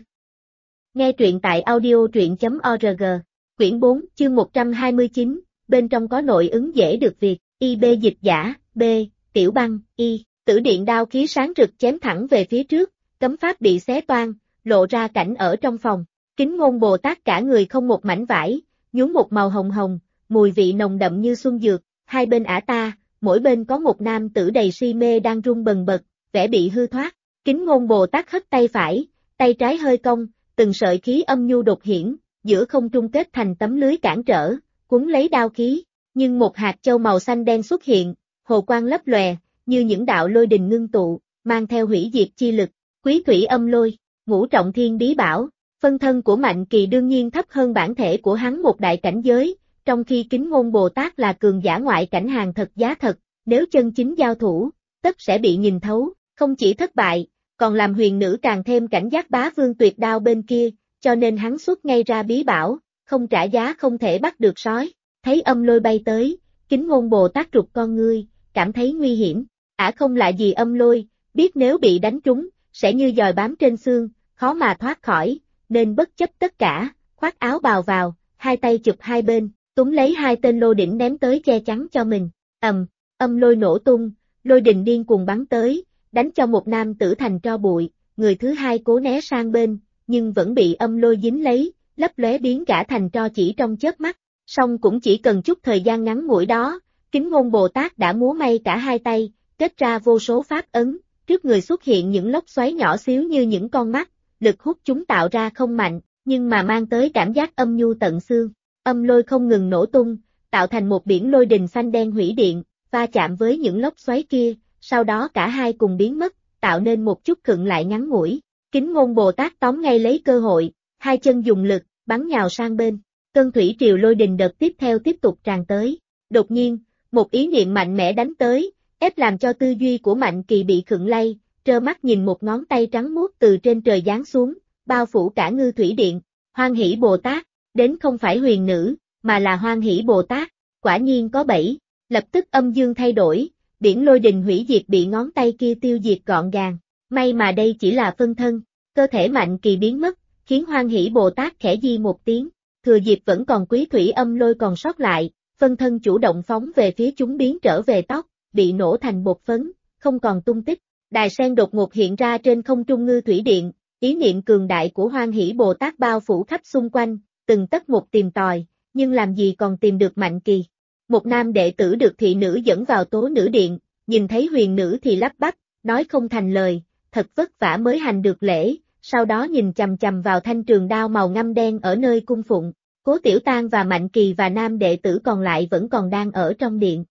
Nghe truyện tại audio.org, quyển 4, chương 129, bên trong có nội ứng dễ được việc, IB dịch giả, B, Tiểu Băng, Y, tử điện đao khí sáng rực chém thẳng về phía trước, cấm pháp bị xé toang, lộ ra cảnh ở trong phòng. Kính Ngôn Bồ Tát cả người không một mảnh vải, nhuốm một màu hồng hồng, mùi vị nồng đậm như xuân dược, hai bên ả ta, mỗi bên có một nam tử đầy si mê đang run bần bật, vẻ bị hư thoát. Kính Ngôn Bồ Tát hất tay phải, tay trái hơi cong, từng sợi khí âm nhu đột hiển, giữa không trung kết thành tấm lưới cản trở, cuốn lấy đao khí, nhưng một hạt châu màu xanh đen xuất hiện, hồ quang lấp lòe, như những đạo lôi đình ngưng tụ, mang theo hủy diệt chi lực. Quý thủy âm lôi, ngũ trọng thiên bí bảo. Phân thân của Mạnh Kỳ đương nhiên thấp hơn bản thể của hắn một đại cảnh giới, trong khi Kính Ngôn Bồ Tát là cường giả ngoại cảnh hàng thật giá thật, nếu chân chính giao thủ, tất sẽ bị nhìn thấu, không chỉ thất bại, còn làm huyền nữ càng thêm cảnh giác Bá Vương tuyệt đao bên kia, cho nên hắn xuất ngay ra bí bảo, không trả giá không thể bắt được sói. Thấy âm lôi bay tới, Kính Ngôn Bồ Tát rụt con ngươi, cảm thấy nguy hiểm, không lạ gì âm lôi, biết nếu bị đánh trúng, sẽ như giòi bám trên xương, khó mà thoát khỏi, nên bất chấp tất cả, khoác áo bào vào, hai tay chụp hai bên, túm lấy hai tên lô đỉnh ném tới che chắn cho mình. Âm lôi nổ tung, lôi đình điên cuồng bắn tới, đánh cho một nam tử thành tro bụi, người thứ hai cố né sang bên, nhưng vẫn bị âm lôi dính lấy, lấp lóe biến cả thành tro chỉ trong chớp mắt. Song cũng chỉ cần chút thời gian ngắn ngủi đó, Kính Ngôn Bồ Tát đã múa may cả hai tay, kết ra vô số pháp ấn, trước người xuất hiện những lốc xoáy nhỏ xíu như những con mắt, lực hút chúng tạo ra không mạnh, nhưng mà mang tới cảm giác âm nhu tận xương. Âm lôi không ngừng nổ tung, tạo thành một biển lôi đình xanh đen hủy điện, va chạm với những lốc xoáy kia, sau đó cả hai cùng biến mất, tạo nên một chút khựng lại ngắn ngủi. Kính Ngôn Bồ Tát tóm ngay lấy cơ hội, hai chân dùng lực, bắn nhào sang bên. Cơn thủy triều lôi đình đợt tiếp theo tiếp tục tràn tới. Đột nhiên, một ý niệm mạnh mẽ đánh tới, ép làm cho tư duy của Mạnh Kỳ bị khựng lay, trơ mắt nhìn một ngón tay trắng muốt từ trên trời giáng xuống, bao phủ cả Ngư Thủy Điện. Hoan Hỷ Bồ Tát, đến không phải huyền nữ, mà là Hoan Hỷ Bồ Tát, quả nhiên có bẫy. Lập tức âm dương thay đổi, biển lôi đình hủy diệt bị ngón tay kia tiêu diệt gọn gàng. May mà đây chỉ là phân thân, cơ thể Mạnh Kỳ biến mất, khiến Hoan Hỷ Bồ Tát khẽ di một tiếng. Thừa dịp vẫn còn quý thủy âm lôi còn sót lại, phân thân chủ động phóng về phía chúng biến trở về tóc, bị nổ thành bột phấn, không còn tung tích. Đài sen đột ngột hiện ra trên không trung Ngư Thủy Điện, ý niệm cường đại của Hoan Hỷ Bồ Tát bao phủ khắp xung quanh, từng tấc một tìm tòi, nhưng làm gì còn tìm được Mạnh Kỳ. Một nam đệ tử được thị nữ dẫn vào tố nữ điện, nhìn thấy huyền nữ thì lắp bắp, nói không thành lời, thật vất vả mới hành được lễ, sau đó nhìn chằm chằm vào thanh trường đao màu ngăm đen ở nơi cung phụng. Cố Tiểu Tang và Mạnh Kỳ và nam đệ tử còn lại vẫn còn đang ở trong điện.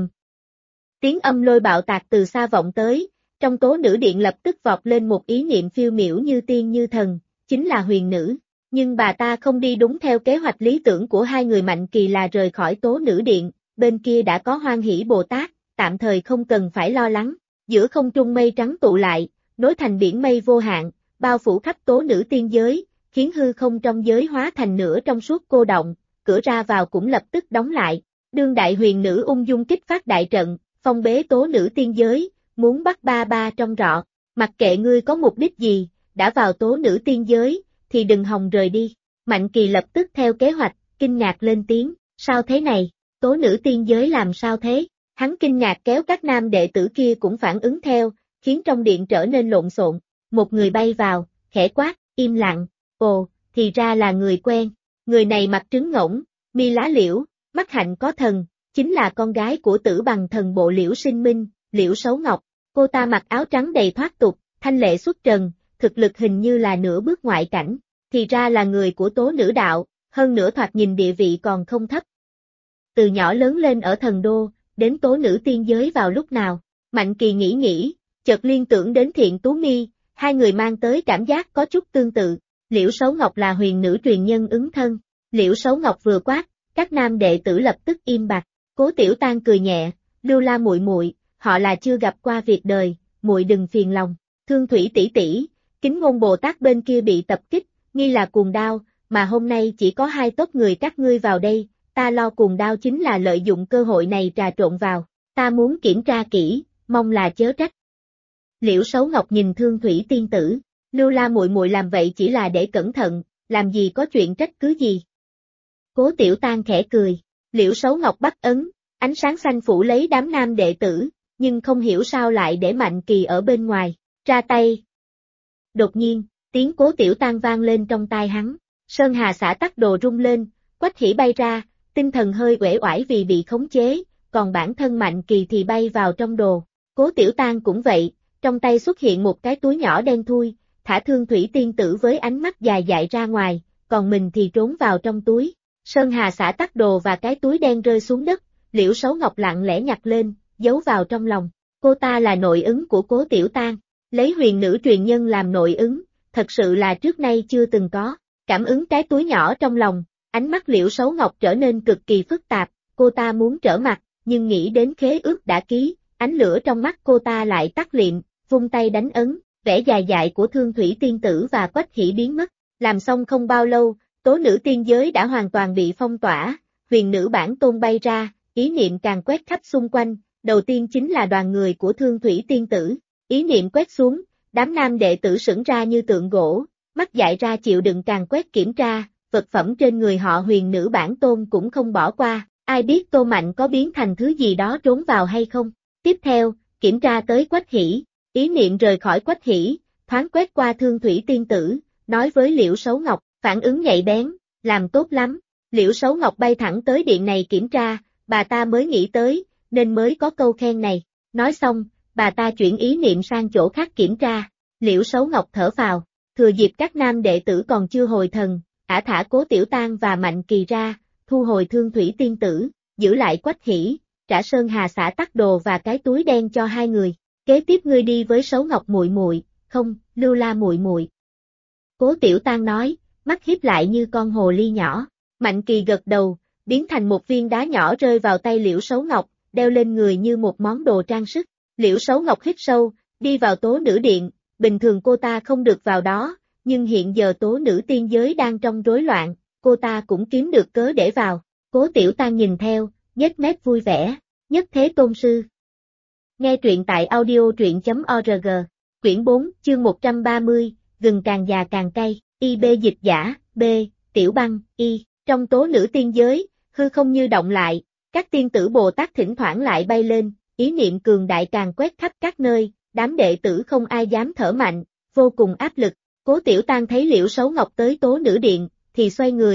Tiếng âm lôi bạo tạc từ xa vọng tới, trong tố nữ điện lập tức vọt lên một ý niệm phiêu miểu như tiên như thần, chính là huyền nữ. Nhưng bà ta không đi đúng theo kế hoạch lý tưởng của hai người. Mạnh Kỳ là rời khỏi tố nữ điện, bên kia đã có Hoan Hỷ Bồ Tát, tạm thời không cần phải lo lắng. Giữa không trung mây trắng tụ lại, nối thành biển mây vô hạn, bao phủ khắp tố nữ tiên giới, khiến hư không trong giới hóa thành nửa trong suốt cô động, cửa ra vào cũng lập tức đóng lại. Đương đại huyền nữ ung dung kích phát đại trận, phong bế tố nữ tiên giới, muốn bắt ba ba trong rọ. Mặc kệ ngươi có mục đích gì, đã vào tố nữ tiên giới, thì đừng hòng rời đi. Mạnh Kỳ lập tức theo kế hoạch, kinh ngạc lên tiếng, sao thế này, tố nữ tiên giới làm sao thế? Hắn kinh ngạc kéo các nam đệ tử kia cũng phản ứng theo, khiến trong điện trở nên lộn xộn. Một người bay vào, khẽ quát, im lặng, ồ, thì ra là người quen. Người này mặt trứng ngỗng, mi lá liễu, mắt hạnh có thần, chính là con gái của Tử Bằng thần bộ Liễu Sinh Minh, Liễu Sấu Ngọc. Cô ta mặc áo trắng đầy thoát tục, thanh lệ xuất trần, thực lực hình như là nửa bước ngoại cảnh, thì ra là người của tố nữ đạo, hơn nữa thoạt nhìn địa vị còn không thấp. Từ nhỏ lớn lên ở thần đô, đến tố nữ tiên giới vào lúc nào? Mạnh Kỳ nghĩ, chợt liên tưởng đến Thiện Tú Mi, hai người mang tới cảm giác có chút tương tự. Liễu Sấu Ngọc là huyền nữ truyền nhân ứng thân. Liễu Sấu Ngọc vừa quát, các nam đệ tử lập tức im bặt. Cố Tiểu Tang cười nhẹ, Lưu La muội muội, họ là chưa gặp qua việc đời, muội đừng phiền lòng. Thương Thủy tỷ tỷ, Kính Ngôn Bồ Tát bên kia bị tập kích, nghi là cuồng đao, mà hôm nay chỉ có hai tốp người các ngươi vào đây, ta lo cuồng đao chính là lợi dụng cơ hội này trà trộn vào, ta muốn kiểm tra kỹ, mong là chớ trách. Liễu Sấu Ngọc nhìn Thương Thủy tiên tử, Lưu La muội muội làm vậy chỉ là để cẩn thận, làm gì có chuyện trách cứ gì. Cố Tiểu Tang khẽ cười, Liễu Sấu Ngọc bắt ấn, ánh sáng xanh phủ lấy đám nam đệ tử, nhưng không hiểu sao lại để Mạnh Kỳ ở bên ngoài, ra tay. Đột nhiên, tiếng Cố Tiểu Tang vang lên trong tai hắn, Sơn Hà Xã Tắc Đồ rung lên, Quách Hỷ bay ra, tinh thần hơi uể oải vì bị khống chế, còn bản thân Mạnh Kỳ thì bay vào trong đồ. Cố Tiểu Tang cũng vậy, trong tay xuất hiện một cái túi nhỏ đen thui, thả Thương Thủy tiên tử với ánh mắt dài dại ra ngoài, còn mình thì trốn vào trong túi. Sơn Hà Xã Tắc Đồ và cái túi đen rơi xuống đất, Liễu Sấu Ngọc lặng lẽ nhặt lên, giấu vào trong lòng. Cô ta là nội ứng của Cố Tiểu Tang, lấy huyền nữ truyền nhân làm nội ứng, thật sự là trước nay chưa từng có. Cảm ứng cái túi nhỏ trong lòng, ánh mắt Liễu Sấu Ngọc trở nên cực kỳ phức tạp, cô ta muốn trở mặt, nhưng nghĩ đến khế ước đã ký, ánh lửa trong mắt cô ta lại tắt liệm, vung tay đánh ấn, vẻ dài dại của Thương Thủy tiên tử và Quách Hỷ biến mất. Làm xong không bao lâu, tố nữ tiên giới đã hoàn toàn bị phong tỏa, huyền nữ bản tôn bay ra, ý niệm càng quét khắp xung quanh, đầu tiên chính là đoàn người của Thương Thủy tiên tử, ý niệm quét xuống, đám nam đệ tử sững ra như tượng gỗ, mắt dại ra chịu đựng càng quét kiểm tra, vật phẩm trên người họ huyền nữ bản tôn cũng không bỏ qua, ai biết Tô Mạnh có biến thành thứ gì đó trốn vào hay không. Tiếp theo, kiểm tra tới Quách Hỷ, ý niệm rời khỏi Quách Hỷ, thoáng quét qua Thương Thủy tiên tử, nói với Liễu Sấu Ngọc, phản ứng nhạy bén, làm tốt lắm. Liễu Sấu Ngọc bay thẳng tới điện này kiểm tra, bà ta mới nghĩ tới, nên mới có câu khen này. Nói xong, bà ta chuyển ý niệm sang chỗ khác kiểm tra. Liễu Sấu Ngọc thở phào, thừa dịp các nam đệ tử còn chưa hồi thần, ả thả Cố Tiểu Tang và Mạnh Kỳ ra, thu hồi Thương Thủy tiên tử, giữ lại Quách Hỷ, trả Sơn Hà Xã Tắc Đồ và cái túi đen cho hai người. Kế tiếp ngươi đi với Sấu Ngọc muội muội, không, Lưu La muội muội. Cố Tiểu Tang nói, mắt híp lại như con hồ ly nhỏ. Mạnh Kỳ gật đầu, biến thành một viên đá nhỏ rơi vào tay Liễu Sấu Ngọc, đeo lên người như một món đồ trang sức. Liễu Sấu Ngọc hít sâu, đi vào tố nữ điện, bình thường cô ta không được vào đó, nhưng hiện giờ tố nữ tiên giới đang trong rối loạn, cô ta cũng kiếm được cớ để vào. Cố Tiểu Tang nhìn theo, nhếch mép vui vẻ, Nhất Thế Tôn Sư. Nghe truyện tại audio.org, quyển 4, chương 130, gừng càng già càng cay, IB dịch giả, B, Tiểu Băng, Y, trong tố nữ tiên giới, hư không như động lại, các tiên tử Bồ Tát thỉnh thoảng lại bay lên, ý niệm cường đại càng quét khắp các nơi, đám đệ tử không ai dám thở mạnh, vô cùng áp lực. Cố Tiểu Tang thấy Liễu Sấu Ngọc tới tố nữ điện, thì xoay người,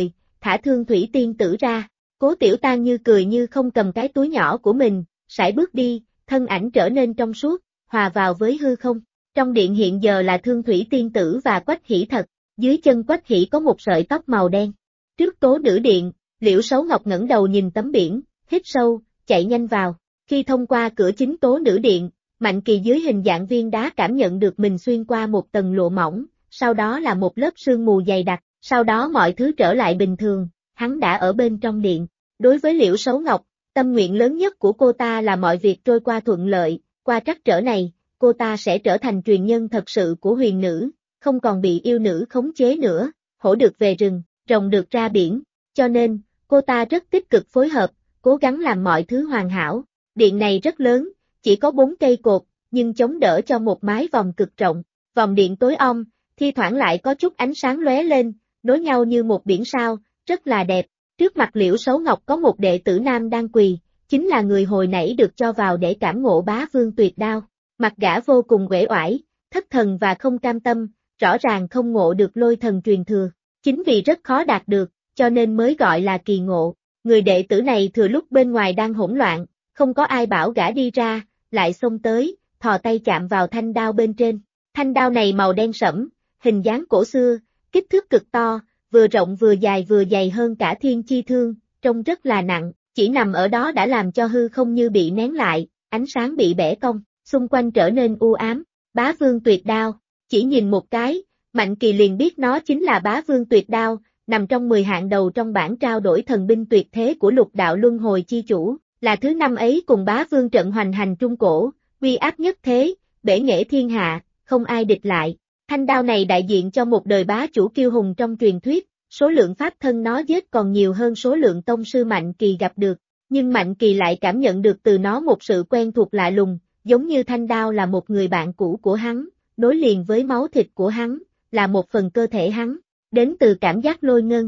thả Thương Thủy Tiên Tử ra. Cố Tiểu Tang như cười như không cầm cái túi nhỏ của mình, sải bước đi, thân ảnh trở nên trong suốt, hòa vào với hư không. Trong điện hiện giờ là Thương Thủy Tiên Tử và Quách Hỷ thật, dưới chân Quách Hỷ có một sợi tóc màu đen. Trước Tố Nữ Điện, Liễu Sấu Ngọc ngẩng đầu nhìn tấm biển, hít sâu, chạy nhanh vào. Khi thông qua cửa chính Tố Nữ Điện, Mạnh Kỳ dưới hình dạng viên đá cảm nhận được mình xuyên qua một tầng lụa mỏng, sau đó là một lớp sương mù dày đặc, sau đó mọi thứ trở lại bình thường, hắn đã ở bên trong điện. Đối với Liễu Sấu Ngọc, tâm nguyện lớn nhất của cô ta là mọi việc trôi qua thuận lợi, qua trắc trở này, cô ta sẽ trở thành truyền nhân thật sự của huyền nữ, không còn bị yêu nữ khống chế nữa, hổ được về rừng, rồng được ra biển, cho nên, cô ta rất tích cực phối hợp, cố gắng làm mọi thứ hoàn hảo. Điện này rất lớn, chỉ có 4 cây cột, nhưng chống đỡ cho một mái vòng cực rộng, vòng điện tối om, thi thoảng lại có chút ánh sáng lóe lên, nối nhau như một biển sao, rất là đẹp. Trước mặt Liễu Sấu Ngọc có một đệ tử nam đang quỳ, chính là người hồi nãy được cho vào để cảm ngộ Bá Vương Tuyệt Đao. Mặt gã vô cùng uể oải, thất thần và không cam tâm, rõ ràng không ngộ được lôi thần truyền thừa. Chính vì rất khó đạt được, cho nên mới gọi là kỳ ngộ. Người đệ tử này thừa lúc bên ngoài đang hỗn loạn, không có ai bảo gã đi ra, lại xông tới, thò tay chạm vào thanh đao bên trên. Thanh đao này màu đen sẫm, hình dáng cổ xưa, kích thước cực to, vừa rộng vừa dày hơn cả thiên chi thương, trông rất là nặng, chỉ nằm ở đó đã làm cho hư không như bị nén lại, ánh sáng bị bẻ cong, xung quanh trở nên u ám. Bá Vương Tuyệt Đao, chỉ nhìn một cái, Mạnh Kỳ liền biết nó chính là Bá Vương Tuyệt Đao, nằm trong 10 hạng đầu trong bảng trao đổi thần binh tuyệt thế của Lục Đạo Luân Hồi chi chủ, là thứ năm ấy cùng Bá Vương trận hoành hành trung cổ, uy áp nhất thế, bể nghệ thiên hạ, không ai địch lại. Thanh đao này đại diện cho một đời bá chủ kiêu hùng trong truyền thuyết, số lượng pháp thân nó giết còn nhiều hơn số lượng tông sư Mạnh Kỳ gặp được, nhưng Mạnh Kỳ lại cảm nhận được từ nó một sự quen thuộc lạ lùng, giống như thanh đao là một người bạn cũ của hắn, nối liền với máu thịt của hắn, là một phần cơ thể hắn, đến từ cảm giác lôi ngân.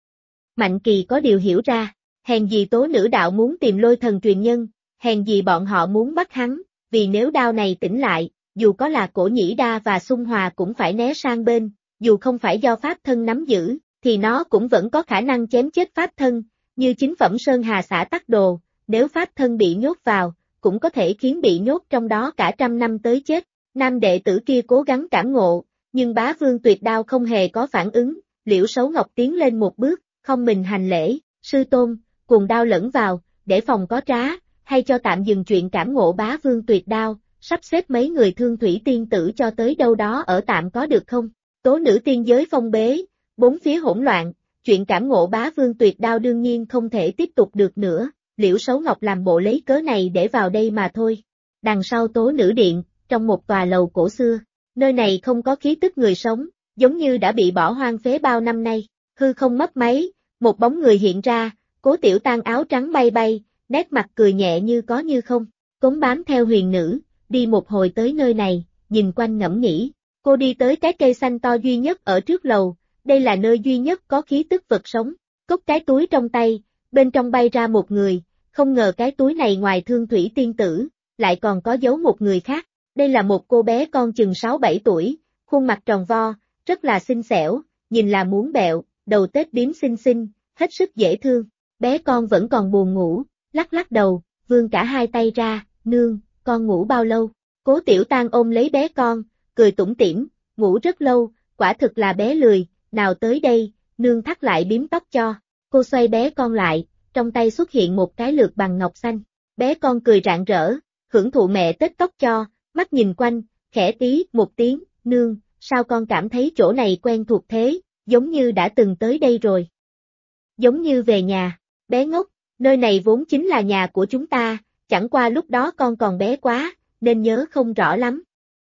Mạnh Kỳ có điều hiểu ra, hèn gì Tố Nữ đạo muốn tìm lôi thần truyền nhân, hèn gì bọn họ muốn bắt hắn, vì nếu đao này tỉnh lại, dù có là Cổ Nhĩ Đa và Xung Hòa cũng phải né sang bên, dù không phải do pháp thân nắm giữ, thì nó cũng vẫn có khả năng chém chết pháp thân, như chính phẩm Sơn Hà Xã Tắc Đồ, nếu pháp thân bị nhốt vào, cũng có thể khiến bị nhốt trong đó cả 100 năm tới chết. Nam đệ tử kia cố gắng cảm ngộ, nhưng Bá Vương Tuyệt Đao không hề có phản ứng, Liễu Sấu Ngọc tiến lên một bước, không mình hành lễ, sư tôn, cuồng đao lẫn vào, để phòng có trá, hay cho tạm dừng chuyện cảm ngộ Bá Vương Tuyệt Đao, sắp xếp mấy người Thương Thủy Tiên Tử cho tới đâu đó ở tạm có được không? Tố Nữ tiên giới phong bế, bốn phía hỗn loạn, chuyện cảm ngộ Bá Vương Tuyệt Đao đương nhiên không thể tiếp tục được nữa, Liễu Sấu Ngọc làm bộ lấy cớ này để vào đây mà thôi. Đằng sau Tố Nữ điện, trong một tòa lầu cổ xưa, nơi này không có khí tức người sống, giống như đã bị bỏ hoang phế bao năm nay, hư không mấp máy, một bóng người hiện ra, Cố Tiểu Tang áo trắng bay bay, nét mặt cười nhẹ như có như không, Cống bám theo huyền nữ, đi một hồi tới nơi này, nhìn quanh ngẫm nghĩ, cô đi tới cái cây xanh to duy nhất ở trước lầu, đây là nơi duy nhất có khí tức vật sống, cốc cái túi trong tay, bên trong bay ra một người, không ngờ cái túi này ngoài Thương Thủy Tiên Tử, lại còn có giấu một người khác, đây là một cô bé con chừng 6-7 tuổi, khuôn mặt tròn vo, rất là xinh xẻo, nhìn là muốn bẹo, đầu tết bím xinh xinh, hết sức dễ thương, bé con vẫn còn buồn ngủ, lắc lắc đầu, vươn cả hai tay ra, nương, con ngủ bao lâu, Cố Tiểu Tang ôm lấy bé con, cười tủm tỉm, ngủ rất lâu, quả thực là bé lười, nào tới đây, nương thắt lại bím tóc cho, cô xoay bé con lại, trong tay xuất hiện một cái lược bằng ngọc xanh, bé con cười rạng rỡ, hưởng thụ mẹ tết tóc cho, mắt nhìn quanh, khẽ tí một tiếng, nương, sao con cảm thấy chỗ này quen thuộc thế, giống như đã từng tới đây rồi. Giống như về nhà, bé ngốc, nơi này vốn chính là nhà của chúng ta, chẳng qua lúc đó con còn bé quá, nên nhớ không rõ lắm.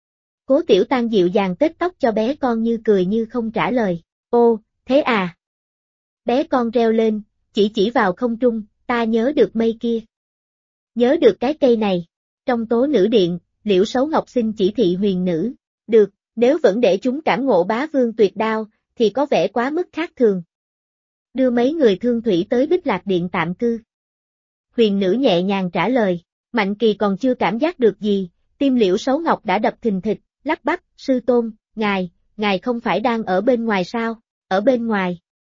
Cố Tiểu Tang dịu dàng tết tóc cho bé con như cười như không trả lời, ô, thế à? Bé con reo lên, chỉ vào không trung, ta nhớ được mây kia. Nhớ được cái cây này, trong Tố Nữ điện, Liễu Sấu Ngọc xin chỉ thị huyền nữ, được, nếu vẫn để chúng cảm ngộ Bá Vương Tuyệt Đao, thì có vẻ quá mức khác thường. Đưa mấy người Thương Thủy tới Bích Lạc điện tạm cư. Huyền nữ nhẹ nhàng trả lời, Mạnh Kỳ còn chưa cảm giác được gì, tim Liễu Sấu Ngọc đã đập thình thịch, lắp bắp, sư tôn, ngài không phải đang ở bên ngoài sao, ở bên ngoài.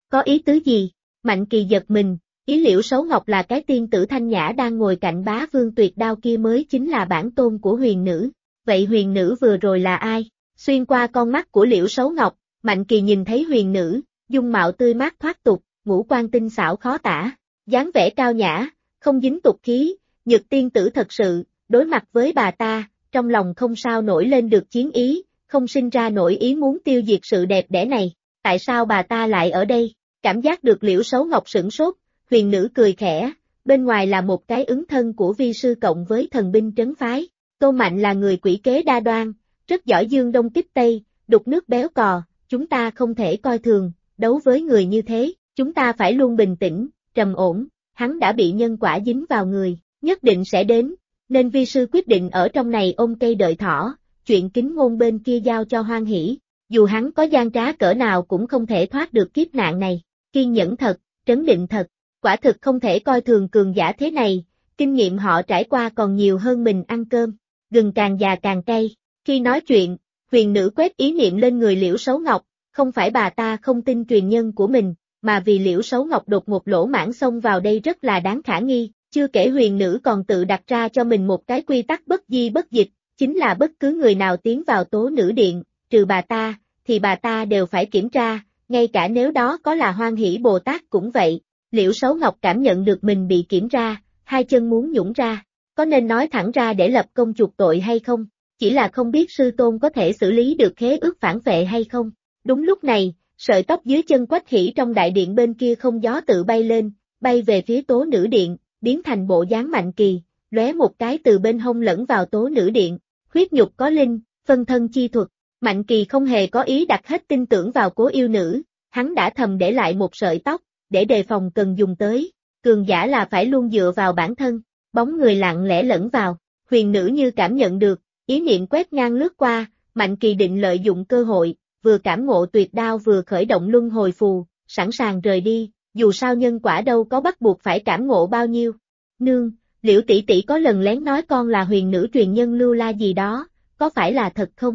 Có ý tứ gì? Mạnh Kỳ giật mình, ý Liễu Sấu Ngọc là cái tiên tử thanh nhã đang ngồi cạnh bá vương tuyệt đao kia mới chính là bản tôn của huyền nữ. Vậy huyền nữ vừa rồi là ai? Xuyên qua con mắt của Liễu Sấu Ngọc, Mạnh Kỳ nhìn thấy huyền nữ, dung mạo tươi mát thoát tục, ngũ quan tinh xảo khó tả, dáng vẻ cao nhã, không dính tục khí, nhược tiên tử thật sự, đối mặt với bà ta, trong lòng không sao nổi lên được chiến ý, không sinh ra nổi ý muốn tiêu diệt sự đẹp đẽ này. Tại sao bà ta lại ở đây? Cảm giác được Liễu Sấu Ngọc sửng sốt, huyền nữ cười khẽ, bên ngoài là một cái ứng thân của vi sư cộng với thần binh trấn phái. Tô Mạnh là người quỷ kế đa đoan, rất giỏi dương đông kích tây, đục nước béo cò, chúng ta không thể coi thường, đấu với người như thế, chúng ta phải luôn bình tĩnh, trầm ổn, hắn đã bị nhân quả dính vào người, nhất định sẽ đến, nên vi sư quyết định ở trong này ôm cây đợi thỏ, chuyện kính ngôn bên kia giao cho Hoan Hỷ, dù hắn có gian trá cỡ nào cũng không thể thoát được kiếp nạn này, kiên nhẫn thật, trấn định thật, quả thực không thể coi thường cường giả thế này, kinh nghiệm họ trải qua còn nhiều hơn mình ăn cơm, gừng càng già càng cay, khi nói chuyện, huyền nữ quét ý niệm lên người Liễu Sấu Ngọc, không phải bà ta không tin truyền nhân của mình, mà vì Liễu Sấu Ngọc đột ngột lỗ mãng xông vào đây rất là đáng khả nghi, chưa kể huyền nữ còn tự đặt ra cho mình một cái quy tắc bất di bất dịch, chính là bất cứ người nào tiến vào tố nữ điện, trừ bà ta, thì bà ta đều phải kiểm tra, ngay cả nếu đó có là Hoan Hỷ Bồ Tát cũng vậy. Liễu Sấu Ngọc cảm nhận được mình bị kiểm tra, hai chân muốn nhũn ra, có nên nói thẳng ra để lập công chuộc tội hay không, chỉ là không biết sư tôn có thể xử lý được khế ước phản vệ hay không. Đúng lúc này, sợi tóc dưới chân Quách Hỷ trong đại điện bên kia không gió tự bay lên, bay về phía tố nữ điện, biến thành bộ dáng Mạnh Kỳ, lóe một cái từ bên hông lẫn vào tố nữ điện, huyết nhục có linh, phân thân chi thuật. Mạnh Kỳ không hề có ý đặt hết tin tưởng vào Cố yêu nữ, hắn đã thầm để lại một sợi tóc, để đề phòng cần dùng tới, cường giả là phải luôn dựa vào bản thân, bóng người lặng lẽ lẫn vào, huyền nữ như cảm nhận được, ý niệm quét ngang lướt qua, Mạnh Kỳ định lợi dụng cơ hội, vừa cảm ngộ tuyệt đao vừa khởi động luân hồi phù, sẵn sàng rời đi, dù sao nhân quả đâu có bắt buộc phải cảm ngộ bao nhiêu. Nương, Liễu tỷ tỷ có lần lén nói con là huyền nữ truyền nhân Lưu La gì đó, có phải là thật không?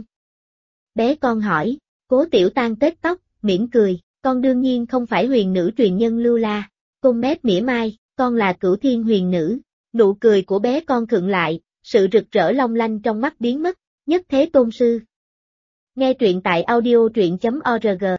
Bé con hỏi, Cố Tiểu Tan tết tóc, mỉm cười, con đương nhiên không phải huyền nữ truyền nhân Lưu La, Côn mép mỉa mai, con là Cửu Thiên huyền nữ, nụ cười của bé con khựng lại, sự rực rỡ long lanh trong mắt biến mất, nhất thế tôn sư. Nghe truyện tại audio truyện.org